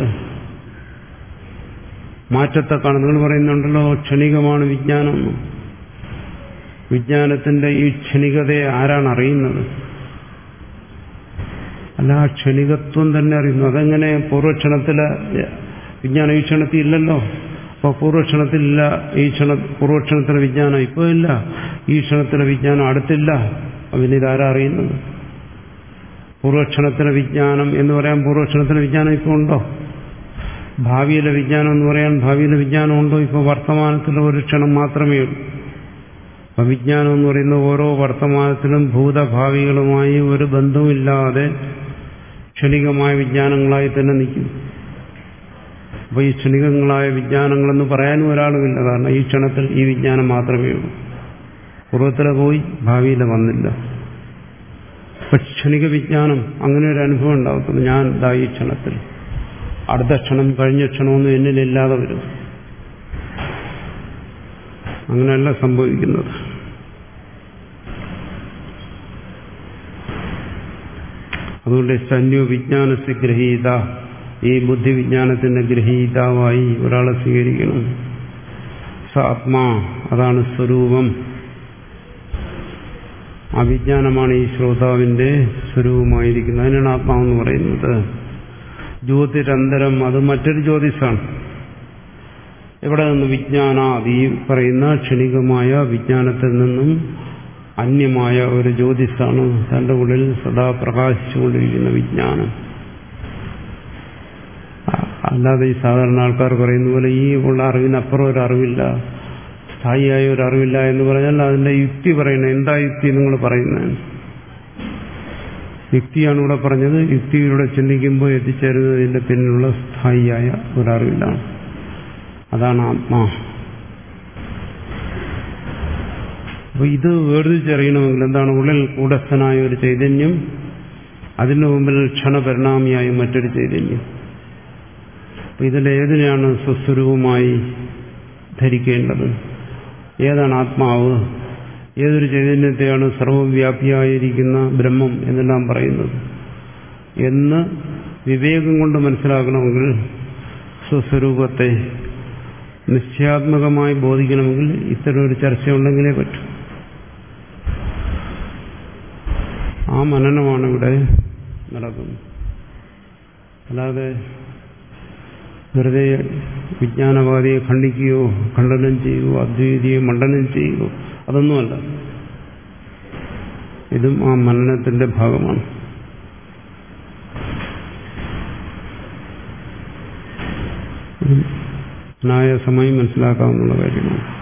മാറ്റത്തെ കാണും. നിങ്ങൾ പറയുന്നുണ്ടല്ലോ ക്ഷണികമാണ് വിജ്ഞാനം. വിജ്ഞാനത്തിന്റെ ഈ ക്ഷണികതയെ ആരാണ് അറിയുന്നത്? അല്ല, ആ ക്ഷണികത്വം തന്നെ അറിയുന്നു. അതെങ്ങനെ പൂർവ്വക്ഷണത്തിലെ വിജ്ഞാനം ഈ ക്ഷണത്തിൽ ഇല്ലല്ലോ. അപ്പൊ പൂർവ്വക്ഷണത്തിലില്ല ഈ ക്ഷണ പൂർവ്വക്ഷണത്തിലെ വിജ്ഞാനം ഇപ്പോൾ ഇല്ല, ഈ ക്ഷണത്തിലെ വിജ്ഞാനം അടുത്തില്ല. പിന്നെ ഇതാരാ അറിയുന്നത്? പൂർവ്വക്ഷണത്തിലെ വിജ്ഞാനം എന്ന് പറയാൻ പൂർവ്വക്ഷണത്തിലെ വിജ്ഞാനം ഇപ്പോൾ ഉണ്ടോ? ഭാവിയിലെ വിജ്ഞാനം എന്ന് പറയാൻ ഭാവിയിലെ വിജ്ഞാനം ഉണ്ടോ? ഇപ്പോൾ വർത്തമാനത്തിലെ ഒരു ക്ഷണം മാത്രമേ ഉള്ളൂ. അപ്പം വിജ്ഞാനം എന്ന് പറയുന്ന ഓരോ വർത്തമാനത്തിലും ഭൂതഭാവികളുമായി ഒരു ബന്ധവുമില്ലാതെ ക്ഷണികമായ വിജ്ഞാനങ്ങളായി തന്നെ നിൽക്കും. അപ്പോൾ ഈ ക്ഷണികങ്ങളായ വിജ്ഞാനങ്ങളെന്ന് പറയാനും ഒരാളുമില്ല. കാരണം ഈ ക്ഷണത്തിൽ ഈ വിജ്ഞാനം മാത്രമേ ഉള്ളൂ. പൂർവ്വത്തിലെ പോയി ഭാവിയിലെ വന്നില്ല. അപ്പൊ ക്ഷണിക വിജ്ഞാനം അങ്ങനെ ഒരു അനുഭവം ഉണ്ടാകത്തുള്ളൂ. ഞാൻ ദാ ഈ ക്ഷണത്തിൽ, അടുത്ത ക്ഷണം കഴിഞ്ഞ ക്ഷണമൊന്നും എന്നിലില്ലാതെ വരും. അങ്ങനെയല്ല സംഭവിക്കുന്നത്. അതുകൊണ്ട് സന്യോ വിജ്ഞാനത്തെ ഗ്രഹീത, ഈ ബുദ്ധിവിജ്ഞാനത്തിന്റെ ഗ്രഹീതാവായി ഒരാളെ സ്വീകരിക്കണം. സ ആത്മാ, അതാണ് സ്വരൂപം. ആ വിജ്ഞാനമാണ് ഈ ശ്രോതാവിന്റെ സ്വരൂപമായിരിക്കുന്നത്. അതിനാണ് ആത്മാവെന്ന് പറയുന്നത്. ജ്യോതിരന്തരം, അത് മറ്റൊരു ജ്യോതിസാണ്. എവിടെ നിന്ന്? വിജ്ഞാനാത്, ഈ പറയുന്ന ക്ഷണികമായ വിജ്ഞാനത്തിൽ നിന്നും അന്യമായ ഒരു ജ്യോതിസാണ് തന്റെ ഉള്ളിൽ സദാ പ്രകാശിച്ചുകൊണ്ടിരിക്കുന്ന വിജ്ഞാനം. അല്ലാതെ ഈ സാധാരണ ആൾക്കാർ പറയുന്ന പോലെ ഈ ഉള്ള അറിവിനപ്പുറം ഒരു അറിവില്ല, സ്ഥായിയായ ഒരു അറിവില്ല എന്ന് പറഞ്ഞാൽ അതിന്റെ യുക്തി പറയണം. എന്താ യുക്തി നിങ്ങൾ പറയുന്നത്? യുക്തിയാണ് ഇവിടെ പറഞ്ഞത്. യുക്തിയിലൂടെ ചിന്തിക്കുമ്പോൾ എത്തിച്ചേരുന്നത് ഇതിന്റെ പിന്നിലുള്ള സ്ഥായിയായ ഒരറിവില്ലാണ്. അതാണ് ആത്മാ. അപ്പൊ ഇത് വേർതിരിച്ചറിയണമെങ്കിൽ എന്താണ്? ഉള്ളിൽ കൂടസ്ഥനായ ഒരു ചൈതന്യം, അതിനു മുമ്പിൽ ക്ഷണപരിണാമിയായ മറ്റൊരു ചൈതന്യം. അപ്പൊ ഇതിലേതിനെയാണ് സ്വസ്വരൂപമായി ധരിക്കേണ്ടത്? ഏതാണ് ആത്മാവ്? ഏതൊരു ചൈതന്യത്തെയാണ് സർവവ്യാപിയായിരിക്കുന്ന ബ്രഹ്മം എന്നെല്ലാം പറയുന്നത് എന്ന് വിവേകം കൊണ്ട് മനസ്സിലാക്കണമെങ്കിൽ, സ്വസ്വരൂപത്തെ നിശ്ചയാത്മകമായി ബോധിക്കണമെങ്കിൽ ഇത്തരം ഒരു ചർച്ചയുണ്ടെങ്കിലേ പറ്റും. ആ മനനമാണ് ഇവിടെ നടക്കുന്നത്. അല്ലാതെ വെറുതെ വിജ്ഞാനവാദിയെ ഖണ്ഡിക്കുകയോ ഖണ്ഡനം ചെയ്യുകയോ അദ്വൈതിയെ മണ്ഡനം ചെയ്യുകയോ അതൊന്നുമല്ല. ഇതും ആ മനനത്തിന്റെ ഭാഗമാണ്. അനായാസമായി മനസ്സിലാക്കാവുന്ന കാര്യമാണ്.